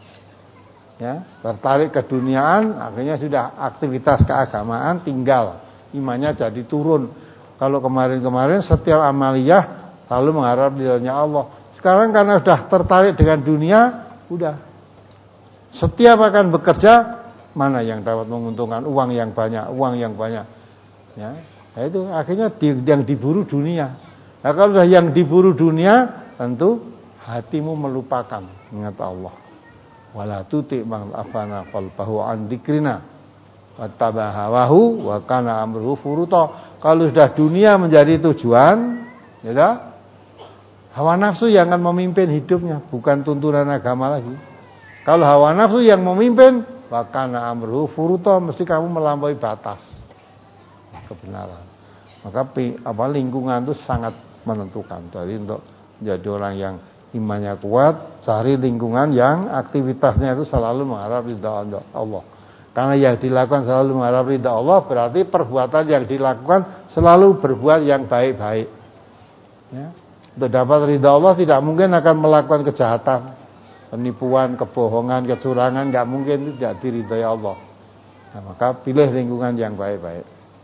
Ya, tertarik ke duniaan, akhirnya sudah aktivitas keagamaan tinggal, imannya jadi turun. Kalau kemarin-kemarin setiap amaliyah selalu mengharap ridhonya Allah. Sekarang karena sudah tertarik dengan dunia, udah. Setiap akan bekerja, mana yang dapat menguntungkan uang yang banyak, uang yang banyak. Ya, nah itu akhirnya di, yang diburu dunia. Nah, kalau sudah yang diburu dunia, tentu hatimu melupakan ingat Allah. Wala tuti man afana qalbahu an dzikrina wattabahawahu wa kana amruhu furuta. Kalau sudah dunia menjadi tujuan, ya, hawa nafsu yang akan memimpin hidupnya, bukan tuntunan agama lagi. Kalau hawa nafsu yang memimpin, wa kana amruhu furuta, mesti kamu melampaui batas kebenaran. Maka apa lingkungan itu sangat menentukan. Jadi untuk menjadi orang yang imannya kuat, cari lingkungan yang aktivitasnya itu selalu mengharap ridha Allah. Karena yang dilakukan selalu mengharap ridha Allah, berarti perbuatan yang dilakukan selalu berbuat yang baik-baik. Ya. Untuk dapat ridha Allah tidak mungkin akan melakukan kejahatan, penipuan, kebohongan, kecurangan, nggak mungkin, tidak diridhai Allah. Nah, maka pilih lingkungan yang baik-baik.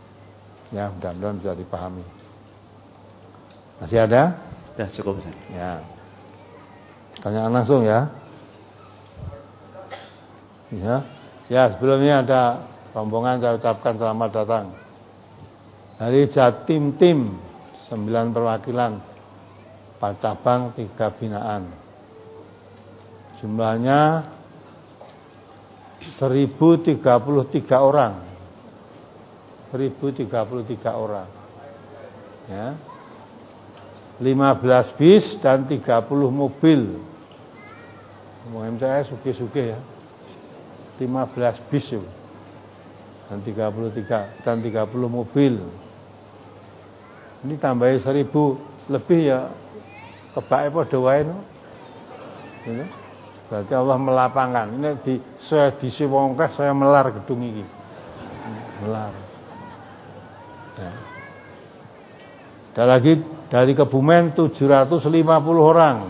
Ya, mudah-mudahan bisa dipahami. Masih ada? Ya, cukup. Ya. Tanyaan langsung ya. Ya. Ya, sebelumnya ada rombongan saya ucapkan selamat datang. Dari Jatim Tim sembilan perwakilan, empat cabang, tiga binaan. Jumlahnya seribu tiga puluh tiga orang. seribu tiga puluh tiga orang. Ya. lima belas bis dan tiga puluh mobil. M C S suge-suge ya. lima belas bis itu. Dan tiga puluh tiga dan tiga puluh mobil. Ini tambahin seribu lebih ya, kebake padha wae no. Gitu. Berarti Allah melapangkan. Ini di saya disiwongkeh saya melar gedung ini. Melar. Ya. Ada lagi dari Kebumen tujuh ratus lima puluh orang,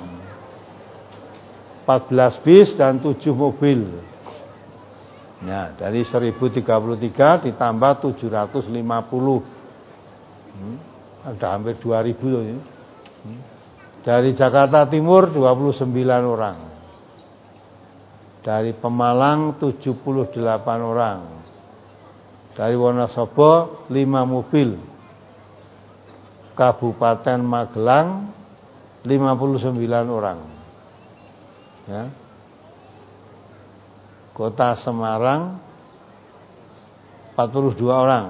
empat belas bis dan tujuh mobil. Nah, dari seribu tiga puluh tiga ditambah tujuh ratus lima puluh. Hmm, ada hampir dua ribu ini. Hmm. Dari Jakarta Timur dua puluh sembilan orang. Dari Pemalang tujuh puluh delapan orang. Dari Wonosobo lima mobil. Kabupaten Magelang lima puluh sembilan orang. Ya. Kota Semarang empat puluh dua orang.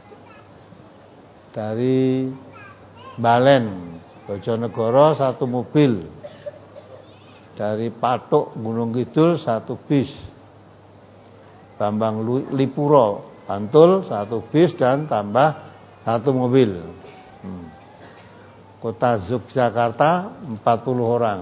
Dari Balen, Bojonegoro satu mobil. Dari Patuk, Gunung Kidul satu bis. Bambang Lipuro, Bantul satu bis dan tambah satu mobil. Hmm. Kota Yogyakarta empat puluh orang.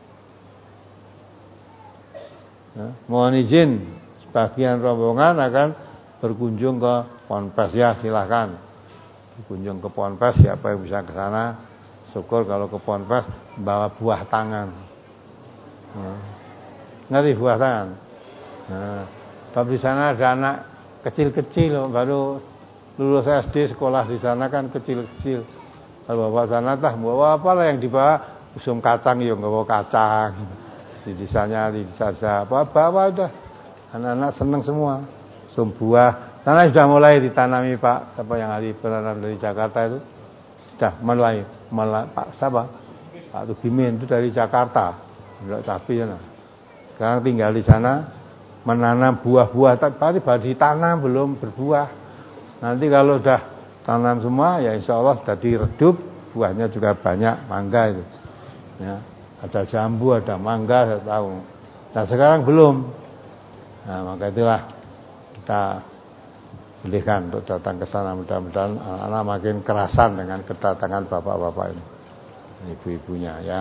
Ya, mohon izin sebagian rombongan akan berkunjung ke Ponpes ya, silahkan berkunjung ke Ponpes. Siapa yang bisa ke sana syukur, kalau ke Ponpes bawa buah tangan. Nah, ngerti buah tangan? Nah, tapi di sana ada anak kecil-kecil baru lulus S D, sekolah di sana kan kecil-kecil. Kalau bawa sana tah bawa apa lah yang dibawa, usum kacang ya bawa kacang. Di desanya di desa apa bawa udah. Anak-anak senang semua. Usum buah. Sana sudah mulai ditanami Pak, siapa yang hari peranan dari Jakarta itu sudah mulai, mulai Pak siapa? Pak Tugimin itu dari Jakarta. Enggak tapi ya. Nah. Sekarang tinggal di sana menanam buah-buah, tapi baru ditanam belum berbuah. Nanti kalau udah tanam semua ya insya Allah sudah diredup, buahnya juga banyak, mangga itu ya, ada jambu, ada mangga saya tahu. Nah sekarang belum. Nah maka itulah kita pilihkan untuk datang ke sana. Mudah-mudahan anak-anak makin kerasan dengan kedatangan bapak-bapak ini, ibu-ibunya ya.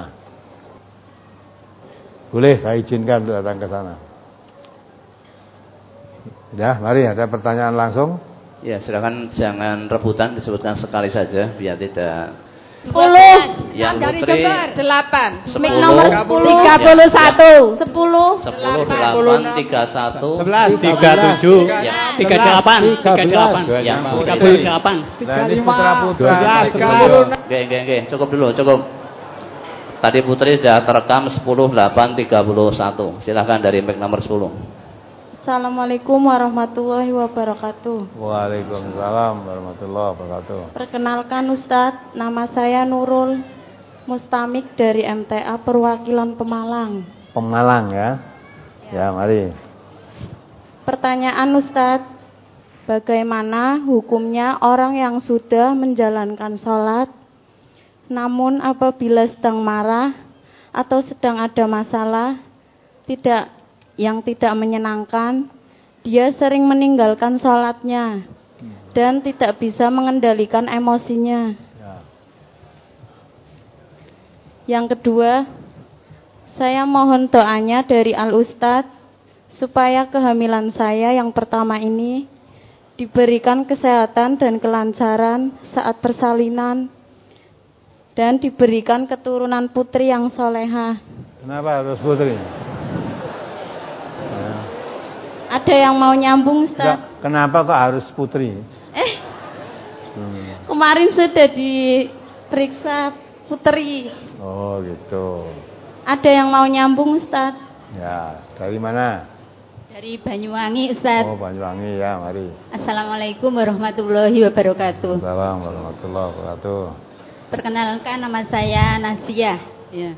Boleh saya izinkan untuk datang ke sana. Ya, mari ada pertanyaan langsung. Ya, silakan jangan rebutan, disebutkan sekali saja biar tidak. sepuluh Yang dari putri Jember delapan. sepuluh, nomor tiga puluh satu. sepuluh, sepuluh, delapan, tiga puluh satu, sebelas, tiga puluh tujuh, tiga puluh delapan, tiga puluh delapan, yang tiga puluh delapan, Nah ini putra-putra. Oke, oke, oke, cukup dulu, cukup. Tadi putri sudah terekam sepuluh, delapan, tiga puluh satu. Silakan dari mic nomor sepuluh. Assalamualaikum warahmatullahi wabarakatuh. Waalaikumsalam warahmatullahi wabarakatuh. Perkenalkan Ustadz, nama saya Nurul Mustamik dari M T A Perwakilan Pemalang. Pemalang ya. Ya, mari. Pertanyaan Ustadz, bagaimana hukumnya orang yang sudah menjalankan sholat, namun apabila sedang marah atau sedang ada masalah tidak yang tidak menyenangkan, dia sering meninggalkan sholatnya dan tidak bisa mengendalikan emosinya. Yang kedua, saya mohon doanya dari Al-Ustadz supaya kehamilan saya yang pertama ini diberikan kesehatan dan kelancaran saat persalinan dan diberikan keturunan putri yang solehah. Kenapa harus putri? Ada yang mau nyambung, Ustaz? Kenapa kok harus putri? Eh, hmm. Kemarin sudah diperiksa Putri. Oh gitu. Ada yang mau nyambung Ustaz? Ya, dari mana? Dari Banyuwangi Ustaz. Oh Banyuwangi ya, mari. Assalamualaikum warahmatullahi wabarakatuh. Assalamualaikum warahmatullahi wabarakatuh. Perkenalkan, nama saya Nasia. Ya.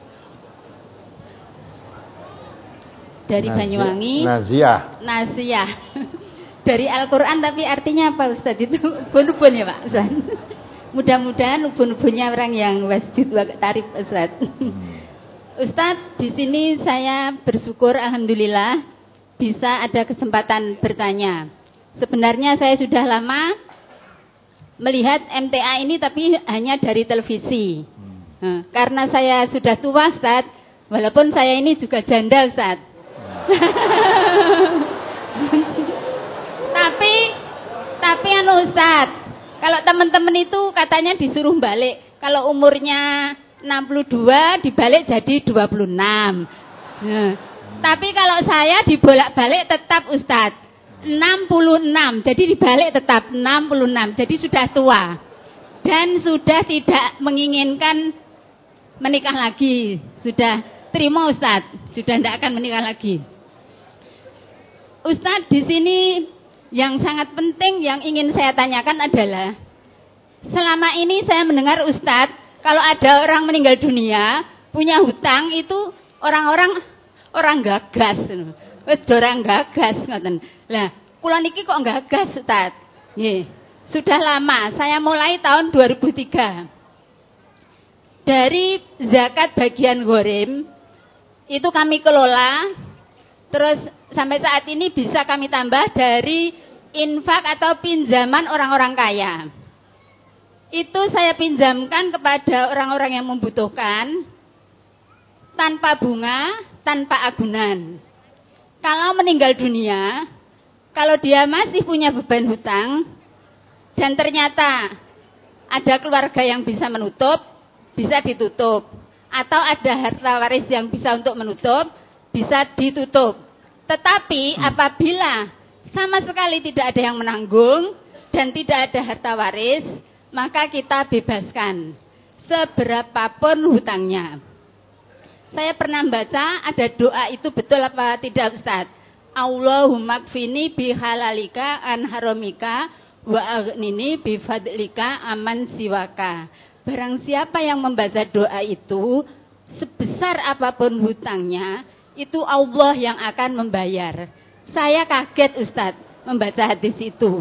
Dari Nazia. Banyuwangi. Nazia. Nasia. Dari Al-Quran, tapi artinya apa Ustaz? Itu ubun-ubun ya Pak Ustaz? Mudah-mudahan ubun-ubunnya orang yang wasjud wa tarif Ustaz. Hmm. Ustaz, di sini saya bersyukur alhamdulillah bisa ada kesempatan bertanya. Sebenarnya saya sudah lama melihat M T A ini tapi hanya dari televisi. Hmm. Nah, karena saya sudah tua Ustaz, walaupun saya ini juga janda Ustaz. Hmm. Tapi, tapi anu Ustaz, kalau teman-teman itu katanya disuruh balik. Kalau umurnya enam puluh dua dibalik jadi dua puluh enam. Nah, tapi kalau saya dibolak-balik tetap Ustaz enam puluh enam. Jadi dibalik tetap enam puluh enam. Jadi sudah tua. Dan sudah tidak menginginkan menikah lagi. Sudah terima Ustaz, sudah tidak akan menikah lagi. Ustaz, di sini yang sangat penting yang ingin saya tanyakan adalah, selama ini saya mendengar Ustadz, kalau ada orang meninggal dunia, punya hutang itu orang-orang orang gagas. Wis orang gagas ngoten. Lah, kula niki kok gagas Ustadz? Nggih. Sudah lama, saya mulai tahun dua ribu tiga. Dari zakat bagian ghorim itu kami kelola. Terus sampai saat ini bisa kami tambah dari infak atau pinjaman orang-orang kaya. Itu saya pinjamkan kepada orang-orang yang membutuhkan tanpa bunga, tanpa agunan. Kalau meninggal dunia, kalau dia masih punya beban hutang dan ternyata ada keluarga yang bisa menutup, bisa ditutup. Atau ada harta waris yang bisa untuk menutup, bisa ditutup. Tetapi apabila sama sekali tidak ada yang menanggung dan tidak ada harta waris, maka kita bebaskan seberapapun hutangnya. Saya pernah baca ada doa itu betul apa tidak Ustaz? Allahumma kfini bihalalika an haramika wa aghnini bifadlika aman siwaka. Barang siapa yang membaca doa itu, sebesar apapun hutangnya, itu Allah yang akan membayar. Saya kaget Ustaz membaca hadis itu.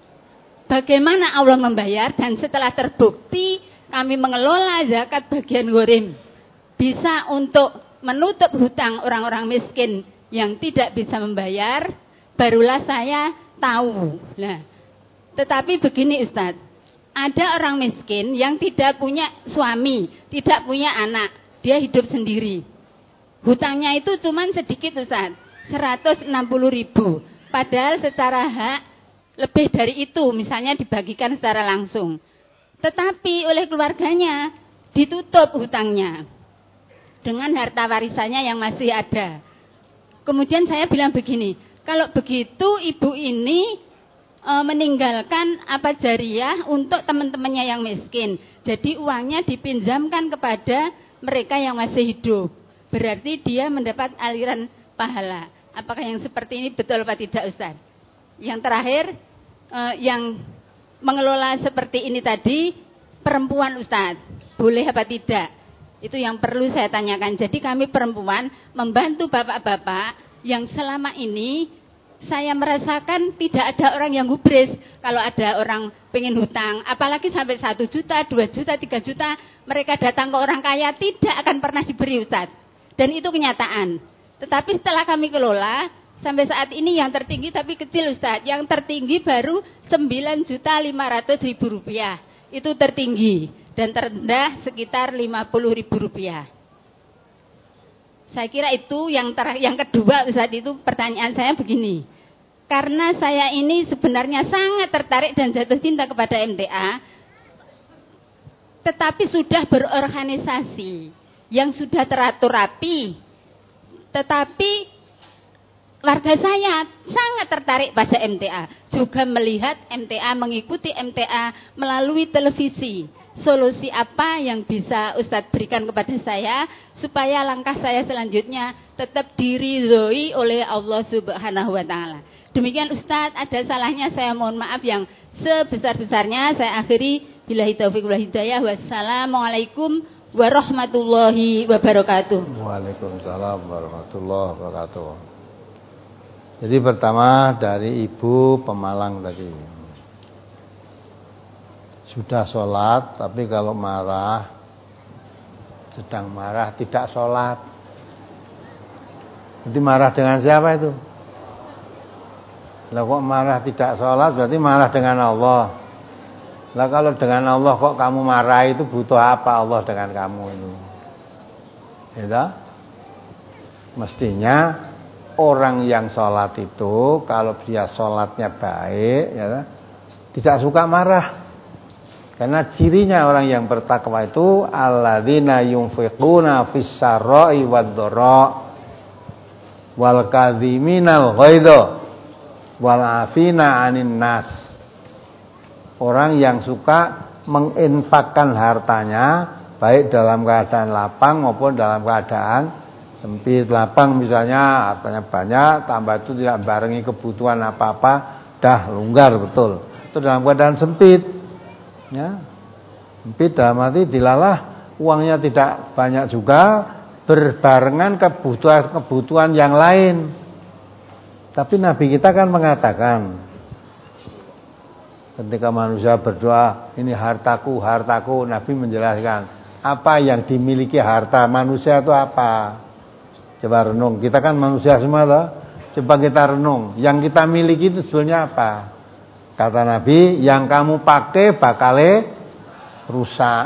Bagaimana Allah membayar? Dan setelah terbukti kami mengelola zakat bagian ghorim, bisa untuk menutup hutang orang-orang miskin yang tidak bisa membayar, barulah saya tahu. Nah, tetapi begini Ustaz, ada orang miskin yang tidak punya suami, tidak punya anak, dia hidup sendiri. Hutangnya itu cuma sedikit Ustaz, seratus enam puluh ribu. Padahal secara hak lebih dari itu, misalnya dibagikan secara langsung. Tetapi oleh keluarganya ditutup hutangnya dengan harta warisannya yang masih ada. Kemudian saya bilang begini, kalau begitu ibu ini e, meninggalkan apa jariah untuk teman-temannya yang miskin. Jadi uangnya dipinjamkan kepada mereka yang masih hidup. Berarti dia mendapat aliran pahala. Apakah yang seperti ini betul atau tidak Ustaz? Yang terakhir, eh, yang mengelola seperti ini tadi, perempuan Ustaz, boleh apa tidak? Itu yang perlu saya tanyakan. Jadi kami perempuan membantu bapak-bapak yang selama ini saya merasakan tidak ada orang yang gubris. Kalau ada orang pengen hutang, apalagi sampai satu juta, dua juta, tiga juta, mereka datang ke orang kaya, tidak akan pernah diberi Ustaz. Dan itu kenyataan. Tetapi setelah kami kelola, sampai saat ini yang tertinggi tapi kecil Ustaz. Yang tertinggi baru sembilan juta lima ratus ribu rupiah. Itu tertinggi. Dan terendah sekitar lima puluh ribu rupiah. Saya kira itu yang ter, yang kedua Ustaz, itu pertanyaan saya begini. Karena saya ini sebenarnya sangat tertarik dan jatuh cinta kepada M T A. Tetapi sudah berorganisasi yang sudah teratur rapi, tetapi warga saya sangat tertarik pada M T A, juga melihat M T A, mengikuti M T A melalui televisi. Solusi apa yang bisa Ustadz berikan kepada saya supaya langkah saya selanjutnya tetap diridhoi oleh Allah Subhanahu wa taala. Demikian Ustadz, ada salahnya saya mohon maaf yang sebesar-besarnya. Saya akhiri, billahi taufiq wal hidayah. Wassalamualaikum warahmatullahi wabarakatuh. Waalaikumsalam warahmatullahi wabarakatuh. Jadi pertama dari Ibu Pemalang tadi, sudah sholat tapi kalau marah, sedang marah tidak sholat. Jadi marah dengan siapa itu? Lah kok marah tidak sholat berarti marah dengan Allah. Lah kalau dengan Allah kok kamu marah, itu butuh apa Allah dengan kamu itu? Ya, mestinya orang yang sholat itu kalau dia sholatnya baik, ya, tidak suka marah. Karena cirinya orang yang bertakwa itu alladzina yunfiquna fis sarra'i wad-dharra wal kadhiminal ghaidha wal 'afina 'anin nas. Orang yang suka menginfakkan hartanya baik dalam keadaan lapang maupun dalam keadaan sempit. Lapang misalnya hartanya banyak, tambah itu tidak barengi kebutuhan apa-apa, dah longgar betul. Itu dalam keadaan sempit. Ya, sempit dalam arti dilalah uangnya tidak banyak juga, berbarengan kebutuhan-kebutuhan yang lain. Tapi Nabi kita kan mengatakan, ketika manusia berdoa, ini hartaku, hartaku, Nabi menjelaskan apa yang dimiliki harta manusia itu apa. Coba renung, kita kan manusia semua toh. Coba kita renung, yang kita miliki itu sebenarnya apa? Kata Nabi, yang kamu pakai bakal rusak.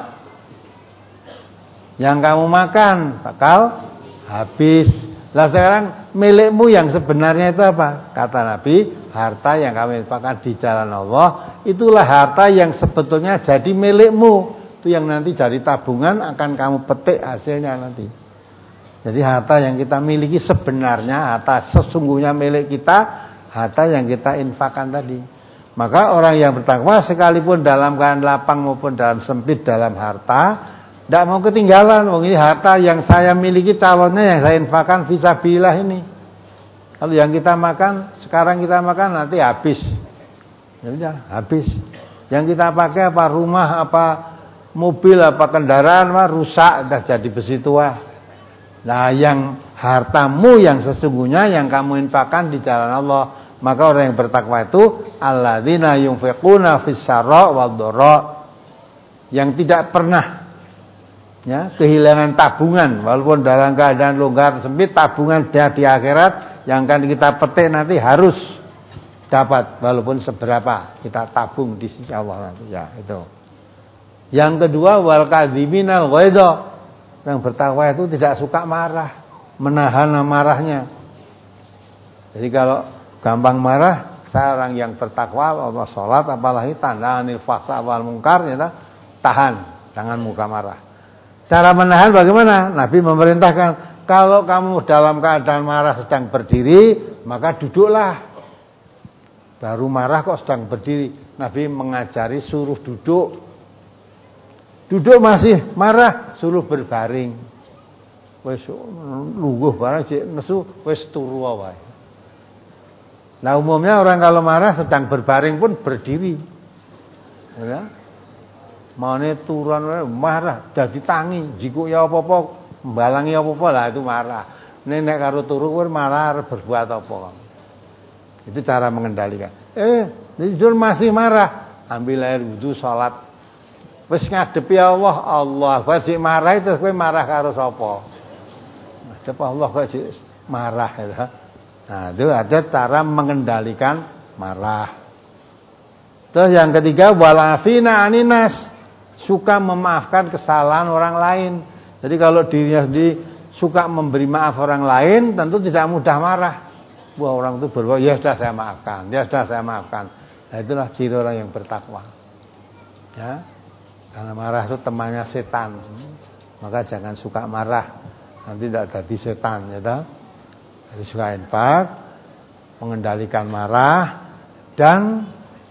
Yang kamu makan bakal habis. Lah sekarang milikmu yang sebenarnya itu apa? Kata Nabi, harta yang kamu infakkan di jalan Allah, itulah harta yang sebetulnya jadi milikmu. Itu yang nanti dari tabungan akan kamu petik hasilnya nanti. Jadi harta yang kita miliki sebenarnya, harta sesungguhnya milik kita, harta yang kita infakkan tadi. Maka orang yang bertakwa sekalipun dalam keadaan lapang maupun dalam sempit dalam harta, tidak mau ketinggalan. Oh, ini harta yang saya miliki, calonnya yang saya infakkan fisabilillah ini. Kalau yang kita makan, sekarang kita makan nanti habis. Ya udah, habis. Yang kita pakai apa rumah, apa mobil, apa kendaraan, apa rusak, dah jadi besi tua. Nah, yang hartamu yang sesungguhnya yang kamu infakkan di jalan Allah. Maka orang yang bertakwa itu alladzina yunfiquna fis sarra wad dharra, yang tidak pernah ya kehilangan tabungan walaupun dalam keadaan longgar sempit, tabungan dia di akhirat yang akan kita petik nanti harus dapat walaupun seberapa kita tabung di sisi Allah nanti ya itu. Yang kedua wal kadhiminal ghaidha, yang bertakwa itu tidak suka marah, menahan amarahnya. Jadi kalau gampang marah, saya orang yang bertakwa, apa sholat, apalagi tanda anil fahsya wal munkar, ya, tahan, jangan muka marah. Cara menahan bagaimana? Nabi memerintahkan, kalau kamu dalam keadaan marah sedang berdiri, maka duduklah. Baru marah kok sedang berdiri. Nabi mengajari suruh duduk. Duduk masih marah, suruh berbaring. Wes lungguh barang cek nesu, wes turu wae. Nah umumnya orang kalau marah sedang berbaring pun berdiri, ya. Mane turun marah, jadi tangi, jiku ya apa-apa, mbalangi apa-apa lah itu marah. Nenek karo turu pun marah berbuat apa? Itu cara mengendalikan. Eh, jujur masih marah, ambil air wudu, sholat, wis ngadepi Allah, Allah, wajib marah itu kowe marah karo sapa? Ngadep Allah kok marah ya. Nah, itu ada cara mengendalikan marah. Terus yang ketiga walafina aninas, suka memaafkan kesalahan orang lain. Jadi kalau dirinya sendiri suka memberi maaf orang lain, tentu tidak mudah marah. Wah, orang itu berbuat, ya sudah saya maafkan, ya sudah saya maafkan. Nah, itulah ciri orang yang bertakwa. Ya. Karena marah itu temannya setan. Maka jangan suka marah. Nanti tidak jadi setan, ya toh. Jadi suka infak, mengendalikan marah, dan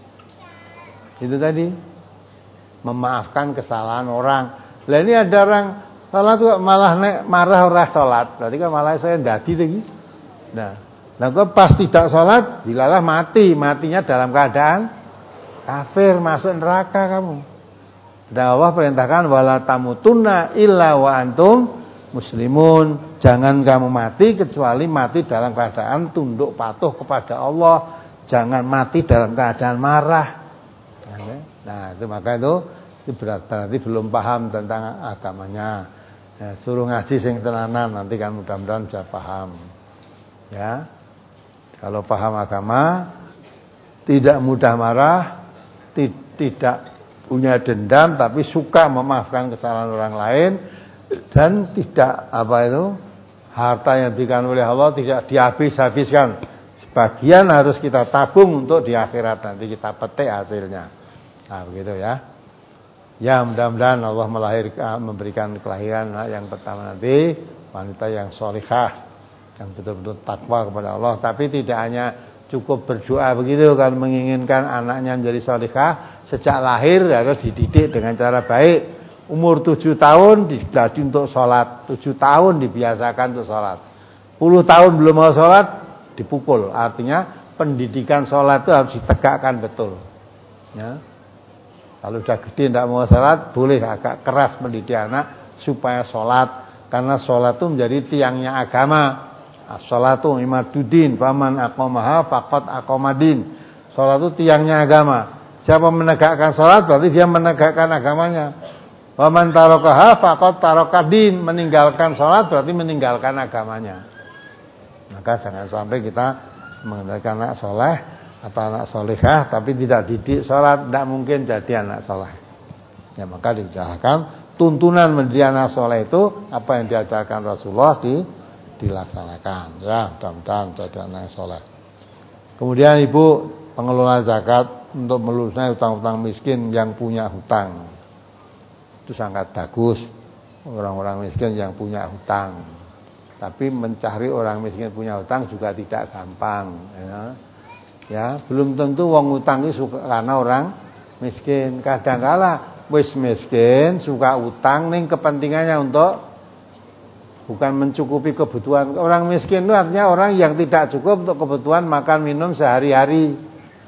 itu tadi memaafkan kesalahan orang. Lah ini ada orang salat kok malah nek marah ora salat, berarti kan malah saya ndadi lagi. Nah, lah kok pas tidak salat dilalah mati, matinya dalam keadaan kafir, masuk neraka kamu. Dan Allah perintahkan wala tamutunna illa wa antum muslimun. Jangan kamu mati kecuali mati dalam keadaan tunduk patuh kepada Allah. Jangan mati dalam keadaan marah. Nah, itu maka itu, itu berarti belum paham tentang agamanya. Ya, suruh ngaji sing tenanan, nanti kan mudah-mudahan bisa paham. Ya. Kalau paham agama, tidak mudah marah, tidak punya dendam, tapi suka memaafkan kesalahan orang lain, dan tidak apa itu harta yang diberikan oleh Allah tidak dihabis-habiskan. Sebagian harus kita tabung untuk di akhirat, nanti kita petik hasilnya. Nah begitu ya. Ya mudah-mudahan Allah melahirkan, memberikan kelahiran yang pertama nanti wanita yang solihah, yang betul-betul takwa kepada Allah. Tapi tidak hanya cukup berdoa begitu, kalau menginginkan anaknya menjadi solihah, sejak lahir harus dididik dengan cara baik. Umur tujuh tahun dilatih untuk sholat, tujuh tahun dibiasakan untuk sholat, sepuluh tahun belum mau sholat dipukul. Artinya pendidikan sholat itu harus ditegakkan betul. Ya. Kalau sudah gede tidak mau sholat, boleh agak keras mendidik anak supaya sholat, karena sholat itu menjadi tiangnya agama. As-sholatu imaduddin, faman aqamaha faqad aqamadin. Sholat itu tiangnya agama. Siapa menegakkan sholat berarti dia menegakkan agamanya. Wa man tarakaha faqad tarakadin, meninggalkan sholat berarti meninggalkan agamanya. Maka jangan sampai kita mengendalikan anak soleh atau anak solehah tapi tidak didik sholat, tidak mungkin jadi anak soleh. Ya maka diusahakan tuntunan menjadi anak soleh itu apa yang diajarkan Rasulullah di, dilaksanakan. Ya mudah-mudahan jadi anak soleh. Kemudian ibu pengelola zakat untuk melunaskan hutang-hutang miskin yang punya hutang, itu sangat bagus. Orang-orang miskin yang punya hutang, tapi mencari orang miskin punya hutang juga tidak gampang. Ya, ya belum tentu wong hutang itu suka karena orang miskin. Kadang-kala wis miskin suka hutang ning kepentingannya untuk bukan mencukupi kebutuhan. Orang miskin itu artinya orang yang tidak cukup untuk kebutuhan makan minum sehari-hari.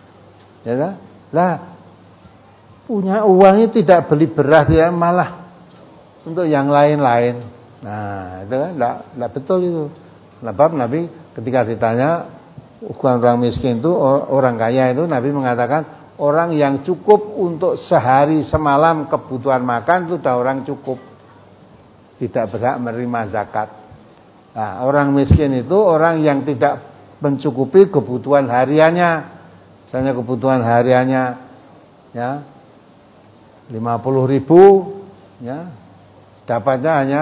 Ya, lah punya uangnya tidak beli beras ya, malah untuk yang lain-lain. Nah itu kan tidak, tidak betul itu. Sebab Nabi ketika ditanya ukuran orang miskin itu orang kaya itu, Nabi mengatakan orang yang cukup untuk sehari semalam kebutuhan makan itu sudah orang cukup, tidak berhak menerima zakat. Nah, orang miskin itu orang yang tidak mencukupi kebutuhan hariannya. Misalnya kebutuhan hariannya ya lima puluh ribu, ya dapatnya hanya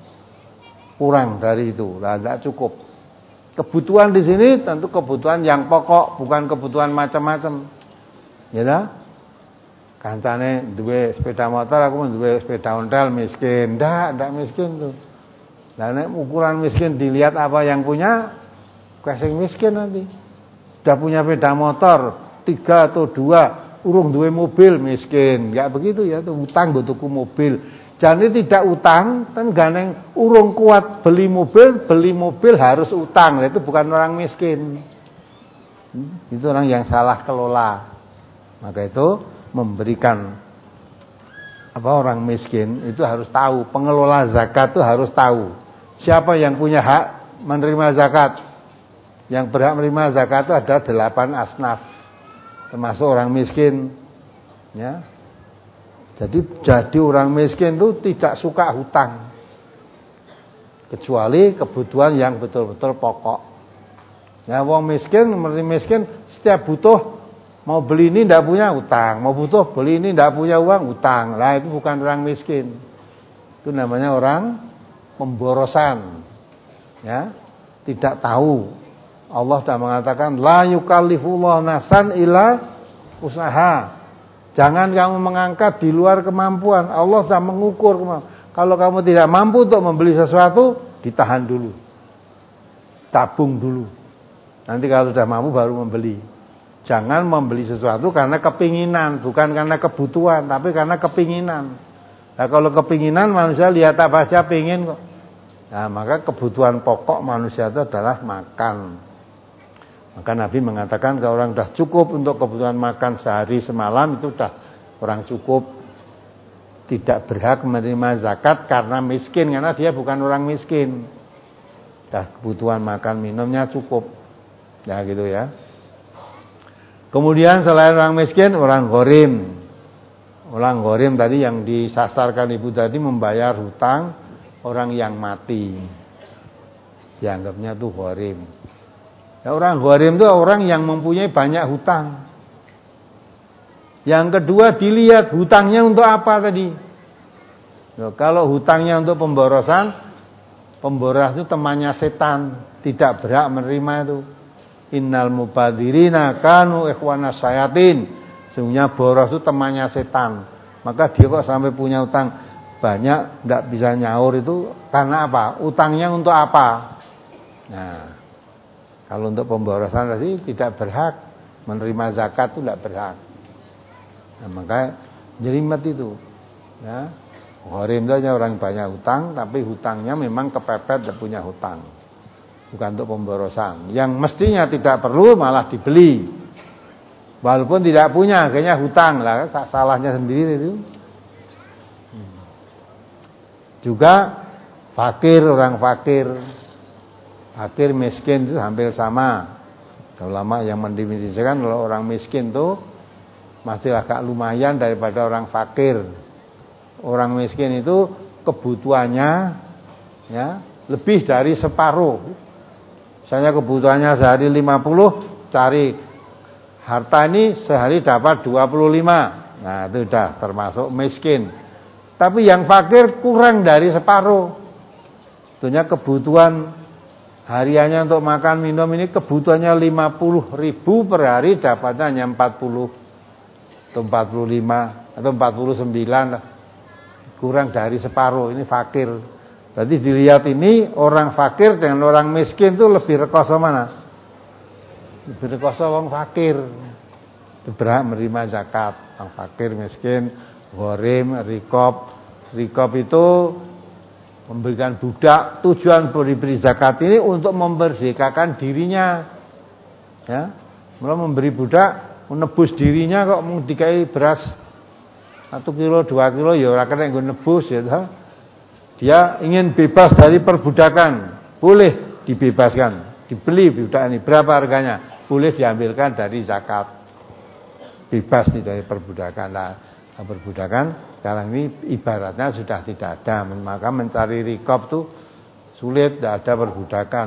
kurang dari itu, lah tidak cukup. Kebutuhan di sini tentu kebutuhan yang pokok, bukan kebutuhan macam-macam. Ya dah. Kancane duwe sepeda motor, aku duwe sepeda ontel, miskin. Ndak, ndak miskin tuh. Lah nek ukuran miskin dilihat apa yang punya, kasing miskin nanti. Sudah punya sepeda motor tiga atau dua, urung duwe mobil, miskin. Enggak begitu ya, tuh utang go tuku mobil. Jadi tidak utang, kan ganeng urung kuat beli mobil, beli mobil harus utang. Nah, itu bukan orang miskin. Itu orang yang salah kelola. Maka itu memberikan apa orang miskin itu harus tahu, pengelola zakat itu harus tahu siapa yang punya hak menerima zakat. Yang berhak menerima zakat itu ada delapan asnaf, termasuk orang miskin. Ya, jadi jadi orang miskin itu tidak suka hutang, kecuali kebutuhan yang betul-betul pokok. Ya, wong miskin, seperti miskin setiap butuh mau beli ini tidak punya hutang, mau butuh beli ini tidak punya uang hutang. Lah itu bukan orang miskin, itu namanya orang pemborosan. Ya, tidak tahu. Allah sudah mengatakan la yukallifullahu nafsan illa usaha. Jangan kamu mengangkat di luar kemampuan. Allah sudah mengukur kemampuan. Kalau kamu tidak mampu untuk membeli sesuatu, ditahan dulu, tabung dulu. Nanti kalau sudah mampu baru membeli. Jangan membeli sesuatu karena kepinginan, bukan karena kebutuhan, tapi karena kepinginan. Nah, kalau kepinginan manusia lihat apa aja pingin kok. Nah, maka kebutuhan pokok manusia itu adalah makan. Maka Nabi mengatakan kalau orang sudah cukup untuk kebutuhan makan sehari semalam itu sudah orang cukup, tidak berhak menerima zakat karena miskin, karena dia bukan orang miskin. Dah kebutuhan makan minumnya cukup. Ya gitu ya. Kemudian selain orang miskin, orang ghorim. Orang ghorim tadi yang disasarkan ibu tadi membayar hutang orang yang mati. Dianggapnya tuh ghorim. Ya, orang ghorim itu orang yang mempunyai banyak hutang. Yang kedua dilihat hutangnya untuk apa tadi. Nah, kalau hutangnya untuk pemborosan, pemboros itu temannya setan, tidak berhak menerima itu. Innal mubadzirina kanu ikhwana syayatin. Sesungguhnya boros itu temannya setan. Maka dia kok sampai punya utang banyak enggak bisa nyaur itu karena apa? Utangnya untuk apa? Nah, kalau untuk pemborosan tadi tidak berhak menerima zakat itu enggak berhak. Nah, maka jelimet itu. Ya. Ghorim itu hanya orang banyak hutang tapi hutangnya memang kepepet dan punya hutang. Bukan untuk pemborosan. Yang mestinya tidak perlu malah dibeli. Walaupun tidak punya, akhirnya hutang lah, salahnya sendiri itu. Juga fakir, orang fakir, fakir miskin itu hampir sama. Kalau lama yang mendefinisikan kalau orang miskin itu masih agak lumayan daripada orang fakir. Orang miskin itu kebutuhannya ya lebih dari separuh. Misalnya kebutuhannya sehari lima puluh, cari harta ini sehari dapat dua puluh lima. Nah, itu sudah termasuk miskin. Tapi yang fakir kurang dari separuh. Tentunya kebutuhan hariannya untuk makan minum ini kebutuhannya lima puluh ribu per hari, dapatnya hanya empat puluh atau empat puluh lima atau empat puluh sembilan lah. Kurang dari separuh, ini fakir. Berarti dilihat ini orang fakir dengan orang miskin itu lebih rekoso mana? Lebih rekoso orang fakir. Itu berhak menerima zakat. Orang fakir, miskin, ghorim, rikob. Rikob itu memberikan budak. Tujuan diberi zakat ini untuk memerdekakan dirinya. Ya, malah memberi budak, menebus dirinya kok mau dikai beras satu kilo, dua kilo, ya orang kena yang nebus ya. Dia ingin bebas dari perbudakan, boleh dibebaskan, dibeli budak ini. Berapa harganya? Boleh diambilkan dari zakat. Bebas dari perbudakan. Nah, perbudakan sekarang ini ibaratnya sudah tidak ada. Maka mencari rikob itu sulit, tidak ada perbudakan.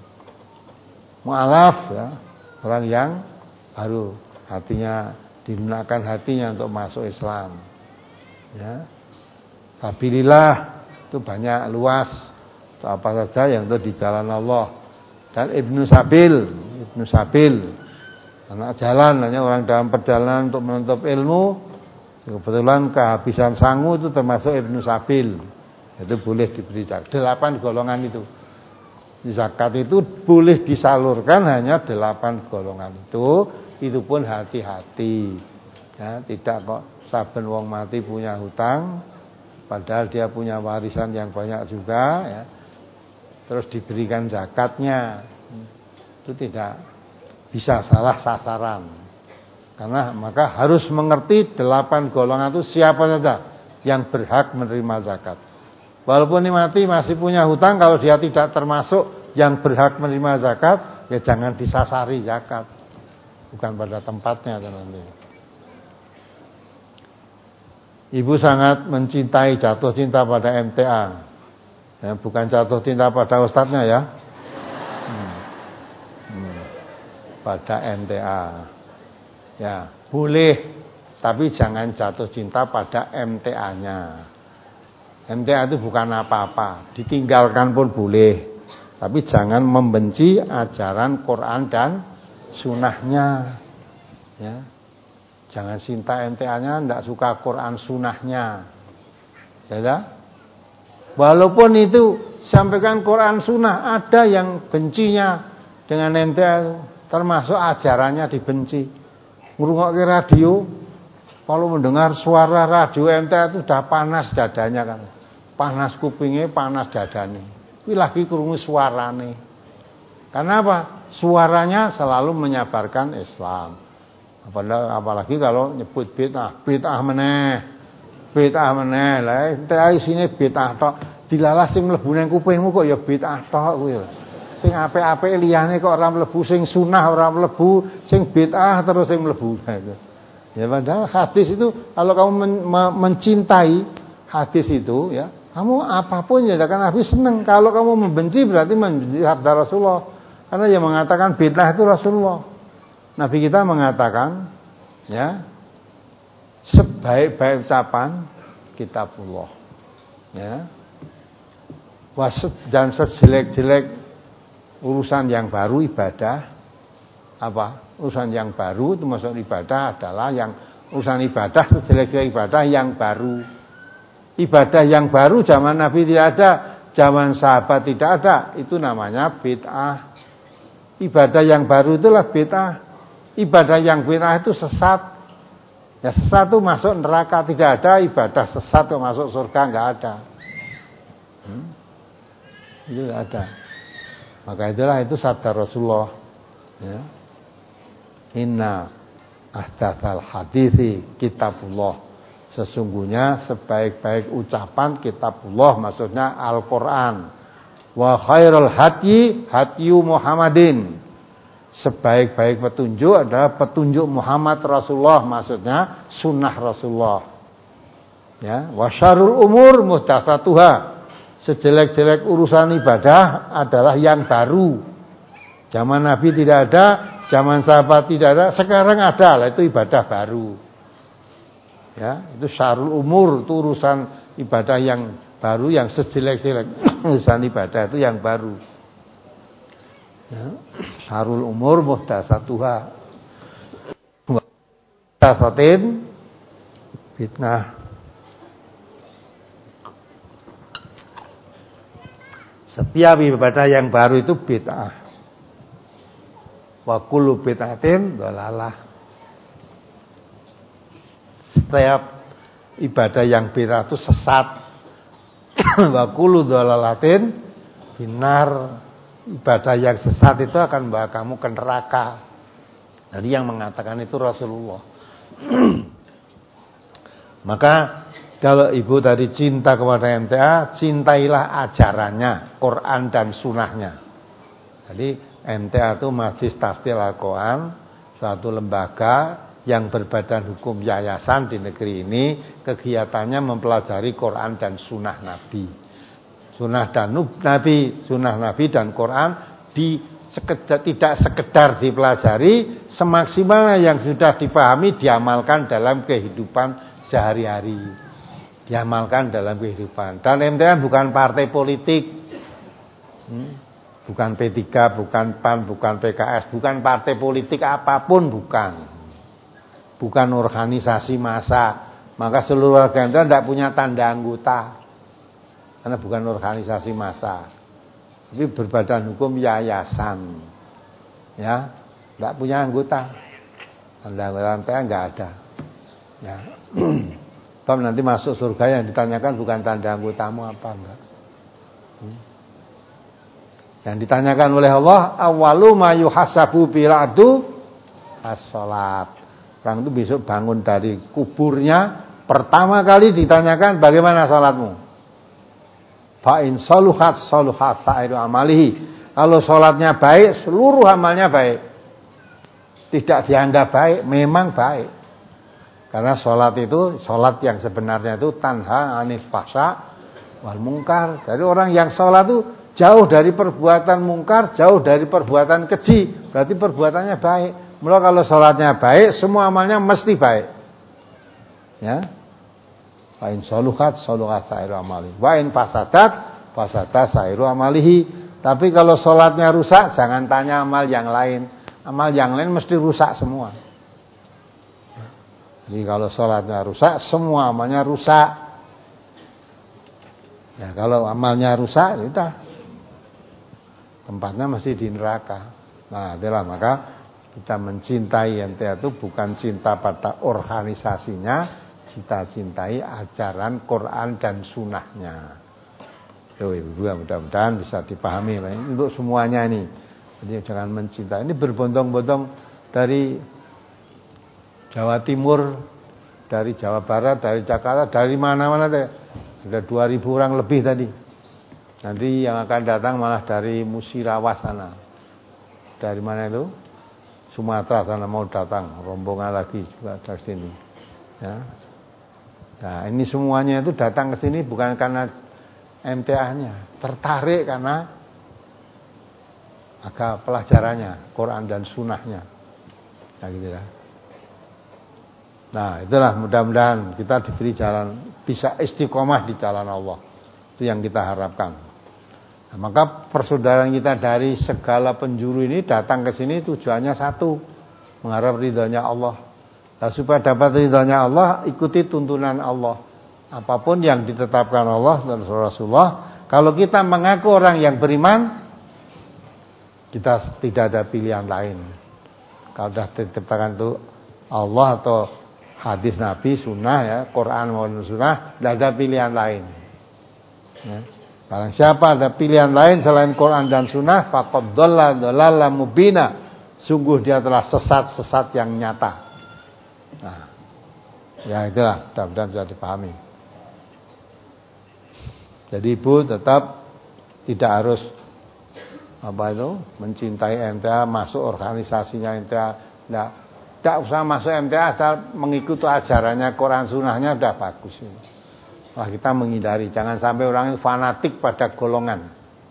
Mu'alaf ya, orang yang baru hatinya dilunakkan hatinya untuk masuk Islam. Ya, sabilillah itu banyak luas, itu apa saja yang itu di jalan Allah. Dan Ibnu Sabil, Ibnu Sabil, anak jalan, hanya orang dalam perjalanan untuk menuntut ilmu. Kebetulan kehabisan sangu itu termasuk Ibnu Sabil, itu boleh diberi zakat. Delapan golongan itu, zakat itu boleh disalurkan hanya delapan golongan itu. Itu pun hati-hati, ya, tidak kok saben wong mati punya hutang. Padahal dia punya warisan yang banyak juga, ya. Terus diberikan zakatnya, itu tidak bisa salah sasaran. Karena maka harus mengerti delapan golongan itu siapa saja yang berhak menerima zakat. Walaupun ini mati masih punya hutang, kalau dia tidak termasuk yang berhak menerima zakat, ya jangan disasari zakat, bukan pada tempatnya nanti. Ibu sangat mencintai, jatuh cinta pada M T A, ya, bukan jatuh cinta pada ustadznya ya, hmm. Hmm. pada M T A, ya boleh, tapi jangan jatuh cinta pada M T A-nya. M T A itu bukan apa-apa, ditinggalkan pun boleh, tapi jangan membenci ajaran Quran dan sunnahnya, ya. Jangan cinta M T A-nya, tidak suka Quran sunnahnya, ya. Walaupun itu sampaikan Quran sunnah, ada yang bencinya dengan M T A, termasuk ajarannya dibenci. Ngrungokke radio, kalau mendengar suara radio M T A itu udah panas dadanya kan. Panas kupingnya, panas dadanya. Kuwi lagi krungu suarane. Karena apa? Suaranya selalu menyabarkan Islam. Apalagi kalau nyebut bid'ah, bid'ah meneh. Bid'ah meneh. Lah M T A isine bid'ah tok. Dilalah sing mlebu nang kupingmu kok ya bid'ah tok kuwi. Sing apik-apik liyane kok ora mlebu, sing sunah ora mlebu, sing bid'ah terus sing mlebu. Ya padahal hadis itu kalau kamu men, me, mencintai hadis itu ya, kamu apapun ya kan Nabi seneng. Kalau kamu membenci berarti membenci sabda Rasulullah. Karena yang mengatakan bid'ah itu Rasulullah. Nabi kita mengatakan ya, sebaik-baik ucapan kitabullah. Ya. Waset dan sejelek-jelek urusan yang baru ibadah apa? Urusan yang baru itu masuk ibadah adalah yang urusan ibadah sejelek-jelek ibadah yang baru. Ibadah yang baru zaman Nabi tidak ada, zaman sahabat tidak ada, itu namanya bid'ah. Ibadah yang baru itulah bid'ah. Ibadah yang bid'ah itu sesat. Ya sesat itu masuk neraka, tidak ada ibadah sesat itu masuk surga, enggak ada. Hmm? Itu enggak ada. Maka itulah itu sabda Rasulullah. Ya. Inna ahdatsal hadithi kitabullah. Sesungguhnya sebaik-baik ucapan kitabullah, maksudnya Al-Qur'an. Wa khairul hadyi hadyu Muhammadin. Sebaik-baik petunjuk adalah petunjuk Muhammad Rasulullah, maksudnya sunnah Rasulullah. Ya, wa syarrul umur muhdatsatuha. Sejelek-jelek urusan ibadah adalah yang baru. Zaman Nabi tidak ada, zaman sahabat tidak ada, sekarang ada lah, itu ibadah baru. Ya, itu syarul umur, itu urusan ibadah yang baru, yang sejelek-jelek urusan ibadah itu yang baru. Ya, syarul umur muhdatsatuha. Muhdatsatin fitnah. Setiap ibadah yang baru itu bid'ah. Wa kullu bid'atin dhalalah. Setiap ibadah yang bid'ah itu sesat. Wa kullu dhalalatin binar. Ibadah yang sesat itu akan membawa kamu ke neraka. Jadi yang mengatakan itu Rasulullah. Maka kalau ibu tadi cinta kepada M T A, cintailah ajarannya, Quran dan sunnahnya. Jadi M T A itu Majelis Tahfidz Al-Quran, suatu lembaga yang berbadan hukum yayasan di negeri ini, kegiatannya mempelajari Quran dan sunnah Nabi. Sunnah dan Nabi, sunnah Nabi dan Quran di sekedar, tidak sekedar dipelajari, semaksimalnya yang sudah dipahami diamalkan dalam kehidupan sehari-hari. Diamalkan dalam kehidupan. Dan M T A bukan partai politik, hmm? bukan P tiga, bukan P A N, bukan P K S, bukan partai politik apapun, bukan. Bukan organisasi massa. Maka seluruh warga M T A tidak punya tanda anggota, karena bukan organisasi massa. Tapi berbadan hukum yayasan, ya, tidak punya anggota. Tanda anggota M T A enggak ada. Ya. Sebab nanti masuk surga yang ditanyakan bukan tanda anggotamu apa enggak. Hmm. Yang ditanyakan oleh Allah, awalu ma yuhasabu bil adu as-salat. Orang itu besok bangun dari kuburnya, pertama kali ditanyakan bagaimana salatmu. Fa in saluhat saluhat sa'iru amalihi. Kalau salatnya baik, seluruh amalnya baik. Tidak dianggap baik, memang baik. Karena sholat itu, sholat yang sebenarnya itu tanha anil fahsya wal mungkar. Jadi orang yang sholat itu jauh dari perbuatan mungkar, jauh dari perbuatan keji. Berarti perbuatannya baik. Mula kalau sholatnya baik, semua amalnya mesti baik. Ya. Wa in saluhat saluhat sa'iru amalihi. Wa in fasadat fasadat sa'iru amalihi. Tapi kalau sholatnya rusak, jangan tanya amal yang lain. Amal yang lain mesti rusak semua. Jadi kalau sholatnya rusak, semua amalnya rusak. Ya kalau amalnya rusak, ya udah tempatnya masih di neraka. Nah, itulah maka Kita mencintai M T A itu bukan cinta pada organisasinya, kita cintai ajaran Quran dan sunnahnya. Tuh ibu-ibu, mudah-mudahan bisa dipahami untuk semuanya ini. Jadi jangan mencintai. Ini berbondong-bondong dari Jawa Timur, dari Jawa Barat, dari Jakarta, dari mana-mana deh. Sudah dua ribu orang lebih tadi. Nanti yang akan datang malah dari Musirawas sana. Dari mana itu? Sumatera sana mau datang, rombongan lagi juga dari sini. Ya. Nah, ini semuanya itu datang ke sini bukan karena M T A-nya, tertarik karena agak pelajarannya, Quran dan Sunnahnya. Nah, gitu ya. Nah, itulah mudah-mudahan kita diberi jalan, bisa istiqomah di jalan Allah. Itu yang kita harapkan. Nah, maka persaudaraan kita dari segala penjuru ini datang ke sini tujuannya satu, mengharap ridhonya Allah. Nah, supaya dapat ridhonya Allah, ikuti tuntunan Allah. Apapun yang ditetapkan Allah dan Rasulullah, kalau kita mengaku orang yang beriman, kita tidak ada pilihan lain. Kalau sudah ditetapkan itu Allah atau hadis Nabi, sunnah ya, Quran maupun sunnah, tidak ada pilihan lain. Ya. Barang siapa ada pilihan lain selain Quran dan Sunnah, faqad dhalla dhalalan mubina. Sungguh dia telah sesat-sesat yang nyata. Nah, ya itulah, mudah-mudahan bisa dipahami. Jadi ibu tetap tidak harus apa itu mencintai M T A, masuk organisasinya M T A, tidak, tidak usah masuk M T A, asal mengikuti ajarannya Quran Sunnahnya sudah bagus ini. Nah, kita menghindari, jangan sampai orang itu fanatik pada golongan.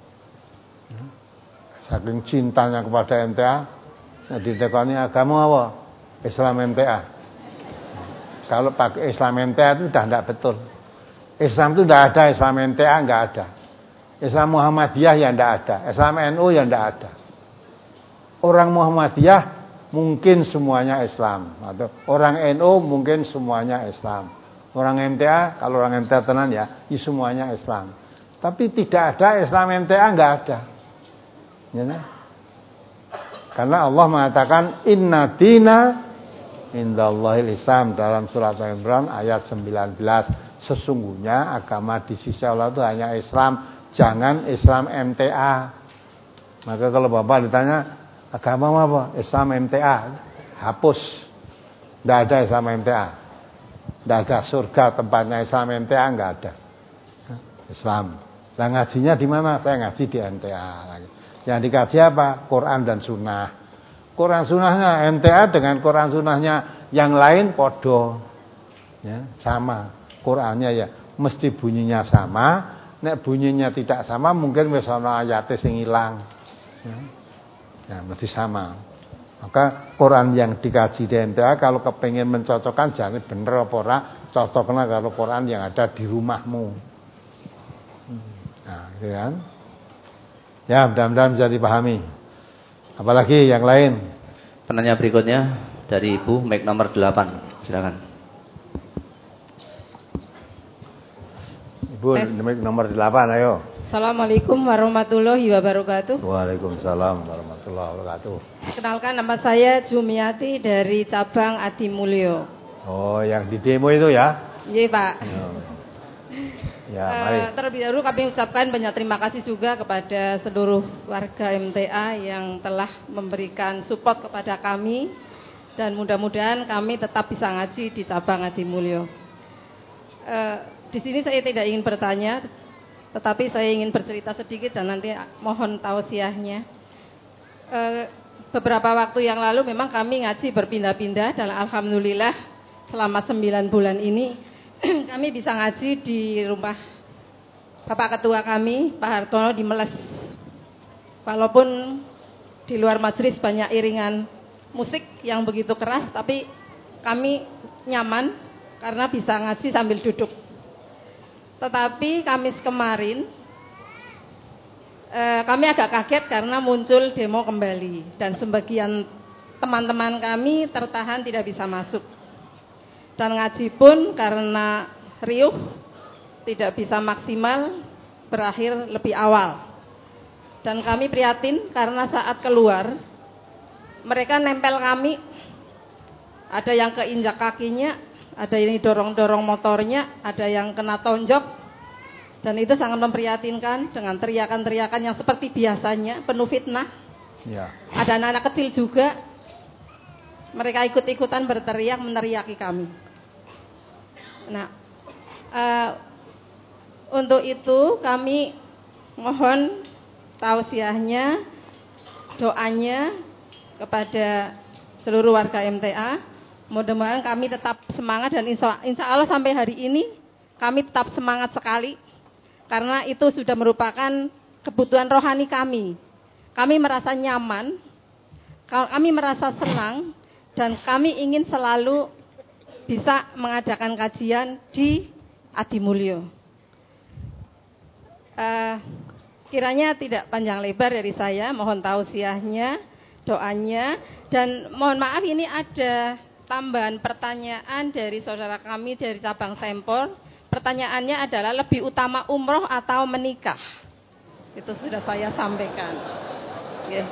Saking cintanya kepada M T A, nah ditekoni agama apa? Islam M T A. Kalau pakai Islam M T A itu sudah tidak betul. Islam itu tidak ada, Islam M T A enggak ada. Islam Muhammadiyah yang tidak ada, Islam N U yang tidak ada. Orang Muhammadiyah mungkin semuanya Islam, atau orang N U mungkin semuanya Islam. Orang M T A, kalau orang M T A tenan ya, ya semuanya Islam. Tapi tidak ada Islam M T A, enggak ada. Ya, nah? Karena Allah mengatakan inna dina indallahil Islam dalam surat Al-Imran ayat sembilan belas. Sesungguhnya agama di sisi Allah itu hanya Islam, jangan Islam M T A. Maka kalau Bapak ditanya agama apa? Islam M T A. Hapus. Tidak ada Islam M T A. Tidak ada surga tempatnya Islam M T A, enggak ada. Islam. Nah, ngajinya di mana? Saya ngaji di M T A. Yang dikaji apa? Quran dan Sunnah. Quran Sunnahnya M T A dengan Quran Sunnahnya yang lain podo, ya, sama. Qurannya ya mesti bunyinya sama. Nek bunyinya tidak sama, mungkin wis ana ayate sing ilang. Ya. Ya, mesti sama. Maka Quran yang dikaji di M T A kalau kepengen mencocokkan jangan bener apa ora, cocoknya kalau Quran yang ada di rumahmu. Nah, gitu kan? Ya, mudah-mudahan bisa dipahami. Apalagi yang lain? Penanya berikutnya dari Ibu, mic nomor delapan. Silakan. Ibu, mic nomor delapan, ayo. Assalamualaikum warahmatullahi wabarakatuh. Waalaikumsalam warahmatullahi wabarakatuh. Kenalkan, nama saya Jumiati dari cabang Adimulyo. Oh, yang di demo itu ya? Iya, Pak. Oh. Ya, mari. Uh, terlebih dahulu kami ucapkan banyak terima kasih juga kepada seluruh warga M T A yang telah memberikan support kepada kami, dan mudah-mudahan kami tetap bisa ngaji di cabang Adimulyo. Uh, di sini saya tidak ingin bertanya, tetapi saya ingin bercerita sedikit dan nanti mohon tausiahnya. Uh, beberapa waktu yang lalu memang kami ngaji berpindah-pindah dan alhamdulillah selama sembilan bulan ini kami bisa ngaji di rumah Bapak Ketua kami, Pak Hartono di Meles. Walaupun di luar majelis banyak iringan musik yang begitu keras, tapi kami nyaman karena bisa ngaji sambil duduk. Tetapi Kamis kemarin eh, kami agak kaget karena muncul demo kembali dan sebagian teman-teman kami tertahan tidak bisa masuk. Dan ngaji pun karena riuh tidak bisa maksimal, berakhir lebih awal. Dan kami prihatin karena saat keluar mereka nempel kami, ada yang keinjak kakinya, ada yang dorong-dorong motornya, ada yang kena tonjok, dan itu sangat memprihatinkan dengan teriakan-teriakan yang seperti biasanya, penuh fitnah. Ya. Ada anak-anak kecil juga, mereka ikut-ikutan berteriak meneriaki kami. Nah, uh, untuk itu kami mohon tausiahnya, doanya kepada seluruh warga M T A. Mudah-mudahan kami tetap semangat dan insya, insya Allah sampai hari ini kami tetap semangat sekali. Karena itu sudah merupakan kebutuhan rohani kami. Kami merasa nyaman, kami merasa senang, dan kami ingin selalu bisa mengadakan kajian di Adimulyo. Uh, kiranya tidak panjang lebar dari saya, mohon tausiahnya, doanya, dan mohon maaf ini ada tambahan pertanyaan dari saudara kami dari cabang Sempor. Pertanyaannya adalah lebih utama umroh atau menikah? Itu sudah saya sampaikan. Okay.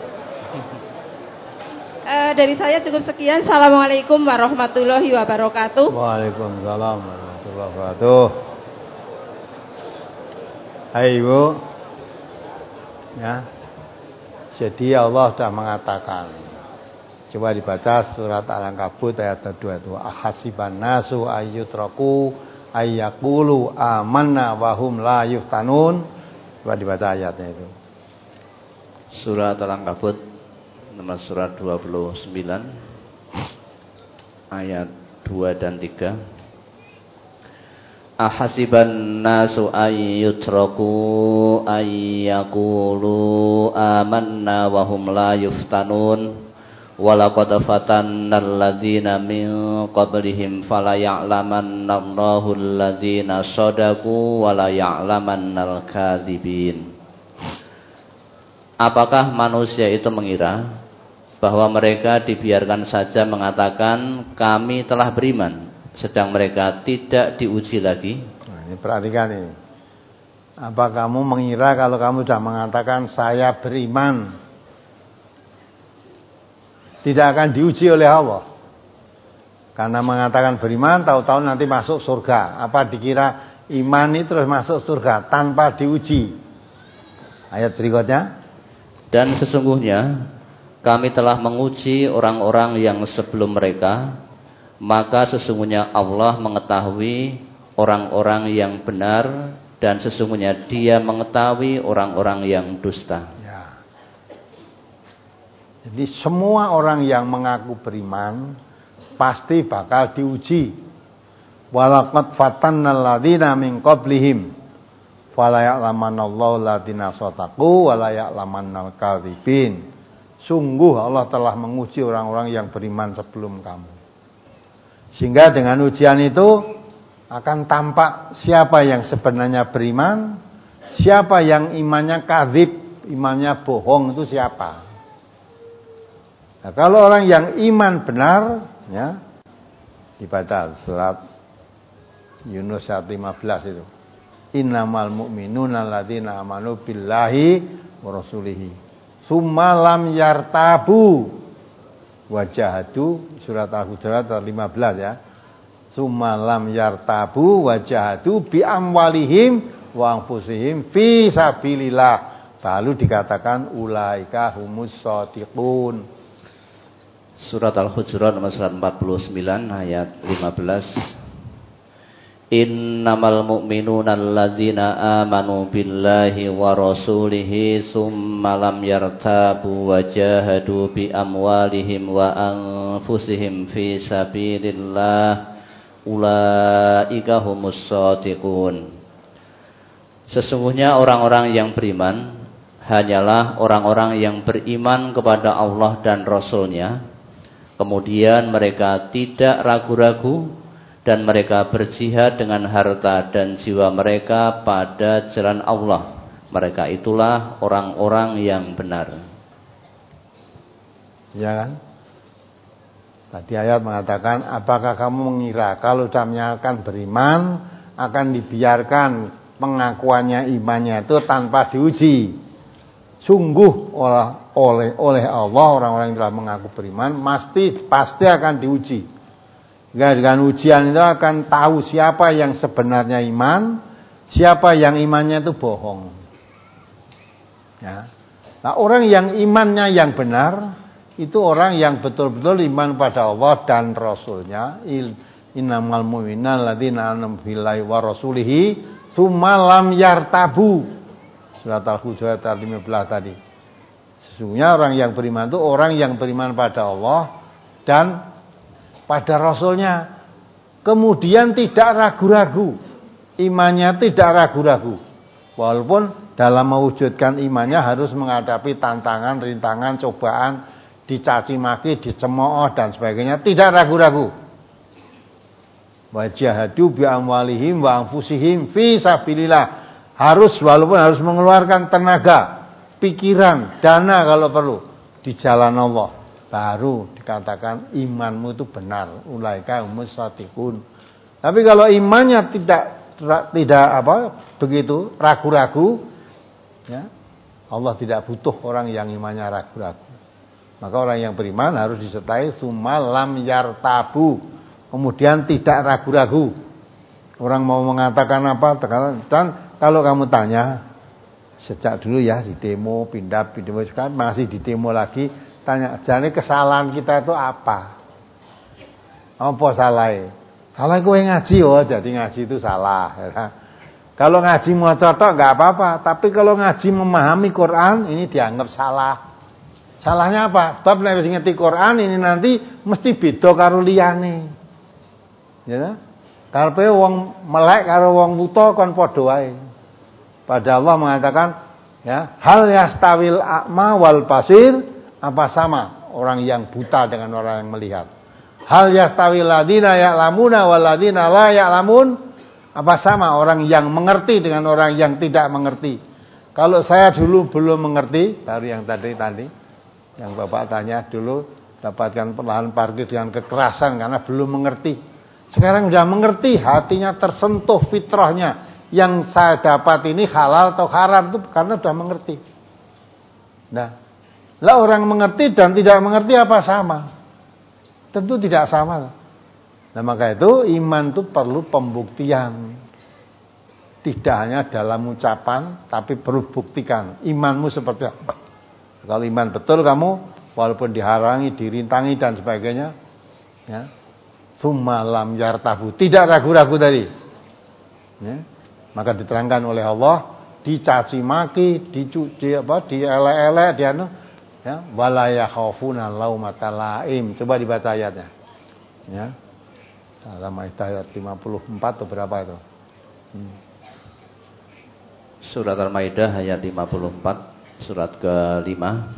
Uh, dari saya cukup sekian. Assalamualaikum warahmatullahi wabarakatuh. Waalaikumsalam warahmatullahi wabarakatuh. Hai Ibu. Ya. Jadi Allah sudah mengatakan. Coba dibaca surat Al-Ankabut ayat dua itu. Ahasiban nasu ayyutraku ayyaqulu amanna wa hum la yuftanun. Coba dibaca ayatnya itu. Surat Al-Ankabut nomor surat dua puluh sembilan ayat dua dan tiga. Ahasiban nasu ayyutraku ayyaqulu amanna wa hum la yuftanun. Walaqad fatannal ladzina min qablihim fala ya'lamannallahu alladzina shadaqu wa la ya'lamannal kadzibin. Apakah manusia itu mengira bahwa mereka dibiarkan saja mengatakan kami telah beriman, sedang mereka tidak diuji lagi? Nah, ini perhatikan ini. Apa kamu mengira kalau kamu sudah mengatakan saya beriman, tidak akan diuji oleh Allah? Karena mengatakan beriman, tahu-tahu nanti masuk surga. Apa dikira iman itu terus masuk surga tanpa diuji? Ayat berikutnya. Dan sesungguhnya kami telah menguji orang-orang yang sebelum mereka, maka sesungguhnya Allah mengetahui orang-orang yang benar, dan sesungguhnya Dia mengetahui orang-orang yang dusta. Ya. Jadi semua orang yang mengaku beriman pasti bakal diuji. Walaqad fatannal ladzina min qablihim fala ya'lamannallahu alladzina shadaqu wa la ya'lamannal kadzibin. Sungguh Allah telah menguji orang-orang yang beriman sebelum kamu. Sehingga dengan ujian itu akan tampak siapa yang sebenarnya beriman, siapa yang imannya kadzib, imannya bohong, itu siapa. Nah, kalau orang yang iman benar, ya, dibaca surat Yunus ayat lima belas itu. Innamal mu'minuna alladzina amanu billahi wa rasulihi summa lam yartabu wajahadu, surat Al-Hujurat ayat lima belas ya. Summa lam yartabu wajahadu bi amwalihim wa anfusihim fi sabilillah. Lalu dikatakan ulaika humus shadiqun. Surat Al-Hujurat nomor surat empat puluh sembilan ayat lima belas. Innamal mu'minuna alladzina amanu billahi wa rasulihi summa lam yartabu wa jahadu bi amwalihim wa anfusihim fi sabilillah ulaika humus shadiqun. Sesungguhnya orang-orang yang beriman hanyalah orang-orang yang beriman kepada Allah dan Rasul-Nya, kemudian mereka tidak ragu-ragu dan mereka berjihad dengan harta dan jiwa mereka pada jalan Allah. Mereka itulah orang-orang yang benar. Ya kan? Tadi ayat mengatakan, apakah kamu mengira kalau sudah menyatakan beriman akan dibiarkan pengakuannya imannya itu tanpa diuji? sungguh oleh oleh oleh Allah orang-orang yang telah mengaku beriman pasti pasti akan diuji. Dengan ujian itu akan tahu siapa yang sebenarnya iman, siapa yang imannya itu bohong. Ya. Nah, orang yang imannya yang benar itu orang yang betul-betul iman pada Allah dan Rasulnya. Innamal mu'minuna alladzina amanu billahi wa rasulihi tsumma lam yartabu. Surat Al-Hujurat ayat lima belas tadi. Sesungguhnya orang yang beriman itu orang yang beriman pada Allah dan pada Rasulnya. Kemudian tidak ragu-ragu. Imannya tidak ragu-ragu. Walaupun dalam mewujudkan imannya harus menghadapi tantangan, rintangan, cobaan, dicaci maki, dicemooh dan sebagainya, tidak ragu-ragu. Wa jahadu bi amwalihim wa anfusihim fi sabilillah. Harus walaupun harus mengeluarkan tenaga, pikiran, dana kalau perlu di jalan Allah, baru dikatakan imanmu itu benar. Ulaika humus shadiqun. Tapi kalau imannya tidak tidak apa begitu ragu-ragu, ya, Allah tidak butuh orang yang imannya ragu-ragu. Maka orang yang beriman harus disertai tsumma lam yartabu. Kemudian tidak ragu-ragu. Orang mau mengatakan apa, dan kalau kamu tanya sejak dulu ya di demo pindah pindah sekarang masih di demo lagi, tanya jadi kesalahan kita itu apa? Apa salahnya? Salah kowe ngaji, oh jadi ngaji itu salah. Ya. Kalau ngaji mau cotok nggak apa-apa, tapi kalau ngaji memahami Quran ini dianggap salah. Salahnya apa? Sebab nek wis ngerti Quran ini nanti mesti beda karo liyane. Ya. Karepe wong melek karo wong buta kon padha wae. Padahal Allah mengatakan, ya, hal yastawil a'ma wal basir, apa sama orang yang buta dengan orang yang melihat? Hal yastawil ladina ya'lamuna wal ladina la ya'lamun, apa sama orang yang mengerti dengan orang yang tidak mengerti? Kalau saya dulu belum mengerti, dari yang tadi tadi yang Bapak tanya dulu dapatkan lahan parkir dengan kekerasan karena belum mengerti. Sekarang sudah mengerti, hatinya tersentuh fitrahnya. Yang saya dapat ini halal atau haram itu karena sudah mengerti. Nah, lah orang mengerti dan tidak mengerti apa sama? Tentu tidak sama. Nah, maka itu iman itu perlu pembuktian. Tidak hanya dalam ucapan, tapi perlu buktikan imanmu seperti apa. Kalau iman betul kamu, walaupun dihalangi, dirintangi dan sebagainya, ya, tsumma lam yartabu, tidak ragu-ragu tadi. Ya. Maka diterangkan oleh Allah, dicaci maki, dicuci apa, dielek-elek, dia anu, ya, wala yakhafuna laumata laim. Coba dibaca ayatnya. Ya. Dalam ayat lima puluh empat atau berapa itu? Hmm. Surat Al-Maidah ayat lima puluh empat, surat kelima.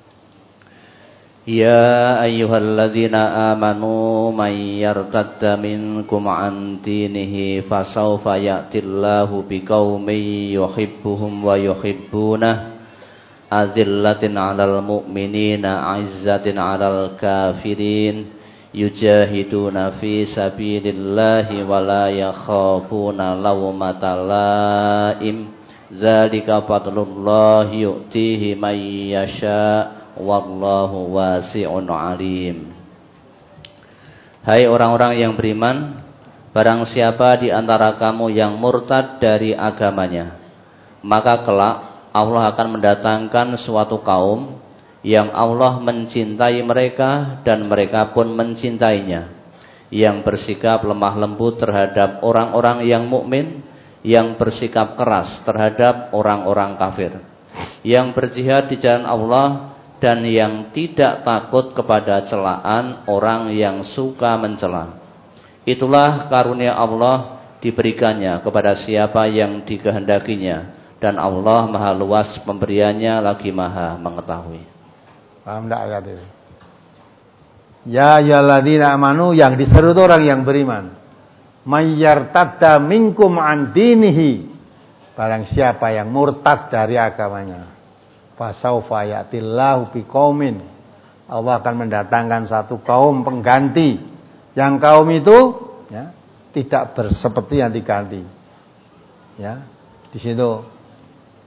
Ya ayyuhalladzina amanu may yartadda minkum an dinihi fasawfa ya'tillahu biqaumin yuhibbuhum wa yuhibbunah azillatin 'alal mu'minina 'izzatin 'alal kafirin yujahiduna fi sabilillahi wa la yakhafuna lawmata laim dzalika fadlullahi yu'tihi may yasha' wallahu wasi'un alim. Hai orang-orang yang beriman, barang siapa di antara kamu yang murtad dari agamanya, maka kelak Allah akan mendatangkan suatu kaum yang Allah mencintai mereka dan mereka pun mencintainya, yang bersikap lemah lembut terhadap orang-orang yang mukmin, yang bersikap keras terhadap orang-orang kafir, yang berjihad di jalan Allah dan yang tidak takut kepada celaan orang yang suka mencela. Itulah karunia Allah diberikannya kepada siapa yang dikehendakinya, dan Allah maha luas pemberiannya lagi maha mengetahui. Paham tak ayat itu? Ya ayyuhalladzina amanu, yang diseru itu orang yang beriman. May yartadda minkum an dinihi, barang siapa yang murtad dari agamanya, fasaufa ya'tillahu biqaumin, Allah akan mendatangkan satu kaum pengganti, yang kaum itu, ya, tidak berseperti yang diganti. Ya, di situ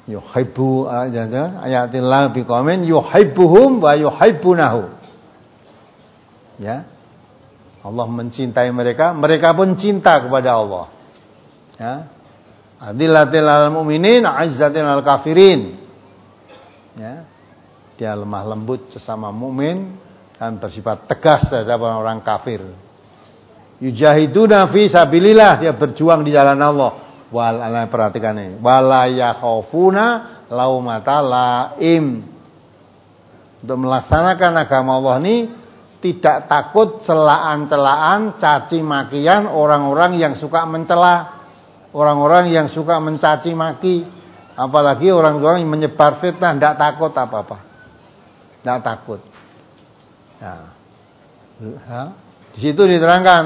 yuhibbu ayatillah biqaumin yuhibbuhum wa yuhibbunahu. Ya. Allah mencintai mereka, mereka pun cinta kepada Allah. Ya. Adillatil lil mu'minin, 'izzatil lil kafirin. Ya. Dia lemah lembut sesama mukmin dan bersifat tegas terhadap orang kafir. Yujahiduna fi sabilillah, dia berjuang di jalan Allah. Wal perhatikan ini. Wala yakhafuna laumata laim. Untuk melaksanakan agama Allah ini tidak takut celaan-celaan, caci makian orang-orang yang suka mencela, orang-orang yang suka mencaci maki, apalagi orang-orang yang menyebar fitnah, tidak takut apa-apa, tidak takut. Nah, di situ diterangkan,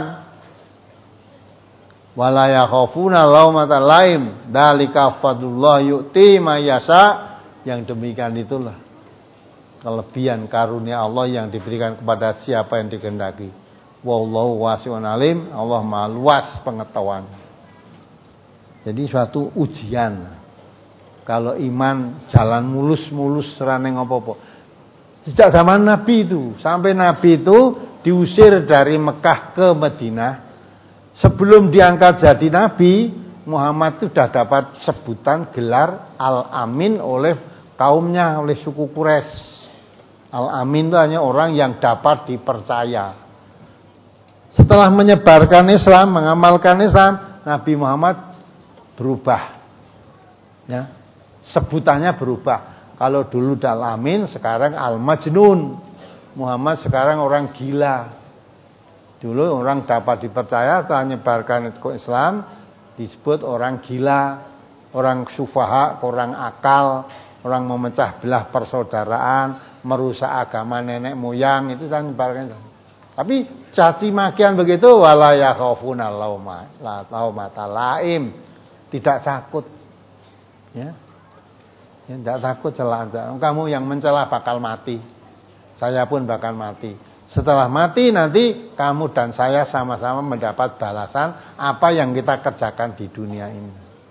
wala yakhafuna laumata laim, dzalika fadlullah yu'ti may yasha. Yang demikian itulah kelebihan karunia Allah yang diberikan kepada siapa yang dikehendaki. Wallahu wasi'un alim, Allah Maha luas pengetahuan. Jadi suatu ujian. Kalau iman jalan mulus-mulus serane ngopo-opo. Sejak zaman Nabi itu, sampai Nabi itu diusir dari Mekah ke Madinah. Sebelum diangkat jadi Nabi, Muhammad itu sudah dapat sebutan gelar Al-Amin oleh kaumnya, oleh suku Quraisy. Al-Amin itu hanya orang yang dapat dipercaya. Setelah menyebarkan Islam, mengamalkan Islam, Nabi Muhammad berubah. Ya, sebutannya berubah. Kalau dulu Al-Amin, sekarang Al-Majnun. Muhammad sekarang orang gila. Dulu orang dapat dipercaya, setelah menyebarkan Islam, disebut orang gila, orang sufaha, orang akal, orang memecah belah persaudaraan, merusak agama nenek moyang, itu kan menyebarkan. Tapi caci makian begitu, wala yakhafuna laumata laim, tidak takut. Ya. Ya, tidak takut celaan. Kamu yang mencela bakal mati. Saya pun bakal mati. Setelah mati nanti kamu dan saya sama-sama mendapat balasan apa yang kita kerjakan di dunia ini.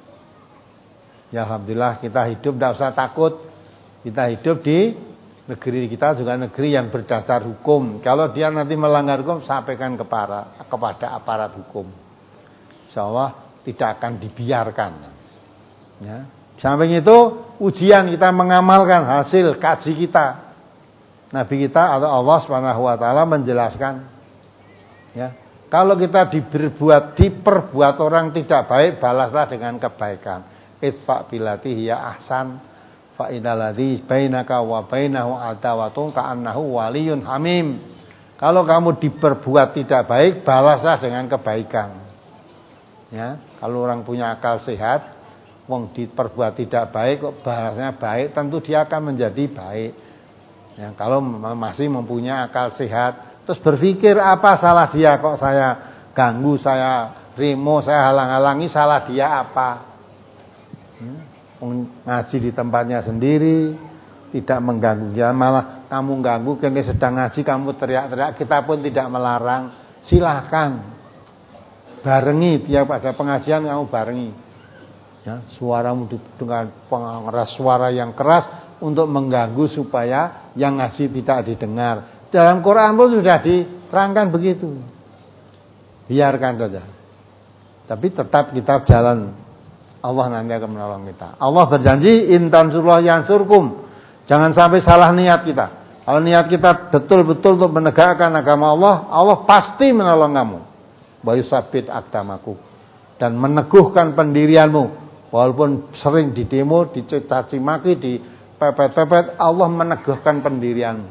Ya alhamdulillah kita hidup tidak usah takut. Kita hidup di negeri kita juga negeri yang berdasar hukum. Kalau dia nanti melanggar hukum, sampaikan kepada, kepada aparat hukum. Insyaallah tidak akan dibiarkan. Ya. Samping itu ujian kita mengamalkan hasil kaji kita. Nabi kita atau Allah Subhanahu wa taala menjelaskan, ya, kalau kita diberbuat diperbuat orang tidak baik, balaslah dengan kebaikan. Itfa billati hiya ahsan fa innal ladzi bainaka wa bainahu adawatun ka'annahu waliyyun hamim. Kalau kamu diperbuat tidak baik, balaslah dengan kebaikan. Ya, kalau orang punya akal sehat, wong diperbuat tidak baik kok balasnya baik, tentu dia akan menjadi baik. Ya, kalau masih mempunyai akal sehat, terus berpikir apa salah dia kok saya ganggu, saya remo, saya halang-halangi, salah dia apa? Ya, ngaji di tempatnya sendiri, tidak mengganggu dia, malah kamu ganggu, kini sedang ngaji kamu teriak-teriak, kita pun tidak melarang, silahkan barengi tiap ada pengajian kamu barengi. Ya, suaramu dengan pengeras suara yang keras untuk mengganggu supaya yang ngaji tidak didengar. Dalam Quran pun sudah diterangkan begitu. Biarkan saja. Tapi tetap kita jalan. Allah nanti akan menolong kita. Allah berjanji intansurullah yansurkum. Jangan sampai salah niat kita. Kalau niat kita betul-betul untuk menegakkan agama Allah, Allah pasti menolong kamu. Wa yusabbit aqdamakum, dan meneguhkan pendirianmu. Walaupun sering didemo, dicaci maki, dipepet-pepet, Allah meneguhkan pendirianmu.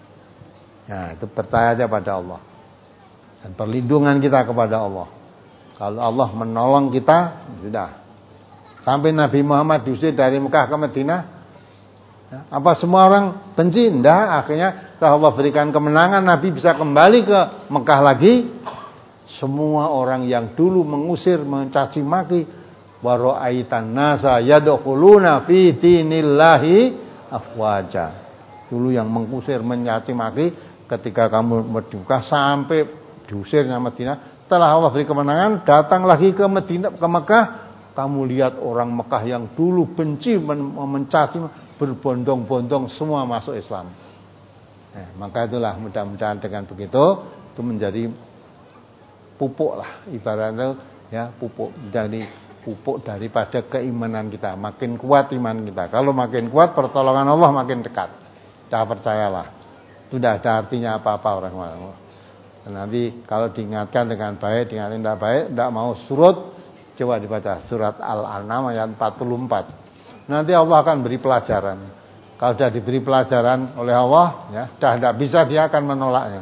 Ya, itu percaya aja pada Allah. Dan perlindungan kita kepada Allah. Kalau Allah menolong kita, sudah. Sampai Nabi Muhammad diusir dari Mekah ke Madinah, ya, apa semua orang benci? Tidak. Akhirnya setelah Allah berikan kemenangan, Nabi bisa kembali ke Mekah lagi. Semua orang yang dulu mengusir, mencaci maki, wa ra'aitan nasa yadkhuluna fi dinillahi afwaja. Dulu yang mengusir, mencaci maki, ketika kamu berduka sampai diusirnya Madinah, setelah Allah beri kemenangan, datang lagi ke Madinah, ke Mekah, Kamu lihat orang Mekah yang dulu benci mencaci berbondong-bondong semua masuk Islam. Nah, maka itulah mudah-mudahan dengan begitu itu menjadi pupuk lah ibaratnya ya, pupuk jadi pupuk daripada keimanan kita. Makin kuat iman kita. Kalau makin kuat pertolongan Allah makin dekat. Dah percayalah. Itu tidak ada artinya apa-apa orang orang. Nanti kalau diingatkan dengan baik, diingatkan tidak baik, tidak mau surut, coba dibaca surat Al-An'am ayat empat puluh empat. Nanti Allah akan beri pelajaran. Kalau sudah diberi pelajaran oleh Allah, ya, sudah tidak bisa dia akan menolaknya.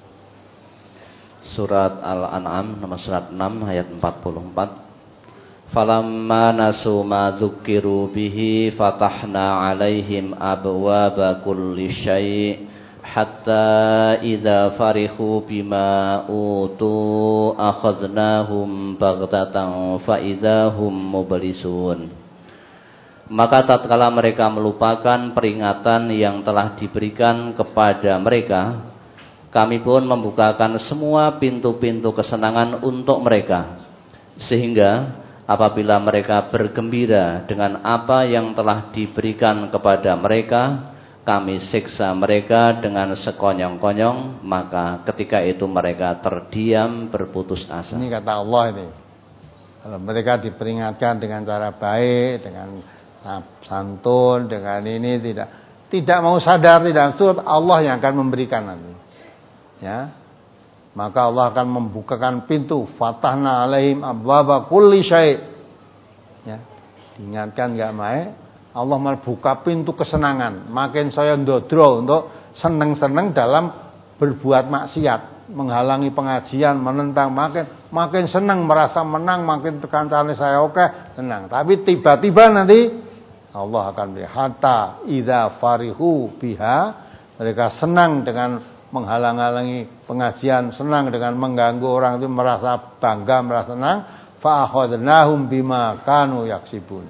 Surat Al-An'am nomor surat enam ayat empat puluh empat. Falamma nasu ma dzukiru bihi fatahna alaihim abwaba kulli syai' hatta idza farihu bima utu akhadnahum baghtatan fa idzahum mublisun. Maka tatkala mereka melupakan peringatan yang telah diberikan kepada mereka, kami pun membukakan semua pintu-pintu kesenangan untuk mereka, sehingga apabila mereka bergembira dengan apa yang telah diberikan kepada mereka, kami siksa mereka dengan sekonyong-konyong, maka ketika itu mereka terdiam berputus asa. Ini kata Allah ini. Kalau mereka diperingatkan dengan cara baik, dengan santun, dengan ini tidak tidak mau sadar, tidak itu Allah yang akan memberikan nanti. Ya. Maka Allah akan membukakan pintu, fatahna alaihim abwaba kulli syai'. Ya. Diingatkan enggak baik, Allah membuka pintu kesenangan. Makin saya ndodro untuk seneng-seneng dalam berbuat maksiat, menghalangi pengajian, menentang, makin makin senang, merasa menang, makin kancane saya oke, senang. Tapi tiba-tiba nanti Allah akan beri hatta idza farihu biha, mereka senang dengan menghalang-halangi pengajian, senang dengan mengganggu orang itu, merasa bangga, merasa senang, fa akhadnahum bima kanu yaksibun.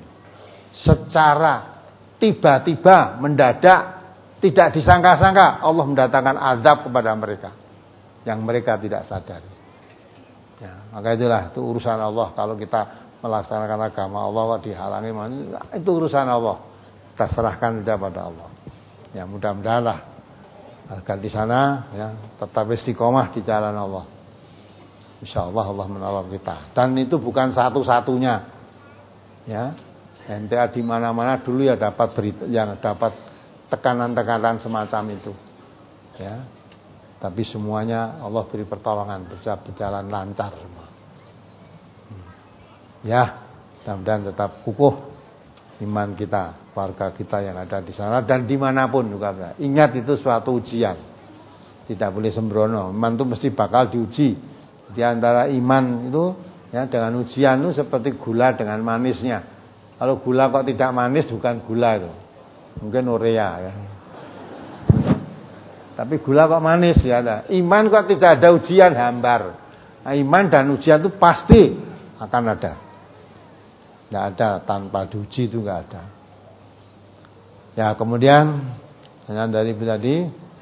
Secara tiba-tiba, mendadak, tidak disangka-sangka Allah mendatangkan azab kepada mereka yang mereka tidak sadari. Ya, maka itulah itu urusan Allah. Kalau kita melaksanakan agama Allah dihalangi, itu urusan Allah. Kita serahkan saja pada Allah. Ya, mudah-mudahan lah agar di sana ya tetap istiqomah di jalan Allah. Insyaallah Allah menolong kita. Dan itu bukan satu-satunya. Ya. M T A di mana-mana dulu ya dapat berita, yang dapat tekanan-tekanan semacam itu. Ya. Tapi semuanya Allah beri pertolongan, bisa berjalan lancar semua. Hmm. Ya, mudah-mudahan tetap kukuh iman kita, warga kita yang ada di sana dan dimanapun juga. Ingat itu suatu ujian, tidak boleh sembrono. Iman itu mesti bakal diuji. Di antara iman itu ya dengan ujian itu seperti gula dengan manisnya. Kalau gula kok tidak manis bukan gula itu, mungkin urea ya. Tapi gula kok manis ya. Iman kok tidak ada ujian, hambar. Nah, iman dan ujian itu pasti akan ada. Tidak ada tanpa diuji itu nggak ada. Ya kemudian dari tadi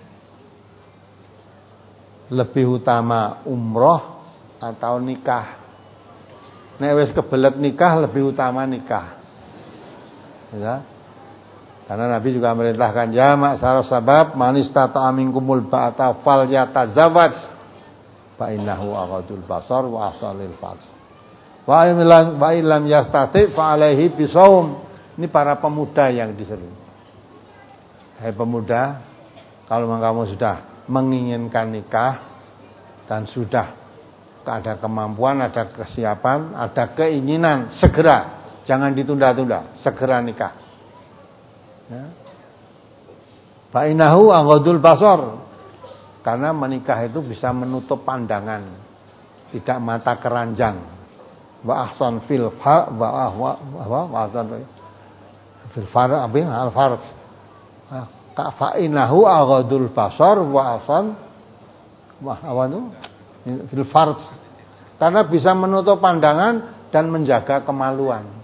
lebih utama umroh atau nikah. Nek wis kebelet nikah lebih utama nikah. Ya. Karena Nabi juga merintahkan ya ma'syarus sabab man istata'a minkumul ba'ata falyatazawwaj fa innahu aghadul basar wa ahsanul farj. Wa illam wa illam yastati fa alaihi bisawm. Ini para pemuda yang diseru. Hai pemuda, kalau kamu sudah menginginkan nikah dan sudah ada kemampuan, ada kesiapan, ada keinginan, segera, jangan ditunda-tunda, segera nikah. Ya. Fa innahu aghadul basar. Karena menikah itu bisa menutup pandangan, tidak mata keranjang. Wa ahsan fil fa wa wa wa ahsan fil farj abin al farj. Ka fa innahu aghadul basar wa ahsan wa awanu fil farj. Karena bisa menutup pandangan dan menjaga kemaluan.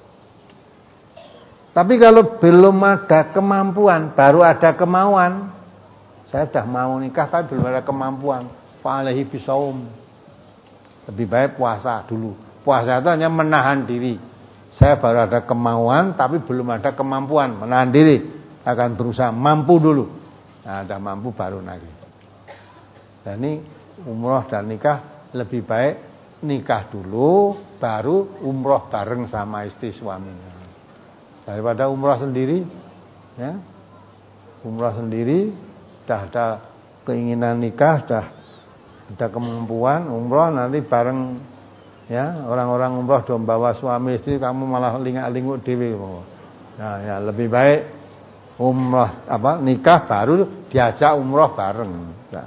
Tapi kalau belum ada kemampuan, baru ada kemauan, saya sudah mau nikah tapi belum ada kemampuan, fa'alaihi bisawm. Lebih baik puasa dulu. Puasa itu hanya menahan diri, Saya baru ada kemauan tapi belum ada kemampuan menahan diri. Akan berusaha mampu dulu. Nah, ada mampu baru nanti. Dan ini umroh dan nikah lebih baik nikah dulu baru umroh bareng sama istri suaminya. Daripada umroh sendiri, ya. Umroh sendiri dah ada keinginan nikah, dah ada kemampuan umroh nanti bareng, ya, orang-orang umroh do bawa suami istri, kamu malah lingak-linguk dewe. Nah, ya lebih baik umroh apa nikah baru diajak umroh bareng. Nah.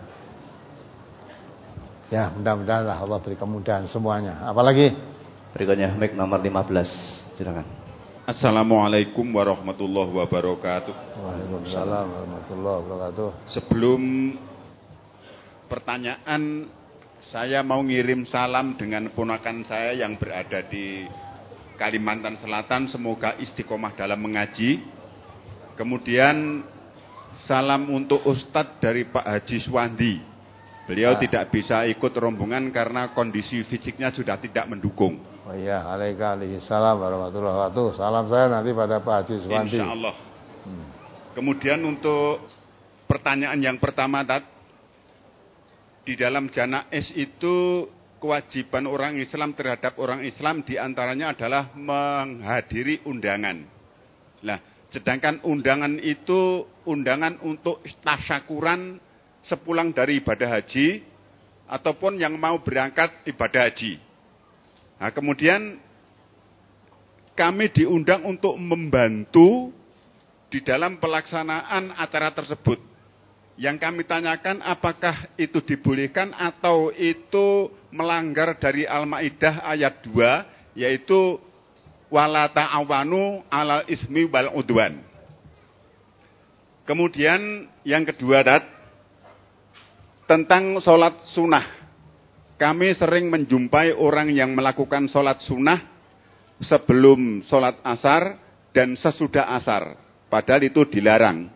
Ya, mudah-mudahan Allah beri kemudahan semuanya. Apalagi berikutnya mic nomor lima belas. Silakan. Assalamualaikum warahmatullahi wabarakatuh. Waalaikumsalam warahmatullahi wabarakatuh. Sebelum pertanyaan, saya mau ngirim salam dengan ponakan saya yang berada di Kalimantan Selatan. Semoga istiqomah dalam mengaji. Kemudian salam untuk Ustadz dari Pak Haji Suwandi. Beliau ah. tidak bisa ikut rombongan karena kondisi fisiknya sudah tidak mendukung. Oh iya, waalaikumsalam warahmatullahi wabarakatuh. Salam saya nanti pada Pak Haji Suwandi. Insya Allah. Hmm. Kemudian untuk pertanyaan yang pertama, Tat, di dalam Janais itu kewajiban orang Islam terhadap orang Islam diantaranya adalah menghadiri undangan. Nah, sedangkan undangan itu undangan untuk tasyakuran sepulang dari ibadah haji ataupun yang mau berangkat ibadah haji. Nah, kemudian kami diundang untuk membantu di dalam pelaksanaan acara tersebut. Yang kami tanyakan apakah itu dibolehkan atau itu melanggar dari Al-Maidah ayat dua, yaitu wala ta'awanu 'alal ismi wal udwan. Kemudian yang kedua, Tat, tentang sholat sunnah. Kami sering menjumpai orang yang melakukan sholat sunnah sebelum sholat asar dan sesudah asar. Padahal itu dilarang.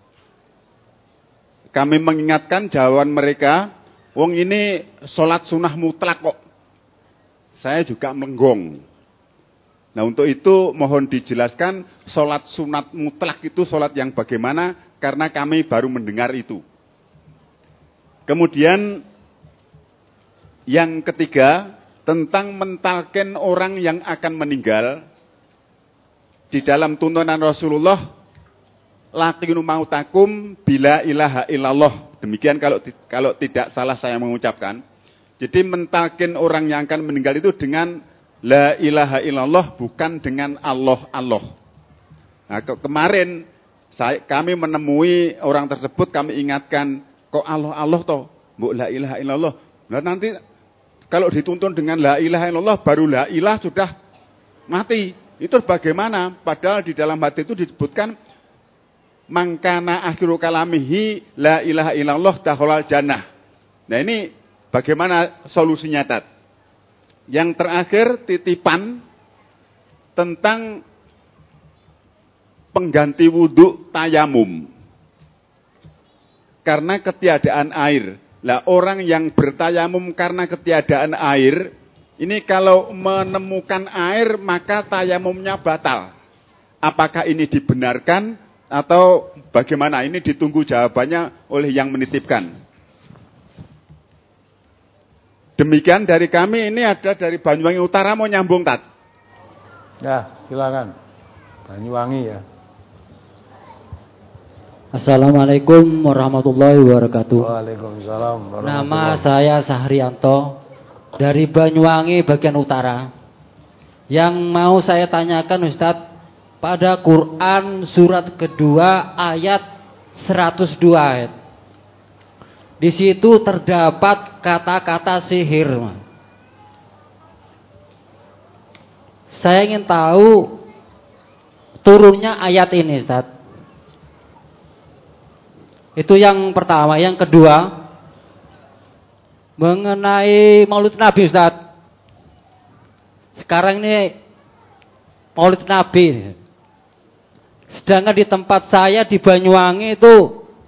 Kami mengingatkan jawaban mereka, wong ini sholat sunnah mutlak kok. Saya juga menggong. Nah, untuk itu mohon dijelaskan sholat sunat mutlak itu sholat yang bagaimana, karena kami baru mendengar itu. Kemudian yang ketiga, tentang mentalkin orang yang akan meninggal. Di dalam tuntunan Rasulullah, laqinu mautakum bila ilaha illallah. Demikian kalau kalau tidak salah saya mengucapkan. Jadi mentalkin orang yang akan meninggal itu dengan la ilaha illallah, bukan dengan Allah Allah. Nah, ke kemarin saya, kami menemui orang tersebut, kami ingatkan, kok Allah Allah toh, mbok la ilaha illallah. Nah, nanti kalau dituntun dengan la ilaha illallah baru la ilah sudah mati. Itu bagaimana? Padahal di dalam hadis itu disebutkan mangkana akhiru kalamihi la ilaha illallah dakhalal jannah. Nah, ini bagaimana solusinya, Tat? Yang terakhir titipan tentang pengganti wudhu tayamum. Karena ketiadaan air. Lah, orang yang bertayamum karena ketiadaan air, ini kalau menemukan air maka tayamumnya batal. Apakah ini dibenarkan atau bagaimana? Ini ditunggu jawabannya oleh yang menitipkan. Demikian dari kami. Ini ada dari Banyuwangi Utara, mau nyambung, Tat? Ya, silakan. Banyuwangi ya. Assalamualaikum warahmatullahi wabarakatuh. Waalaikumsalam warahmatullahi Nama wabarakatuh. saya Sahrianto dari Banyuwangi bagian utara. Yang mau saya tanyakan, Ustadz, pada Quran surat kedua ayat seratus dua ayat. Di situ terdapat kata-kata sihir. Saya ingin tahu turunnya ayat ini, Ustadz. Itu yang pertama. Yang kedua, mengenai Maulid Nabi, Ustaz. Sekarang ini Maulid Nabi. Sedangkan di tempat saya di Banyuwangi itu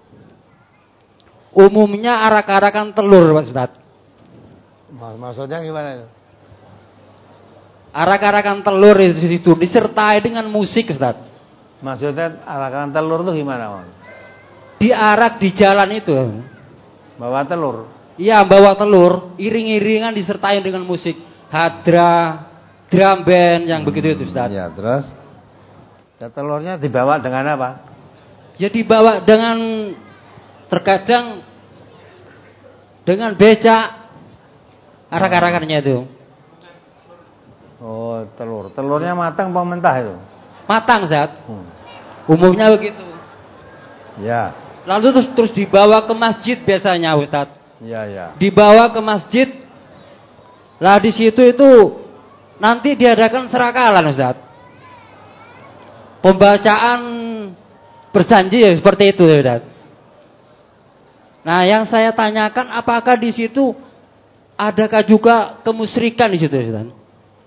umumnya arak-arakan telur, Ustaz. Maksudnya gimana itu? arak-arakan telur di situ disertai dengan musik, Ustaz. Maksudnya arak-arakan telur itu gimana, Mas? Diarak di jalan itu. Bawa telur. Iya, bawa telur, iring-iringan disertai dengan musik, hadra, drum band yang hmm, begitu itu, Ustaz. Iya, terus ya, telurnya dibawa dengan apa? Ya dibawa dengan terkadang dengan becak arak-arakannya itu. Oh, telur. Telurnya matang apa mentah itu? Matang, Ustaz. Hmm. Umumnya begitu. Ya. Lalu terus terus dibawa ke masjid biasanya, Ustaz. Ya, ya. Dibawa ke masjid. Lah di situ itu nanti diadakan serakalan, Ustaz. Pembacaan berjanji ya seperti itu, Ustaz. Nah, yang saya tanyakan apakah di situ adakah juga kemusyrikan di situ, Ustaz?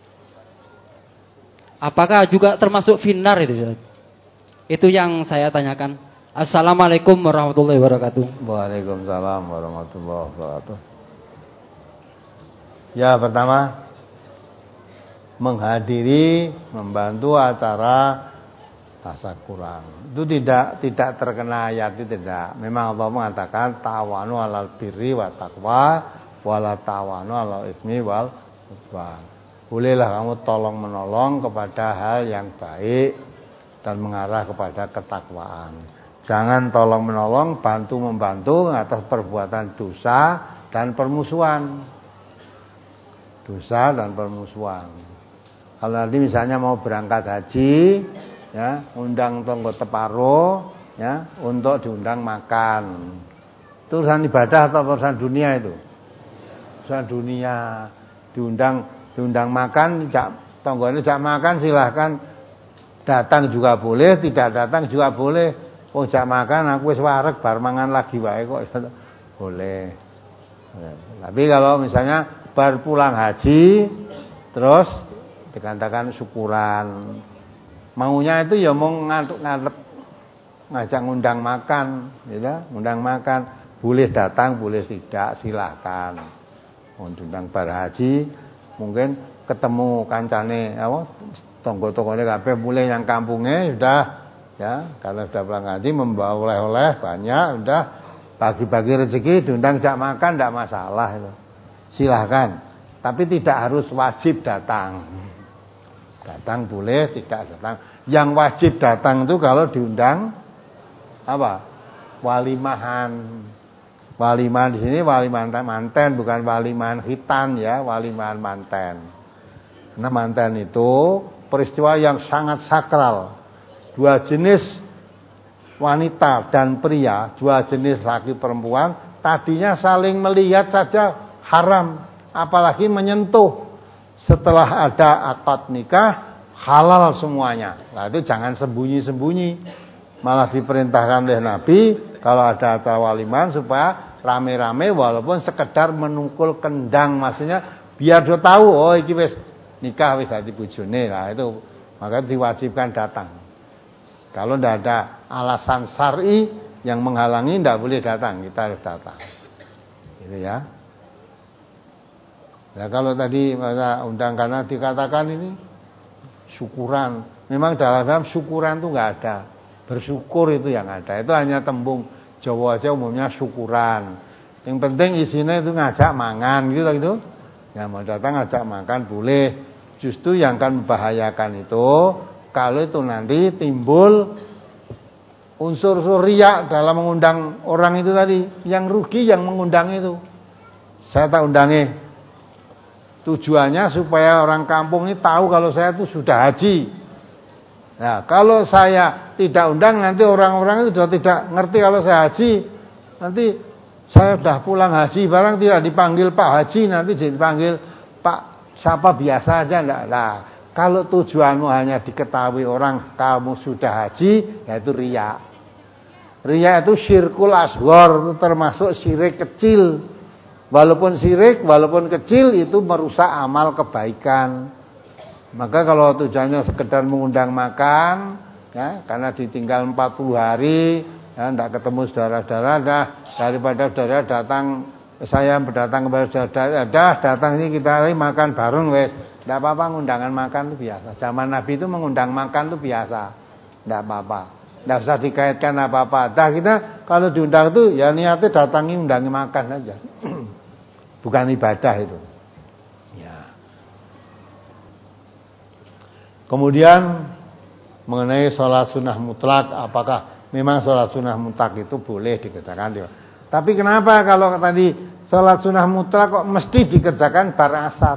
Apakah juga termasuk finnar itu, Ustaz? Itu yang saya tanyakan. Assalamualaikum warahmatullahi wabarakatuh. Waalaikumsalam warahmatullahi wabarakatuh. Ya, pertama menghadiri, membantu acara tasyakuran. Itu tidak tidak terkena ayat itu, tidak. Memang Allah mengatakan tawanu alal birri wa taqwa wala tawanu alal ismi wal udwan. Bolehlah kamu tolong menolong kepada hal yang baik dan mengarah kepada ketakwaan. Jangan tolong menolong, bantu membantu atas perbuatan dosa dan permusuhan. Dosa dan permusuhan. Kalau nanti misalnya mau berangkat haji, ya, undang tonggo teparo, ya, untuk diundang makan. Itu urusan ibadah atau urusan dunia itu? Urusan dunia. Diundang diundang makan, tonggo ini jak makan silahkan. Datang juga boleh, tidak datang juga boleh. Oh, jak makan aku wis wareg bar mangan lagi wae kok. Boleh. Tapi kalau misalnya bar pulang haji terus dikatakan syukuran. Maunya itu ya mau ngadep ngajak ngundang makan, gitu, ngundang makan, boleh datang, boleh tidak, silakan. Undang bar haji mungkin ketemu kancane apa tonggo-tonggone kabeh mulai yang kampungnya sudah, ya, karena sudah pulang haji membawa oleh-oleh banyak, sudah bagi-bagi rezeki, diundang jak makan tidak masalah itu. Silahkan, tapi tidak harus wajib datang. Datang boleh, tidak datang. Yang wajib datang itu kalau diundang apa? Walimahan. Walimahan di sini walimahan manten, bukan walimahan khitan, ya, walimahan manten. Karena manten itu peristiwa yang sangat sakral. Dua jenis wanita dan pria, dua jenis laki perempuan, tadinya saling melihat saja haram, apalagi menyentuh. Setelah ada akad nikah, halal semuanya. Nah, itu jangan sembunyi-sembunyi. Malah diperintahkan oleh Nabi kalau ada acara walimahan supaya rame-rame walaupun sekedar menungkul kendang, maksudnya biar dia tahu oh iki wis nikah wis dadi bojone. Nah, itu maka diwajibkan datang. Kalau tidak ada alasan syar'i yang menghalangi tidak boleh datang, kita harus datang. Gitu ya. Ya kalau tadi masa undang karena dikatakan ini syukuran. Memang dalam syukuran itu enggak ada. Bersyukur itu yang ada. Itu hanya tembung Jawa aja umumnya syukuran. Yang penting isinya itu ngajak mangan gitu gitu. Ya mau datang ngajak makan boleh. Justru yang akan membahayakan itu kalau itu nanti timbul unsur-unsur riya dalam mengundang orang itu tadi. Yang rugi yang mengundang itu. Saya tak undangi. Tujuannya supaya orang kampung ini tahu kalau saya itu sudah haji. Nah, kalau saya tidak undang nanti orang-orang itu sudah tidak ngerti kalau saya haji. Nanti saya sudah pulang haji, barang tidak dipanggil Pak Haji, nanti dipanggil Pak siapa biasa aja enggak. Nah, kalau tujuanmu hanya diketahui orang kamu sudah haji, yaitu riya. Riya itu syirkul asghar, itu termasuk syirik kecil. Walaupun syirik, walaupun kecil itu merusak amal kebaikan. Maka kalau tujuannya sekedar mengundang makan, ya, karena ditinggal empat puluh hari, ya, tidak ketemu saudara-saudara, dah daripada saudara datang, saya berdatang kepada saudara, dah datang ini kita makan bareng, wes Tidak apa-apa undangan makan itu biasa. Zaman Nabi itu mengundang makan itu biasa. Tidak apa-apa. Tidak usah dikaitkan apa-apa. Dah kita kalau diundang itu ya niatnya datangi undangi makan aja. Bukan ibadah itu. Ya. Kemudian mengenai sholat sunnah mutlak, apakah memang sholat sunnah mutlak itu boleh dikerjakan? Tapi kenapa kalau tadi sholat sunnah mutlak kok mesti dikerjakan bar asar?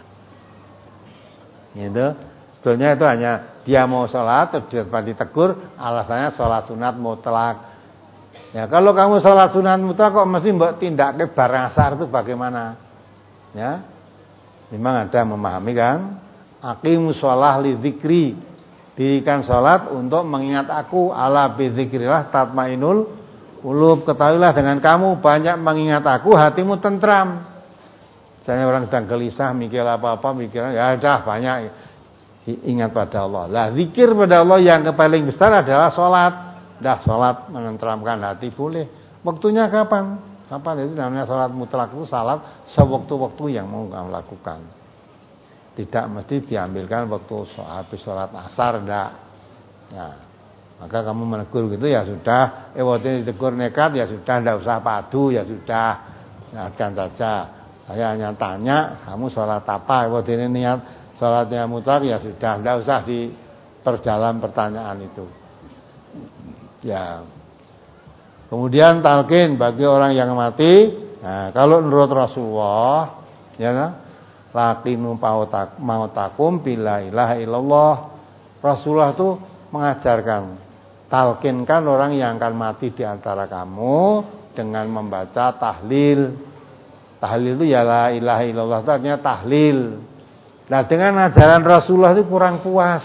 Gitu. Sebetulnya itu hanya dia mau sholat terus dia ditegur alasannya sholat sunat mutlak. Ya kalau kamu sholat sunat mutlak kok mesti mbok tindakke bar asar itu bagaimana? Ya, memang ada yang memahami kan? Aqimus sholah li dzikri, dirikan sholat untuk mengingat aku, ala bi dzikrillah tatmainul qulub. Ketahuilah dengan kamu banyak mengingat aku hatimu tentram. Misalnya orang sedang gelisah, mikir apa-apa, mikir ya dah banyak ingat pada Allah. Lah zikir pada Allah yang paling besar adalah sholat. Dah sholat menenteramkan hati boleh. Waktunya kapan? Kapan itu namanya sholat mutlak itu salat sewaktu-waktu yang mau kamu lakukan. Tidak mesti diambilkan waktu habis sholat asar enggak. Ya. Maka kamu menegur gitu ya sudah. Eh waktu ditegur nekat ya sudah, enggak usah padu ya sudah. Ingatkan saja. Saya hanya tanya, kamu sholat apa? Waktu ini niat sholatnya mutlak ya sudah, tidak usah diperdalam pertanyaan itu. Ya. Kemudian talqin bagi orang yang mati. Nah, kalau menurut Rasulullah, ya, laqinu mautakum bila ilaha illallah. Rasulullah itu mengajarkan, talqinkan orang yang akan mati di antara kamu dengan membaca tahlil. Tahlil itu ya la ilaha illallah itu artinya tahlil. Nah dengan ajaran Rasulullah itu kurang puas.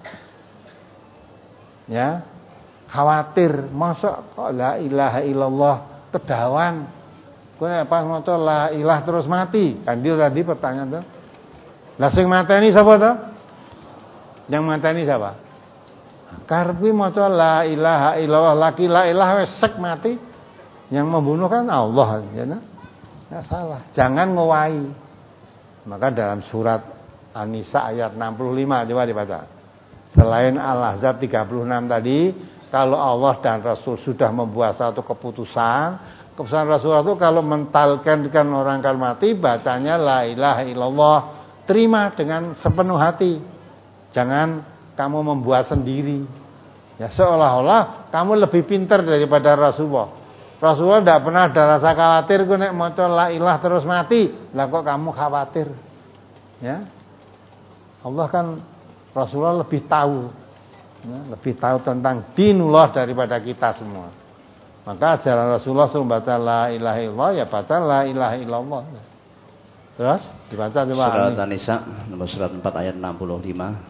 Ya. Khawatir, masa kok la ilaha illallah kedawan. Kowe pas maca la ilah terus mati. Kan dia tadi pertanyaan tuh. Lah sing mateni sapa to? Yang mateni siapa? Karep kuwi maca la ilaha illallah, laki la ilaha wis sek mati. Yang membunuh kan Allah, ya nah. Tidak salah, jangan ngowai. Maka dalam surat An-Nisa ayat enam puluh lima coba dibaca. Selain Al-Ahzab tiga puluh enam tadi, kalau Allah dan Rasul sudah membuat satu keputusan, keputusan Rasulullah itu kalau mentalkankan orang akan mati, bacanya la ilaha illallah, terima dengan sepenuh hati. Jangan kamu membuat sendiri. Ya seolah-olah kamu lebih pintar daripada Rasulullah. Rasulullah tidak pernah ada rasa khawatir ku nek maca la ilah terus mati. Lah kok kamu khawatir? Ya. Allah kan Rasulullah lebih tahu. Ya, lebih tahu tentang dinullah daripada kita semua. Maka ajaran Rasulullah suruh baca la ilaha illallah ya baca la ilaha illallah. Terus dibaca coba. Surat An-Nisa nomor surat empat ayat enam puluh lima.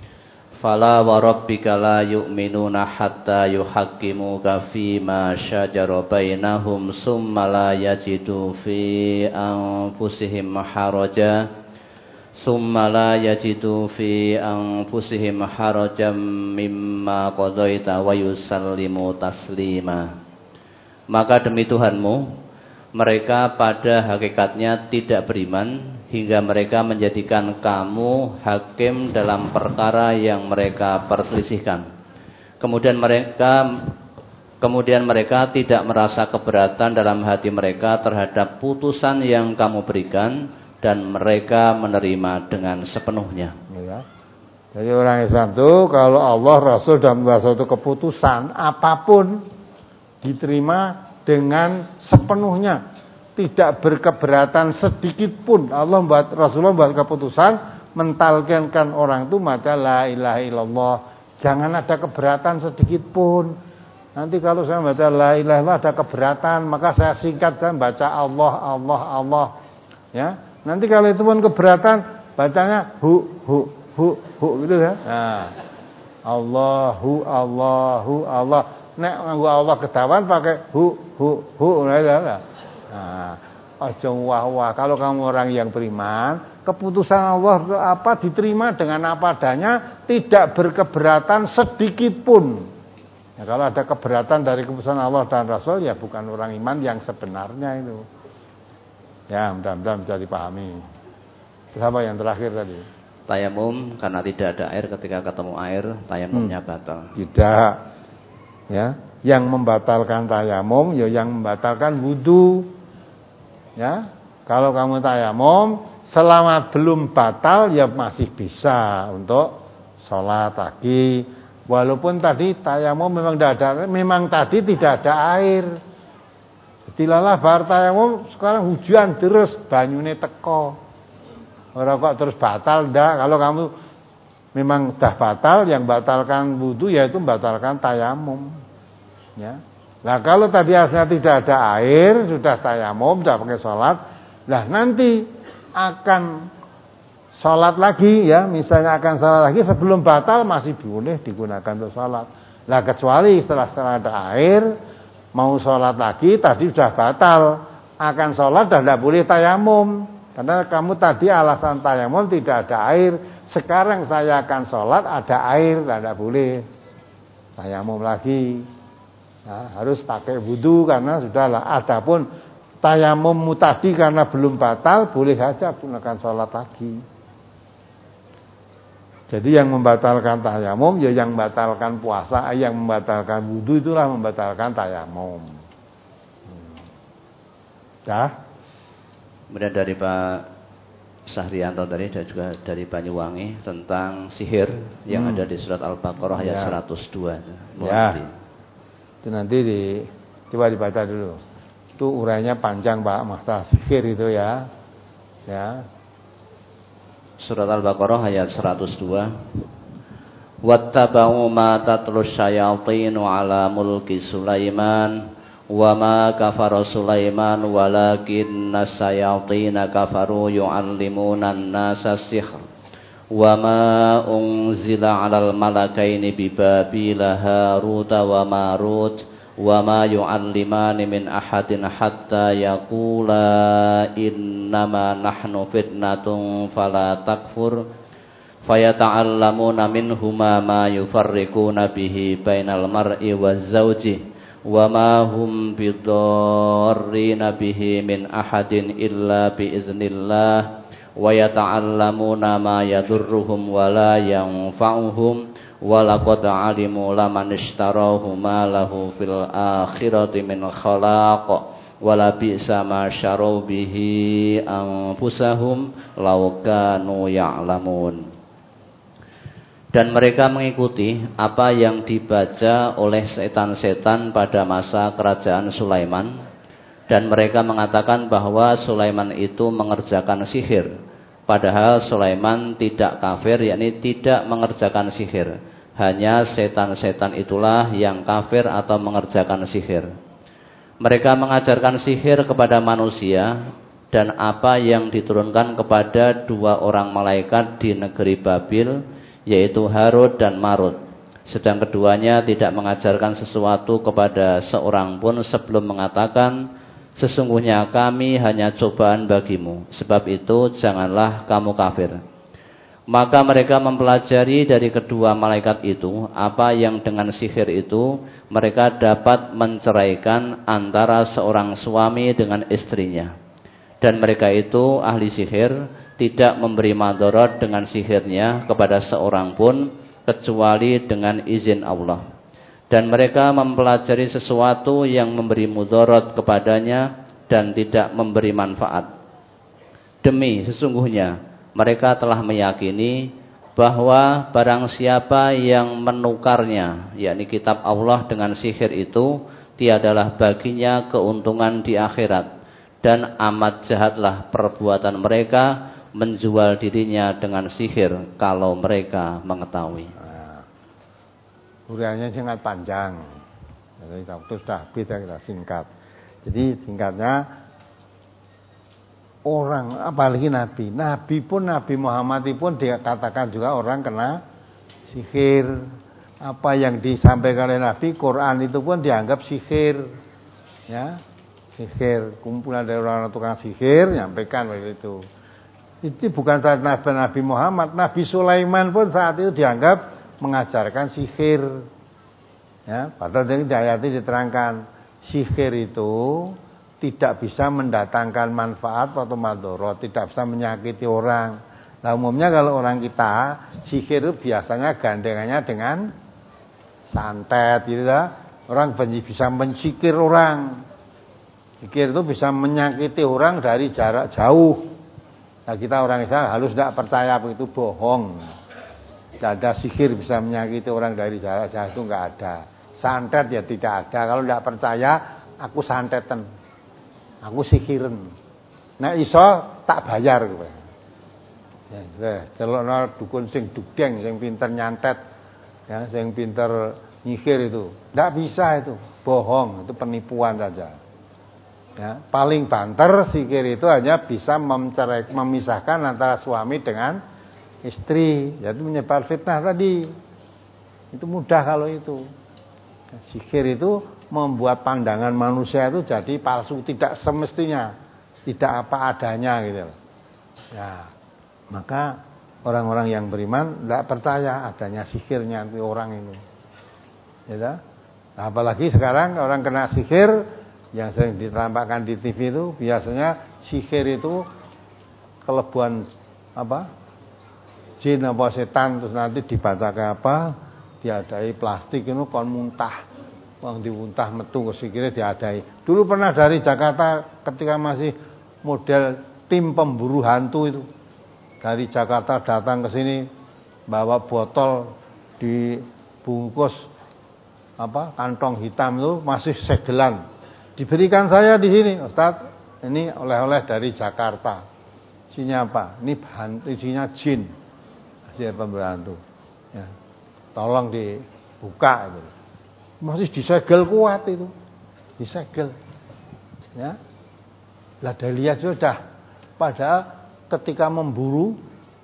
Fala wa rabbika la yu'minuna hatta yuhaqqimuka fima syajara bainahum summa la yajidu fi anfusihim haraja summa la yajidu fi anfusihim harajan mimma qadaita wa yusallimu taslima. Maka demi Tuhanmu mereka pada hakikatnya tidak beriman hingga mereka menjadikan kamu hakim dalam perkara yang mereka perselisihkan. Kemudian mereka kemudian mereka tidak merasa keberatan dalam hati mereka terhadap putusan yang kamu berikan dan mereka menerima dengan sepenuhnya. Ya. Jadi orang Islam itu kalau Allah Rasul dan membuat suatu keputusan apapun diterima dengan sepenuhnya. Tidak berkeberatan sedikit pun. Allah buat Rasulullah buat keputusan mentalkinkan orang itu baca la ilaha illallah. Jangan ada keberatan sedikit pun. Nanti kalau saya baca la ilaha illallah ada keberatan, maka saya singkat dan baca Allah Allah Allah. Ya. Nanti kalau itu pun keberatan, bacanya hu hu hu hu gitu ya. Nah. Allahu Allahu Allah. Nek nganggo Allah kedawan pakai hu hu hu lah. Nah, aja wah-wah. Kalau kamu orang yang beriman, keputusan Allah itu apa diterima dengan apa adanya, tidak berkeberatan sedikit pun. Ya, kalau ada keberatan dari keputusan Allah dan Rasul, ya bukan orang iman yang sebenarnya itu. Ya, mudah-mudahan bisa dipahami. Terus apa yang terakhir tadi? tayamum karena tidak ada air, ketika ketemu air tayamumnya hmm. batal. Tidak. Ya, yang membatalkan tayamum ya yang membatalkan wudu. Ya. Kalau kamu tayamum selama belum batal ya masih bisa untuk sholat lagi. Walaupun tadi tayamum memang tidak ada, memang tadi tidak ada air. Dilalah bar tayamum sekarang hujan terus banyune teko. Ora kok terus batal ndak. Kalau kamu memang dah batal, yang batalkan wudu yaitu membatalkan tayamum. Ya. Nah, kalau tadi aslinya tidak ada air, sudah tayamum, sudah pakai sholat, lah nanti akan sholat lagi ya, misalnya akan sholat lagi sebelum batal masih boleh digunakan untuk sholat. Lah kecuali setelah setelah ada air mau sholat lagi tadi sudah batal, akan sholat dan tidak boleh tayamum karena kamu tadi alasan tayamum tidak ada air. Sekarang saya akan sholat ada air, tidak boleh tayamum lagi. Nah, harus pakai wudu karena sudahlah. Adapun tayamummu tadi karena belum batal boleh saja gunakan sholat lagi. Jadi yang membatalkan tayamum ya yang membatalkan puasa, yang membatalkan wudu itulah membatalkan tayamum. Hmm. Dah. Kemudian dari Pak Sahrianto tadi dan juga dari Banyuwangi tentang sihir yang hmm. ada di surat Al-Baqarah ayat ya. seratus dua. Ya. Itu nanti di coba dibaca dulu. Itu urainya panjang Pak, masalah sihir itu ya. Ya. Surat Al-Baqarah ayat seratus dua. Wattaba'u ma tatlus syayatinu ala mulki Sulaiman wa ma kafara Sulaiman walakinna syayatina kafaru yu'allimuna an-nasa sihr wa ma unzila 'alal malakaini bi Babila Harut wa Marut wa ma yu'allimani min ahadin hatta yaqula innama nahnu fitnatun fala takfur fayata'allamuna minhuma ma yufarriquna bihi bainal mar'i waz zawji wa ma hum bidarrina bihi min ahadin illa bi iznillah wa yata'allamuna ma yadurruhum wa la yanfa'uhum wa laqad 'alimu laman ishtarahu ma lahu fil akhirati min khalaq wa la bi'sa ma syaraw bihi anfusahum law kanu ya'lamun. Dan mereka mengikuti apa yang dibaca oleh setan-setan pada masa kerajaan Sulaiman. Dan mereka mengatakan bahwa Sulaiman itu mengerjakan sihir. Padahal Sulaiman tidak kafir, yakni tidak mengerjakan sihir. Hanya setan-setan itulah yang kafir atau mengerjakan sihir. Mereka mengajarkan sihir kepada manusia. Dan apa yang diturunkan kepada dua orang malaikat di negeri Babil, yaitu Harut dan Marut. Sedang keduanya tidak mengajarkan sesuatu kepada seorang pun sebelum mengatakan, sesungguhnya kami hanya cobaan bagimu, sebab itu janganlah kamu kafir. Maka mereka mempelajari dari kedua malaikat itu apa yang dengan sihir itu mereka dapat menceraikan antara seorang suami dengan istrinya. Dan mereka itu ahli sihir, tidak memberi madarat dengan sihirnya kepada seorang pun kecuali dengan izin Allah. Dan mereka mempelajari sesuatu yang memberi mudarat kepadanya dan tidak memberi manfaat. Demi sesungguhnya mereka telah meyakini bahwa barang siapa yang menukarnya, yakni kitab Allah dengan sihir itu, tiadalah baginya keuntungan di akhirat. Dan amat jahatlah perbuatan mereka menjual dirinya dengan sihir kalau mereka mengetahui. Nah, uraiannya sangat panjang. Jadi waktu sudah habis kita singkat. Jadi singkatnya, orang apalagi Nabi, Nabi pun Nabi Muhammad pun dikatakan juga orang kena sihir. Apa yang disampaikan oleh Nabi, Quran itu pun dianggap sihir. Ya, sihir, kumpulan dari orang tukang sihir nyampaikan begitu. Itu bukan saat Nabi, Nabi Muhammad, Nabi Sulaiman pun saat itu dianggap mengajarkan sihir. Ya, padahal di ayat ini diterangkan sihir itu tidak bisa mendatangkan manfaat atau madharat, tidak bisa menyakiti orang. Nah, umumnya kalau orang kita sihir itu biasanya gandengannya dengan santet gitu lah. Orang bisa mensikir orang. Sihir itu bisa menyakiti orang dari jarak jauh. Nah, kita orang Islam harus tidak percaya begitu, bohong. Tidak ada sihir bisa menyakiti orang dari jarak jauh, itu enggak ada. Santet ya tidak ada. Kalau tidak percaya, aku santetan. Aku sihiren. Nah, iso tak bayar gitu. Ya, celokno dukun sing dugdeng, sing pinter nyantet, ya, sing pinter nyihir itu. Tidak bisa itu, bohong, itu penipuan saja. Ya, paling banter sihir itu hanya bisa mencerai, memisahkan antara suami dengan istri, yaitu menyebar fitnah tadi. Itu mudah kalau itu. Sihir itu membuat pandangan manusia itu jadi palsu, tidak semestinya, tidak apa adanya gitu. Ya, maka orang-orang yang beriman tidak percaya adanya sihirnya itu orang ini. Ya, apalagi sekarang orang kena sihir. Yang sering ditampakkan di T V itu biasanya sihir itu kelebihan apa? Jin apa setan, terus nanti dibaca kayak apa? Diadai plastik itu kon muntah. Wong dimuntah metu ke sikile diadai. Dulu pernah dari Jakarta ketika masih model tim pemburu hantu itu. Dari Jakarta datang ke sini bawa botol dibungkus apa? Kantong hitam itu masih segelan. Diberikan saya di sini, Ustaz. Ini oleh-oleh dari Jakarta. Isinya apa? Ini bahan, isinya jin. Hasil pembantu. Ya. Tolong dibuka itu. Masih disegel kuat itu. Disegel. Ya. Lah dilihat sudah. Padahal ketika memburu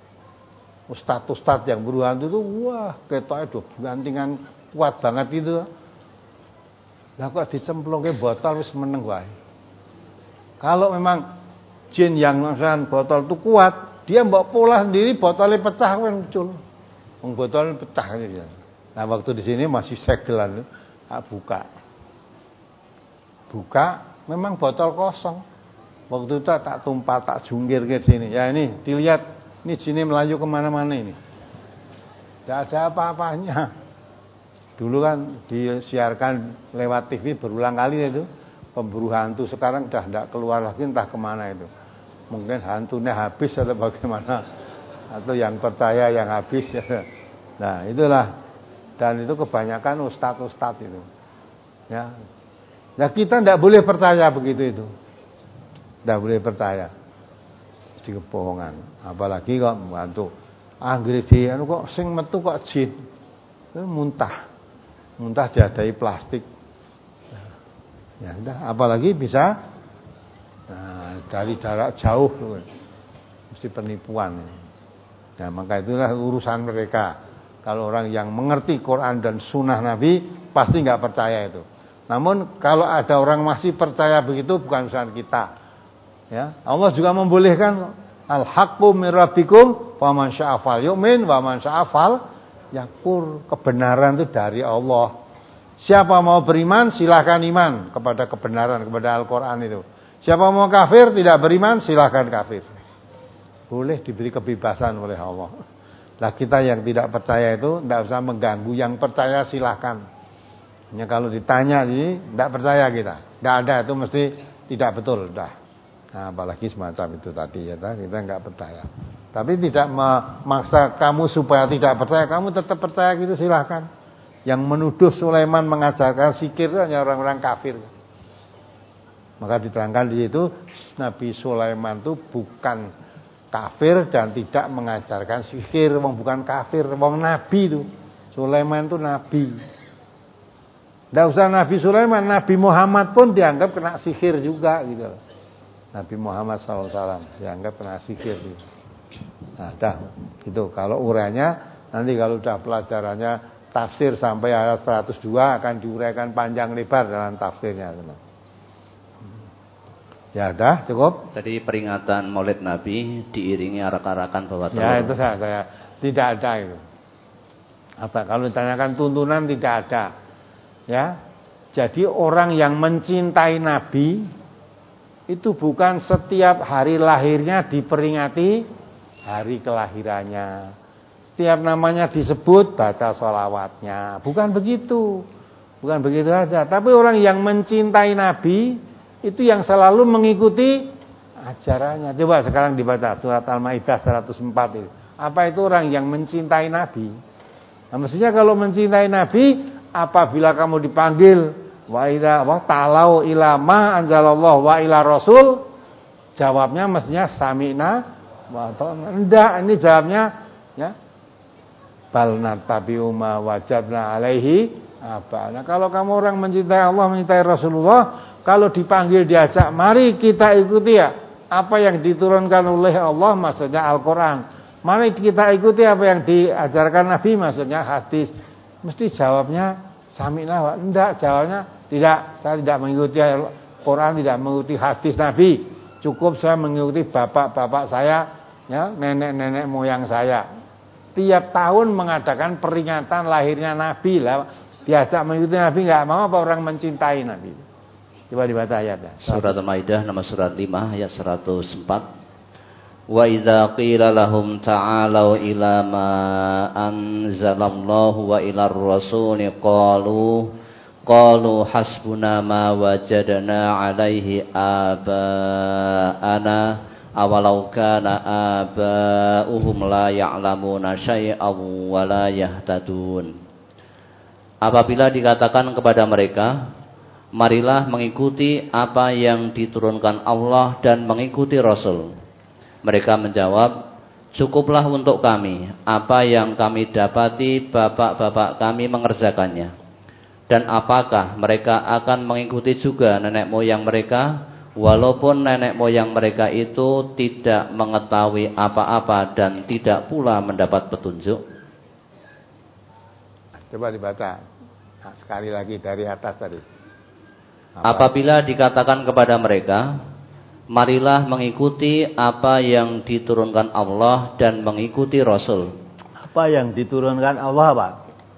ustaz-ustaz yang buru hantu itu, wah, ketoknya do gantingan kuat banget gitu. Lah kok dicemplungke botol wis meneng wae. Kalau memang jin yang ngangsan botol itu kuat, dia mbok pola sendiri botolnya pecah kan muncul. Wong botolnya pecah gitu ya. Nah, waktu di sini masih segelan, tak buka. Buka, memang botol kosong. Waktu itu tak tumpah, tak jungkir ke sini. Ya ini dilihat, ini jin melayu kemana-mana ini. Tidak ada apa-apanya. Dulu kan disiarkan lewat T V berulang kali itu pemburu hantu, sekarang sudah tidak keluar lagi entah kemana itu. Mungkin hantunya habis atau bagaimana, atau yang percaya yang habis. Nah itulah, dan itu kebanyakan ustadz-ustadz itu. Ya, ya kita tidak boleh percaya begitu itu, tidak boleh percaya. Itu kebohongan. Apalagi kok membantu. Anggere di anu kok sing metu kok jin, itu muntah. Muntah diadai plastik. Ya, udah, apalagi bisa nah, dari jarak jauh, mesti penipuan. Nah, maka itulah urusan mereka. Kalau orang yang mengerti Quran dan Sunnah Nabi pasti nggak percaya itu. Namun kalau ada orang masih percaya begitu, bukan urusan kita. Ya, Allah juga membolehkan al-haqqu min rabbikum faman syaa'a falyu'min wa man syaa'a fal yakfur. Kebenaran itu dari Allah. Siapa mau beriman silahkan iman kepada kebenaran, kepada Al-Quran itu. Siapa mau kafir tidak beriman silahkan kafir. Boleh diberi kebebasan oleh Allah. Nah kita yang tidak percaya itu tidak usah mengganggu. Yang percaya silahkan. Hanya kalau ditanya sih tidak percaya kita. Tidak ada, itu mesti tidak betul. Dah. Nah, apalagi semacam itu tadi ya, kita nggak percaya. Tapi tidak memaksa kamu supaya tidak percaya, kamu tetap percaya gitu silahkan. Yang menuduh Sulaiman mengajarkan sihir itu hanya orang-orang kafir. Maka diterangkan di situ Nabi Sulaiman itu bukan kafir dan tidak mengajarkan sihir, wong bukan kafir, wong nabi itu. Sulaiman itu nabi. Tidak usah Nabi Sulaiman, Nabi Muhammad pun dianggap kena sihir juga gitu. Nabi Muhammad shallallahu alaihi wasallam dianggap kena sihir gitu. Nah, dah gitu. Kalau urainya nanti kalau sudah pelajarannya tafsir sampai ayat seratus dua akan diuraikan panjang lebar dalam tafsirnya. Ya, dah cukup. Tadi peringatan Maulid Nabi diiringi arak-arakan bawa telur. Ya, itu saya, saya tidak ada itu. Apa kalau ditanyakan tuntunan tidak ada. Ya. Jadi orang yang mencintai Nabi itu bukan setiap hari lahirnya diperingati hari kelahirannya. Setiap namanya disebut, baca sholawatnya. Bukan begitu. Bukan begitu saja. Tapi orang yang mencintai Nabi, itu yang selalu mengikuti ajarannya. Coba sekarang dibaca surat Al-Maidah seratus empat itu. Apa itu orang yang mencintai Nabi? Nah, mestinya kalau mencintai Nabi, apabila kamu dipanggil wa ila wa ta'alau ila ma anzalallahu wa ila rasul, jawabnya mestinya sami'na wa ta'na. Enggak, ini jawabnya ya bal natabi'u ma wajadna alaihi apa. Nah, kalau kamu orang mencintai Allah, mencintai Rasulullah, kalau dipanggil diajak, mari kita ikuti ya apa yang diturunkan oleh Allah, maksudnya Al-Qur'an. Mari kita ikuti apa yang diajarkan Nabi, maksudnya hadis. Mesti jawabnya sami'na wa. Enggak, jawabnya tidak. Saya tidak mengikuti Al-Qur'an, tidak mengikuti hadis Nabi. Cukup saya mengikuti bapak-bapak saya, ya, nenek-nenek moyang saya. Tiap tahun mengadakan peringatan lahirnya Nabi lah. Diajak mengikuti Nabi, enggak mau apa orang mencintai Nabi. Coba dibaca ayatnya. Surat Al-Maidah nomor surat lima ayat seratus empat. Wa idza qila lahum ta'alu ila ma anzalallahu wa ila ar-rasuli qalu qalu hasbuna ma wajadna 'alaihi aba'ana awalau kana aba'uhum la ya'lamuna syai'an wa la yahtadun. Apabila dikatakan kepada mereka, marilah mengikuti apa yang diturunkan Allah dan mengikuti Rasul. Mereka menjawab, cukuplah untuk kami apa yang kami dapati bapak-bapak kami mengerjakannya. Dan apakah mereka akan mengikuti juga nenek moyang mereka, walaupun nenek moyang mereka itu tidak mengetahui apa-apa dan tidak pula mendapat petunjuk? Coba dibaca nah, sekali lagi dari atas tadi. Apa? Apabila dikatakan kepada mereka, marilah mengikuti apa yang diturunkan Allah dan mengikuti Rasul. Apa yang diturunkan Allah apa?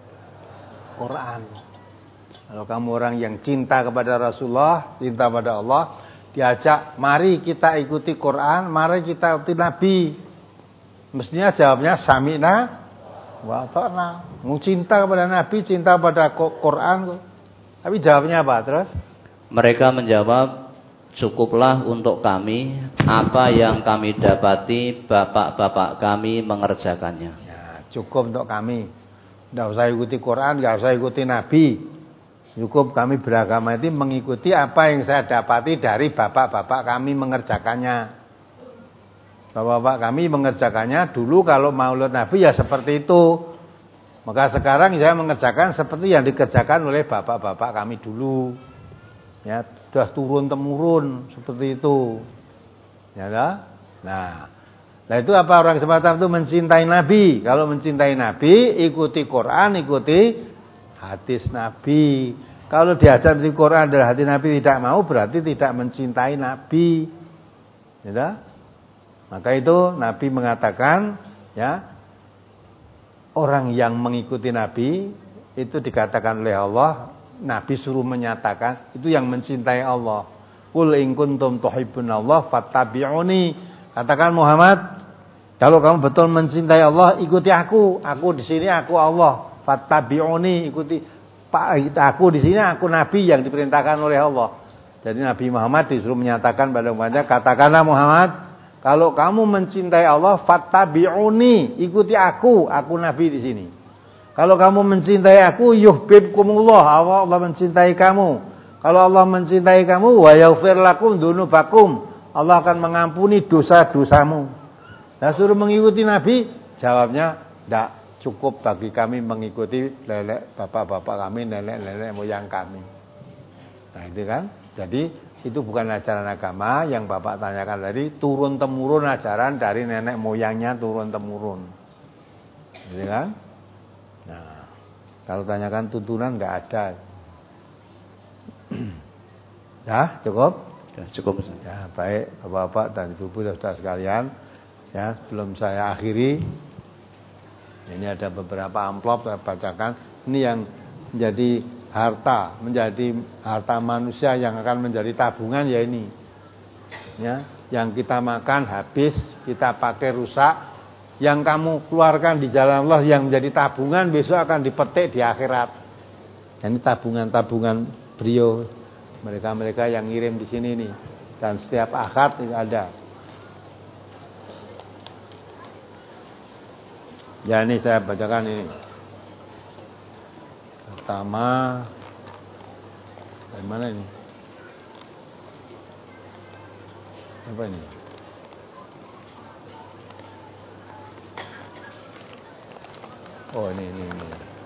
Quran. Kalau kamu orang yang cinta kepada Rasulullah, cinta pada Allah, diajak, mari kita ikuti Quran, mari kita ikuti Nabi. Mestinya jawabnya sami'na wa ta'na. Mau cinta kepada Nabi, cinta pada Quran. Tapi jawabnya apa terus? Mereka menjawab, cukuplah untuk kami apa yang kami dapati bapak-bapak kami mengerjakannya. Ya, cukup untuk kami. Tidak usah ikuti Quran, tidak usah ikuti Nabi. Cukup kami beragama itu mengikuti apa yang saya dapati dari bapak-bapak kami mengerjakannya. Bapak-bapak kami mengerjakannya dulu kalau maulid Nabi ya seperti itu. Maka sekarang saya mengerjakan seperti yang dikerjakan oleh bapak-bapak kami dulu. Ya, sudah turun temurun seperti itu. Ya, nah, nah itu apa orang semacam itu mencintai Nabi. Kalau mencintai Nabi, ikuti Quran, ikuti hadis Nabi. Kalau diajar di Quran dan hadis Nabi tidak mau, berarti tidak mencintai Nabi. Ya, maka itu Nabi mengatakan, ya, orang yang mengikuti Nabi itu dikatakan oleh Allah. Nabi suruh menyatakan itu yang mencintai Allah. Qul in kuntum tuhibbunallah fattabi'uni. Katakan Muhammad, kalau kamu betul mencintai Allah, ikuti aku. Aku di sini, aku Allah. Fattabi'uni, ikuti aku di sini, aku Nabi yang diperintahkan oleh Allah. Jadi Nabi Muhammad disuruh menyatakan pada umatnya, katakanlah Muhammad, kalau kamu mencintai Allah, fattabi'uni, ikuti aku, aku Nabi di sini. Kalau kamu mencintai aku, yuhibbukumullah, Allah, Allah mencintai kamu. Kalau Allah mencintai kamu, wa yaghfir lakum dzunubakum, Allah akan mengampuni dosa-dosamu. Nah, suruh mengikuti Nabi, jawabnya tidak cukup bagi kami mengikuti nenek bapak-bapak kami, nenek-nenek moyang kami. Nah, itu kan. Jadi itu bukan ajaran agama yang Bapak tanyakan tadi, turun temurun ajaran dari nenek moyangnya, turun temurun. Gitu kan? Nah, kalau tanyakan tuntunan nggak ada. Ya, cukup? Ya, cukup. Ya, baik Bapak-bapak dan Ibu saudara sekalian. Ya, sebelum saya akhiri, ini ada beberapa amplop saya bacakan. Ini yang menjadi harta, menjadi harta manusia yang akan menjadi tabungan ya ini. Ya, yang kita makan habis, kita pakai rusak, yang kamu keluarkan di jalan Allah yang menjadi tabungan besok akan dipetik di akhirat. Ini tabungan-tabungan beliau, mereka-mereka yang ngirim di sini nih, dan setiap akad itu ada. Ya ini saya bacakan ini. Pertama, dari mana ini? Apa ini? Oh ini ini ini.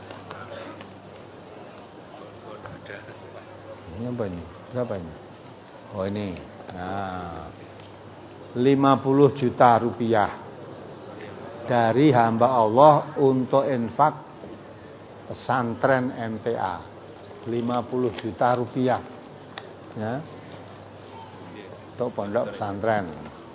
Ini apa ini? Berapa ini? Oh ini. Nah, lima puluh juta rupiah dari hamba Allah untuk infak pesantren M T A. lima puluh juta rupiah. Ya. Untuk pondok pesantren.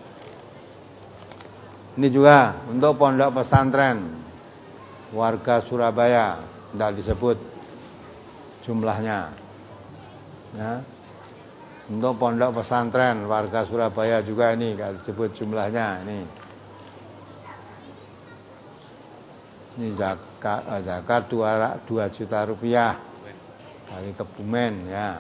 Ini juga untuk pondok pesantren warga Surabaya, tidak disebut jumlahnya. Ya. Untuk pondok pesantren warga Surabaya juga ini tidak disebut jumlahnya. Ini, ini zakat, zakat dua juta rupiah dari Kebumen, ya.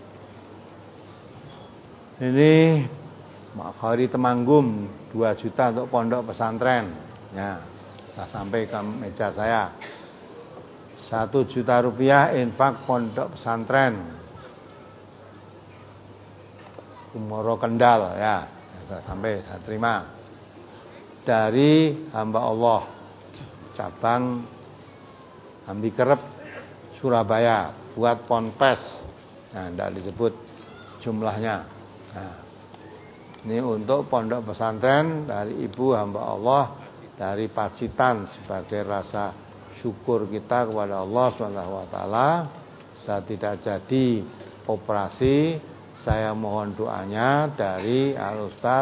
Ini Makhari Temanggung dua juta untuk pondok pesantren, ya. Nah, sampai ke meja saya. Satu juta rupiah infak pondok pesantren Kumoro Kendal, ya. Saya sampai saya terima dari hamba Allah cabang Ambi Kerep Surabaya buat ponpes. Nah, tidak disebut jumlahnya. Nah, ini untuk pondok pesantren dari ibu hamba Allah dari Pacitan sebagai rasa syukur kita kepada Allah subhanahu wa taala. Saya tidak jadi operasi, saya mohon doanya dari Al Ustaz,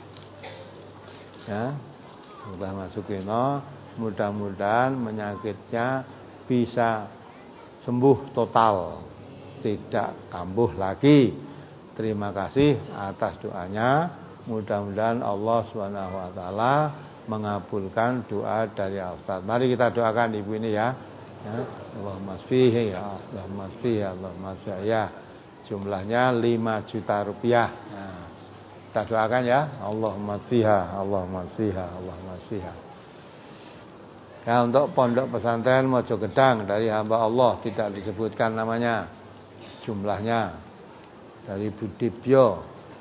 ya, sudah Masukino, mudah-mudahan penyakitnya bisa sembuh total, tidak kambuh lagi. Terima kasih atas doanya. Mudah-mudahan Allah subhanahu wa taala mengabulkan doa dari Al Ustaz. Mari kita doakan ibu ini, ya. Ya, Allahumma sfihi, ya Allahumma sfihi, Allahumma sfihi, ya. Jumlahnya lima juta rupiah. Nah, kita doakan, ya. Allahumma sfiha, Allahumma sfiha, Allahumma sfiha. Ya, untuk pondok pesantren Mojo Gedang dari hamba Allah tidak disebutkan namanya, jumlahnya dari Budibyo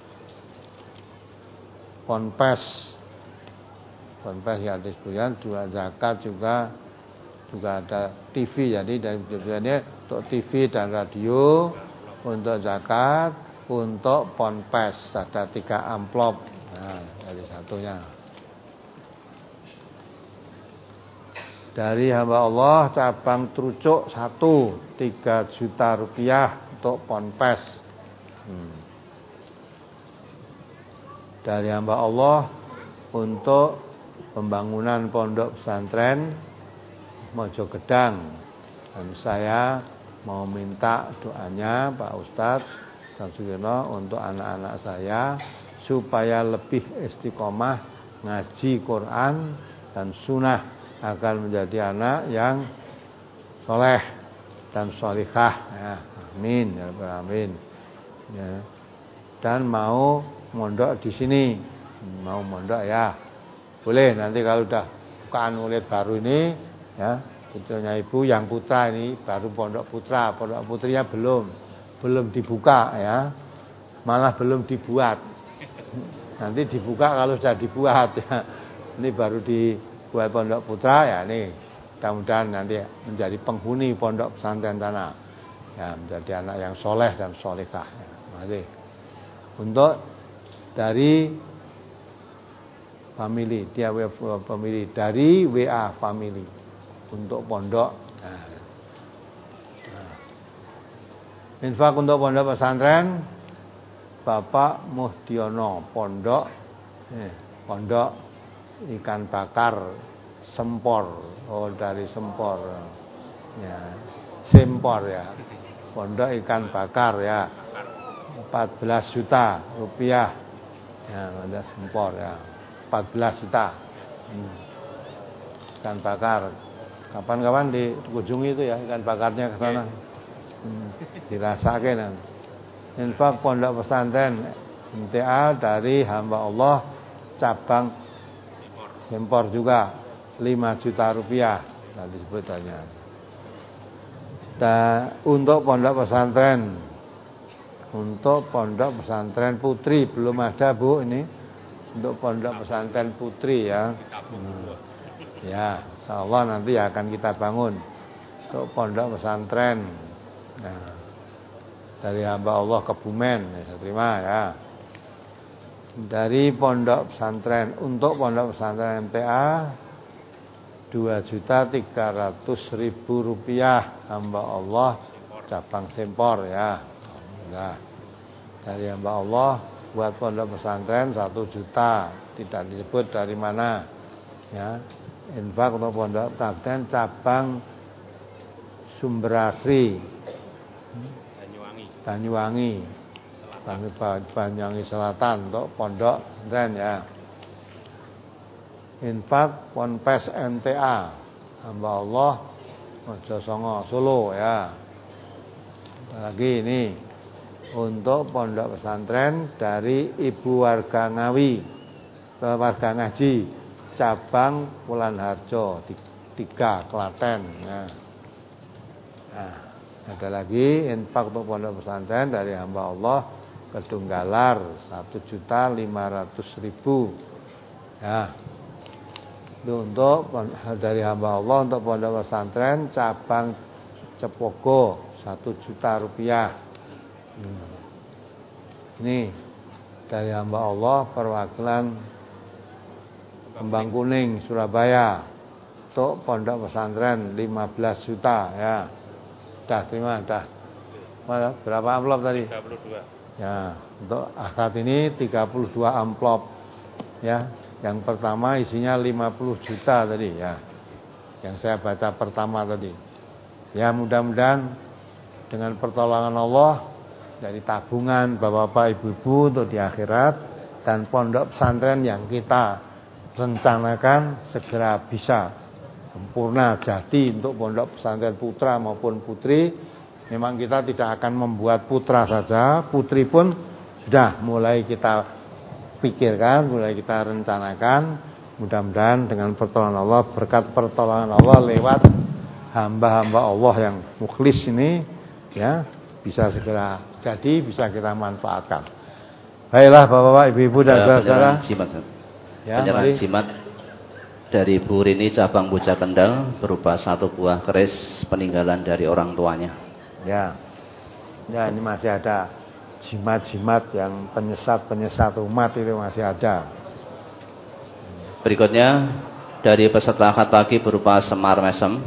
Ponpes Ponpes ya disebutkan, dua zakat juga juga ada T V, jadi dari ini untuk T V dan radio, untuk zakat, untuk Ponpes ada tiga amplop. Nah, dari satunya dari hamba Allah cabang Trucuk satu tiga juta rupiah untuk Ponpes. Hmm. Dari hamba Allah untuk pembangunan pondok pesantren Mojo Gedang, dan saya mau minta doanya Pak Ustadz Samsudino untuk anak-anak saya supaya lebih istiqomah ngaji Quran dan sunnah agar menjadi anak yang soleh dan solihah, ya. Amin, ya Rabbal Alamin. Ya. Dan mau mondok di sini, mau mondok, ya. Boleh nanti kalau udah bukaan murid baru ini, ya, putranya ibu yang putra ini baru pondok putra, pondok putrinya belum belum dibuka, ya, malah belum dibuat. Nanti dibuka kalau sudah dibuat, ya. Ini baru dibuat pondok putra, ya, ini mudah-mudahan nanti menjadi penghuni pondok pesantren tanah, ya, menjadi anak yang soleh dan solehah, ya. Masih untuk dari family, dia family dari W A family untuk pondok. Nah, nah. Infak untuk pondok pesantren Bapak Muhdiono, pondok eh, pondok ikan bakar Sempor, oh dari Sempor, ya, Sempor, ya, pondok ikan bakar, ya, empat belas juta rupiah, ya, ada Sempor, ya, empat belas juta. Hmm. ikan bakar. Kapan-kapan dikunjungi itu ya ikan bakarnya ke sana. Hmm, dirasakan. Infak pondok pesantren M T A dari hamba Allah cabang Sempor juga lima juta rupiah nanti sebutannya. Dan untuk pondok pesantren, untuk pondok pesantren putri belum ada Bu ini. Untuk pondok pesantren putri ya, hmm. ya, insyaallah nanti akan kita bangun. Untuk pondok pesantren, nah, dari hamba Allah Kebumen, ya, saya terima ya. Dari pondok pesantren untuk pondok pesantren M T A dua juta tiga ratus ribu rupiah hamba Allah cabang Sempor ya. Nah, dari hamba Allah buat pondok pesantren satu juta, tidak disebut dari mana ya. Infak untuk pondok pesantren cabang Sumberasri Banyuwangi Banyuwangi Banyuwangi Selatan untuk pondok pesantren ya. Infak Ponpes M T A hamba Allah Mojosongo Solo ya. Lagi ini untuk pondok pesantren dari Ibu Warga Ngawi, Warga Ngaji cabang Wulan Harjo tiga Klaten ya. Nah, ada lagi infak untuk pondok pesantren dari hamba Allah Kedunggalar satu juta lima ratus ribu ya. Itu untuk dari hamba Allah untuk pondok pesantren cabang Cepogo satu juta rupiah. Hmm. Ini dari hamba Allah perwakilan Kembang Kuning Surabaya untuk pondok pesantren lima belas juta ya. Dah terima dah. Berapa amplop tadi? tiga puluh dua. Ya, untuk akad ini tiga puluh dua amplop. Ya, yang pertama isinya lima puluh juta tadi ya. Yang saya baca pertama tadi. Ya, mudah-mudahan dengan pertolongan Allah dari tabungan Bapak-bapak Ibu-ibu untuk di akhirat dan pondok pesantren yang kita rencanakan segera bisa sempurna jadi untuk pondok pesantren putra maupun putri. Memang kita tidak akan membuat putra saja, putri pun sudah mulai kita pikirkan, mulai kita rencanakan. Mudah-mudahan dengan pertolongan Allah, berkat pertolongan Allah lewat hamba-hamba Allah yang mukhlis ini ya, bisa segera jadi, bisa kita manfaatkan. Baiklah Bapak-bapak, Ibu-ibu dan saudara. Ya, penyerahan jimat dari Bu Rini cabang Puja Kendal berupa satu buah keris peninggalan dari orang tuanya. Ya, ya ini masih ada jimat-jimat yang penyesat-penyesat umat itu masih ada. Berikutnya dari peserta akad pagi berupa semar mesem.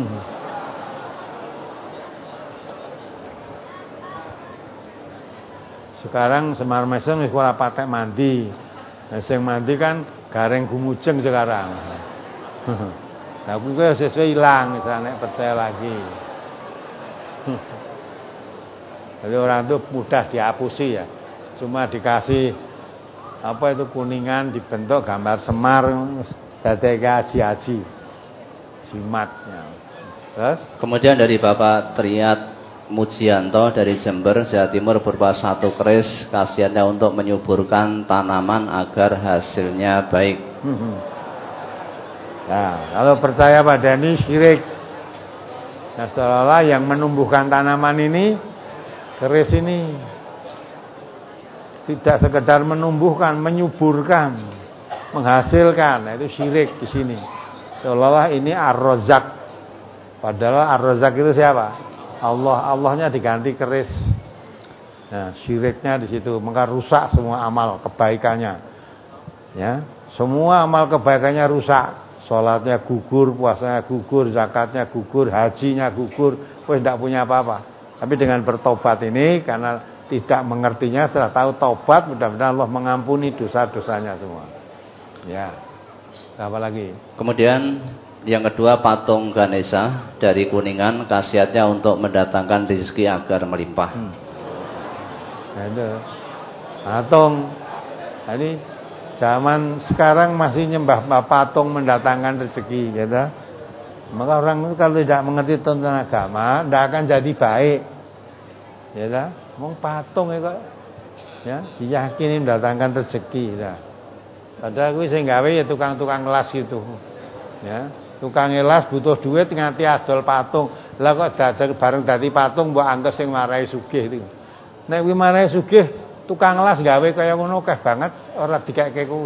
Sekarang semar mesem wis ora patek mandi. Nah, sing mandi kan gareng gumujeng sekarang. Nah, kuwi sesuai hilang misalnya nek percaya lagi. Jadi orang itu mudah dihapusi ya. Cuma dikasih apa itu kuningan dibentuk gambar semar dadeke haji-haji. Jimatnya. Terus kemudian dari Bapak Triat Mujianto dari Jember, Jawa Timur berupa satu keris khasiatnya untuk menyuburkan tanaman agar hasilnya baik. Nah, kalau percaya pada ini syirik. Nah, seolah-olah yang menumbuhkan tanaman ini, keris ini tidak sekedar menumbuhkan, menyuburkan, menghasilkan. Nah, itu syirik di sini. Seolah-olah ini Ar-Razzaq. Padahal Ar-Razzaq itu siapa? Allah. Allahnya diganti keris. Nah, syiriknya di situ, maka rusak semua amal kebaikannya. Ya, semua amal kebaikannya rusak. Salatnya gugur, puasanya gugur, zakatnya gugur, hajinya gugur, wis tidak punya apa-apa. Tapi dengan bertobat ini, karena tidak mengertinya, setelah tahu tobat, mudah-mudahan Allah mengampuni dosa-dosanya semua. Ya, apa lagi? Kemudian yang kedua patung Ganesha dari Kuningan, khasiatnya untuk mendatangkan rezeki agar melimpah. Hmm. Nah, itu patung. Nah, ini Zaman sekarang masih nyembah patung mendatangkan rezeki, gitu. Maka orang itu kalau tidak mengerti tentang agama, tidak akan jadi baik, gitu. Mau patung itu, ya, diyakini mendatangkan rezeki, ya. Padahal gue sing gawe ya tukang-tukang las gitu, ya. Tukang las butuh duit nganti adol patung, lah kok dadal bareng dadi patung mbok anggap sing marai sugih itu. Nek kuwi marai sugih, tukang las gawe kaya ngono akeh banget, ora dikeke kowe.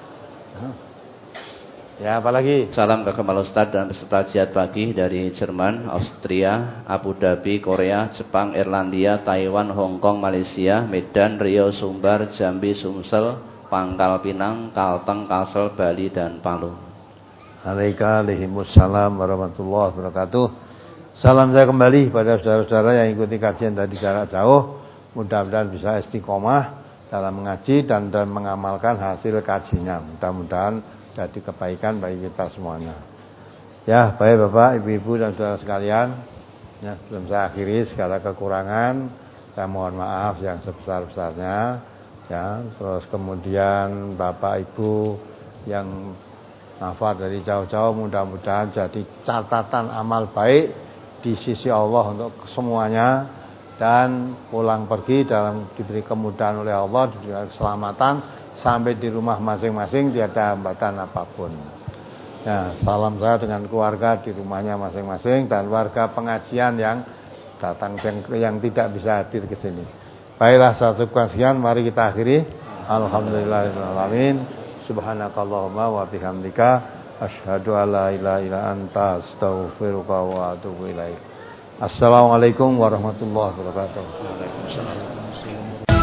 Ya, apalagi? Salam ke Kemal Ustaz dan peserta jihad pagi dari Jerman, Austria, Abu Dhabi, Korea, Jepang, Irlandia, Taiwan, Hong Kong, Malaysia, Medan, Riau, Sumbar, Jambi, Sumsel, Pangkal Pinang, Kalteng, Kalsel, Bali dan Palu. Waalaikumsalam warahmatullahi wabarakatuh. Salam saya kembali pada saudara-saudara yang ikuti kajian dari jarak jauh. Mudah-mudahan bisa istiqomah dalam mengaji dan, dan mengamalkan hasil kajinya. Mudah-mudahan jadi kebaikan bagi kita semuanya. Ya, baik Bapak, Ibu-ibu dan saudara sekalian. Ya, sebelum saya akhiri segala kekurangan, saya mohon maaf yang sebesar-besarnya. Ya, terus kemudian Bapak Ibu yang nafar dari jauh-jauh, mudah-mudahan jadi catatan amal baik di sisi Allah untuk semuanya, dan pulang pergi dalam diberi kemudahan oleh Allah, diberi keselamatan sampai di rumah masing-masing tiada hambatan apapun. Ya, salam saya dengan keluarga di rumahnya masing-masing dan warga pengajian yang datang yang, yang tidak bisa hadir ke sini. Baiklah, saya cukupkan sekian, mari kita akhiri. Alhamdulillahirabbil alamin. Subhanakallahumma wa bihamdika asyhadu an la ilaha illa anta astaghfiruka wa atubu ilaik. Assalamualaikum warahmatullahi wabarakatuh. Waalaikumsalam.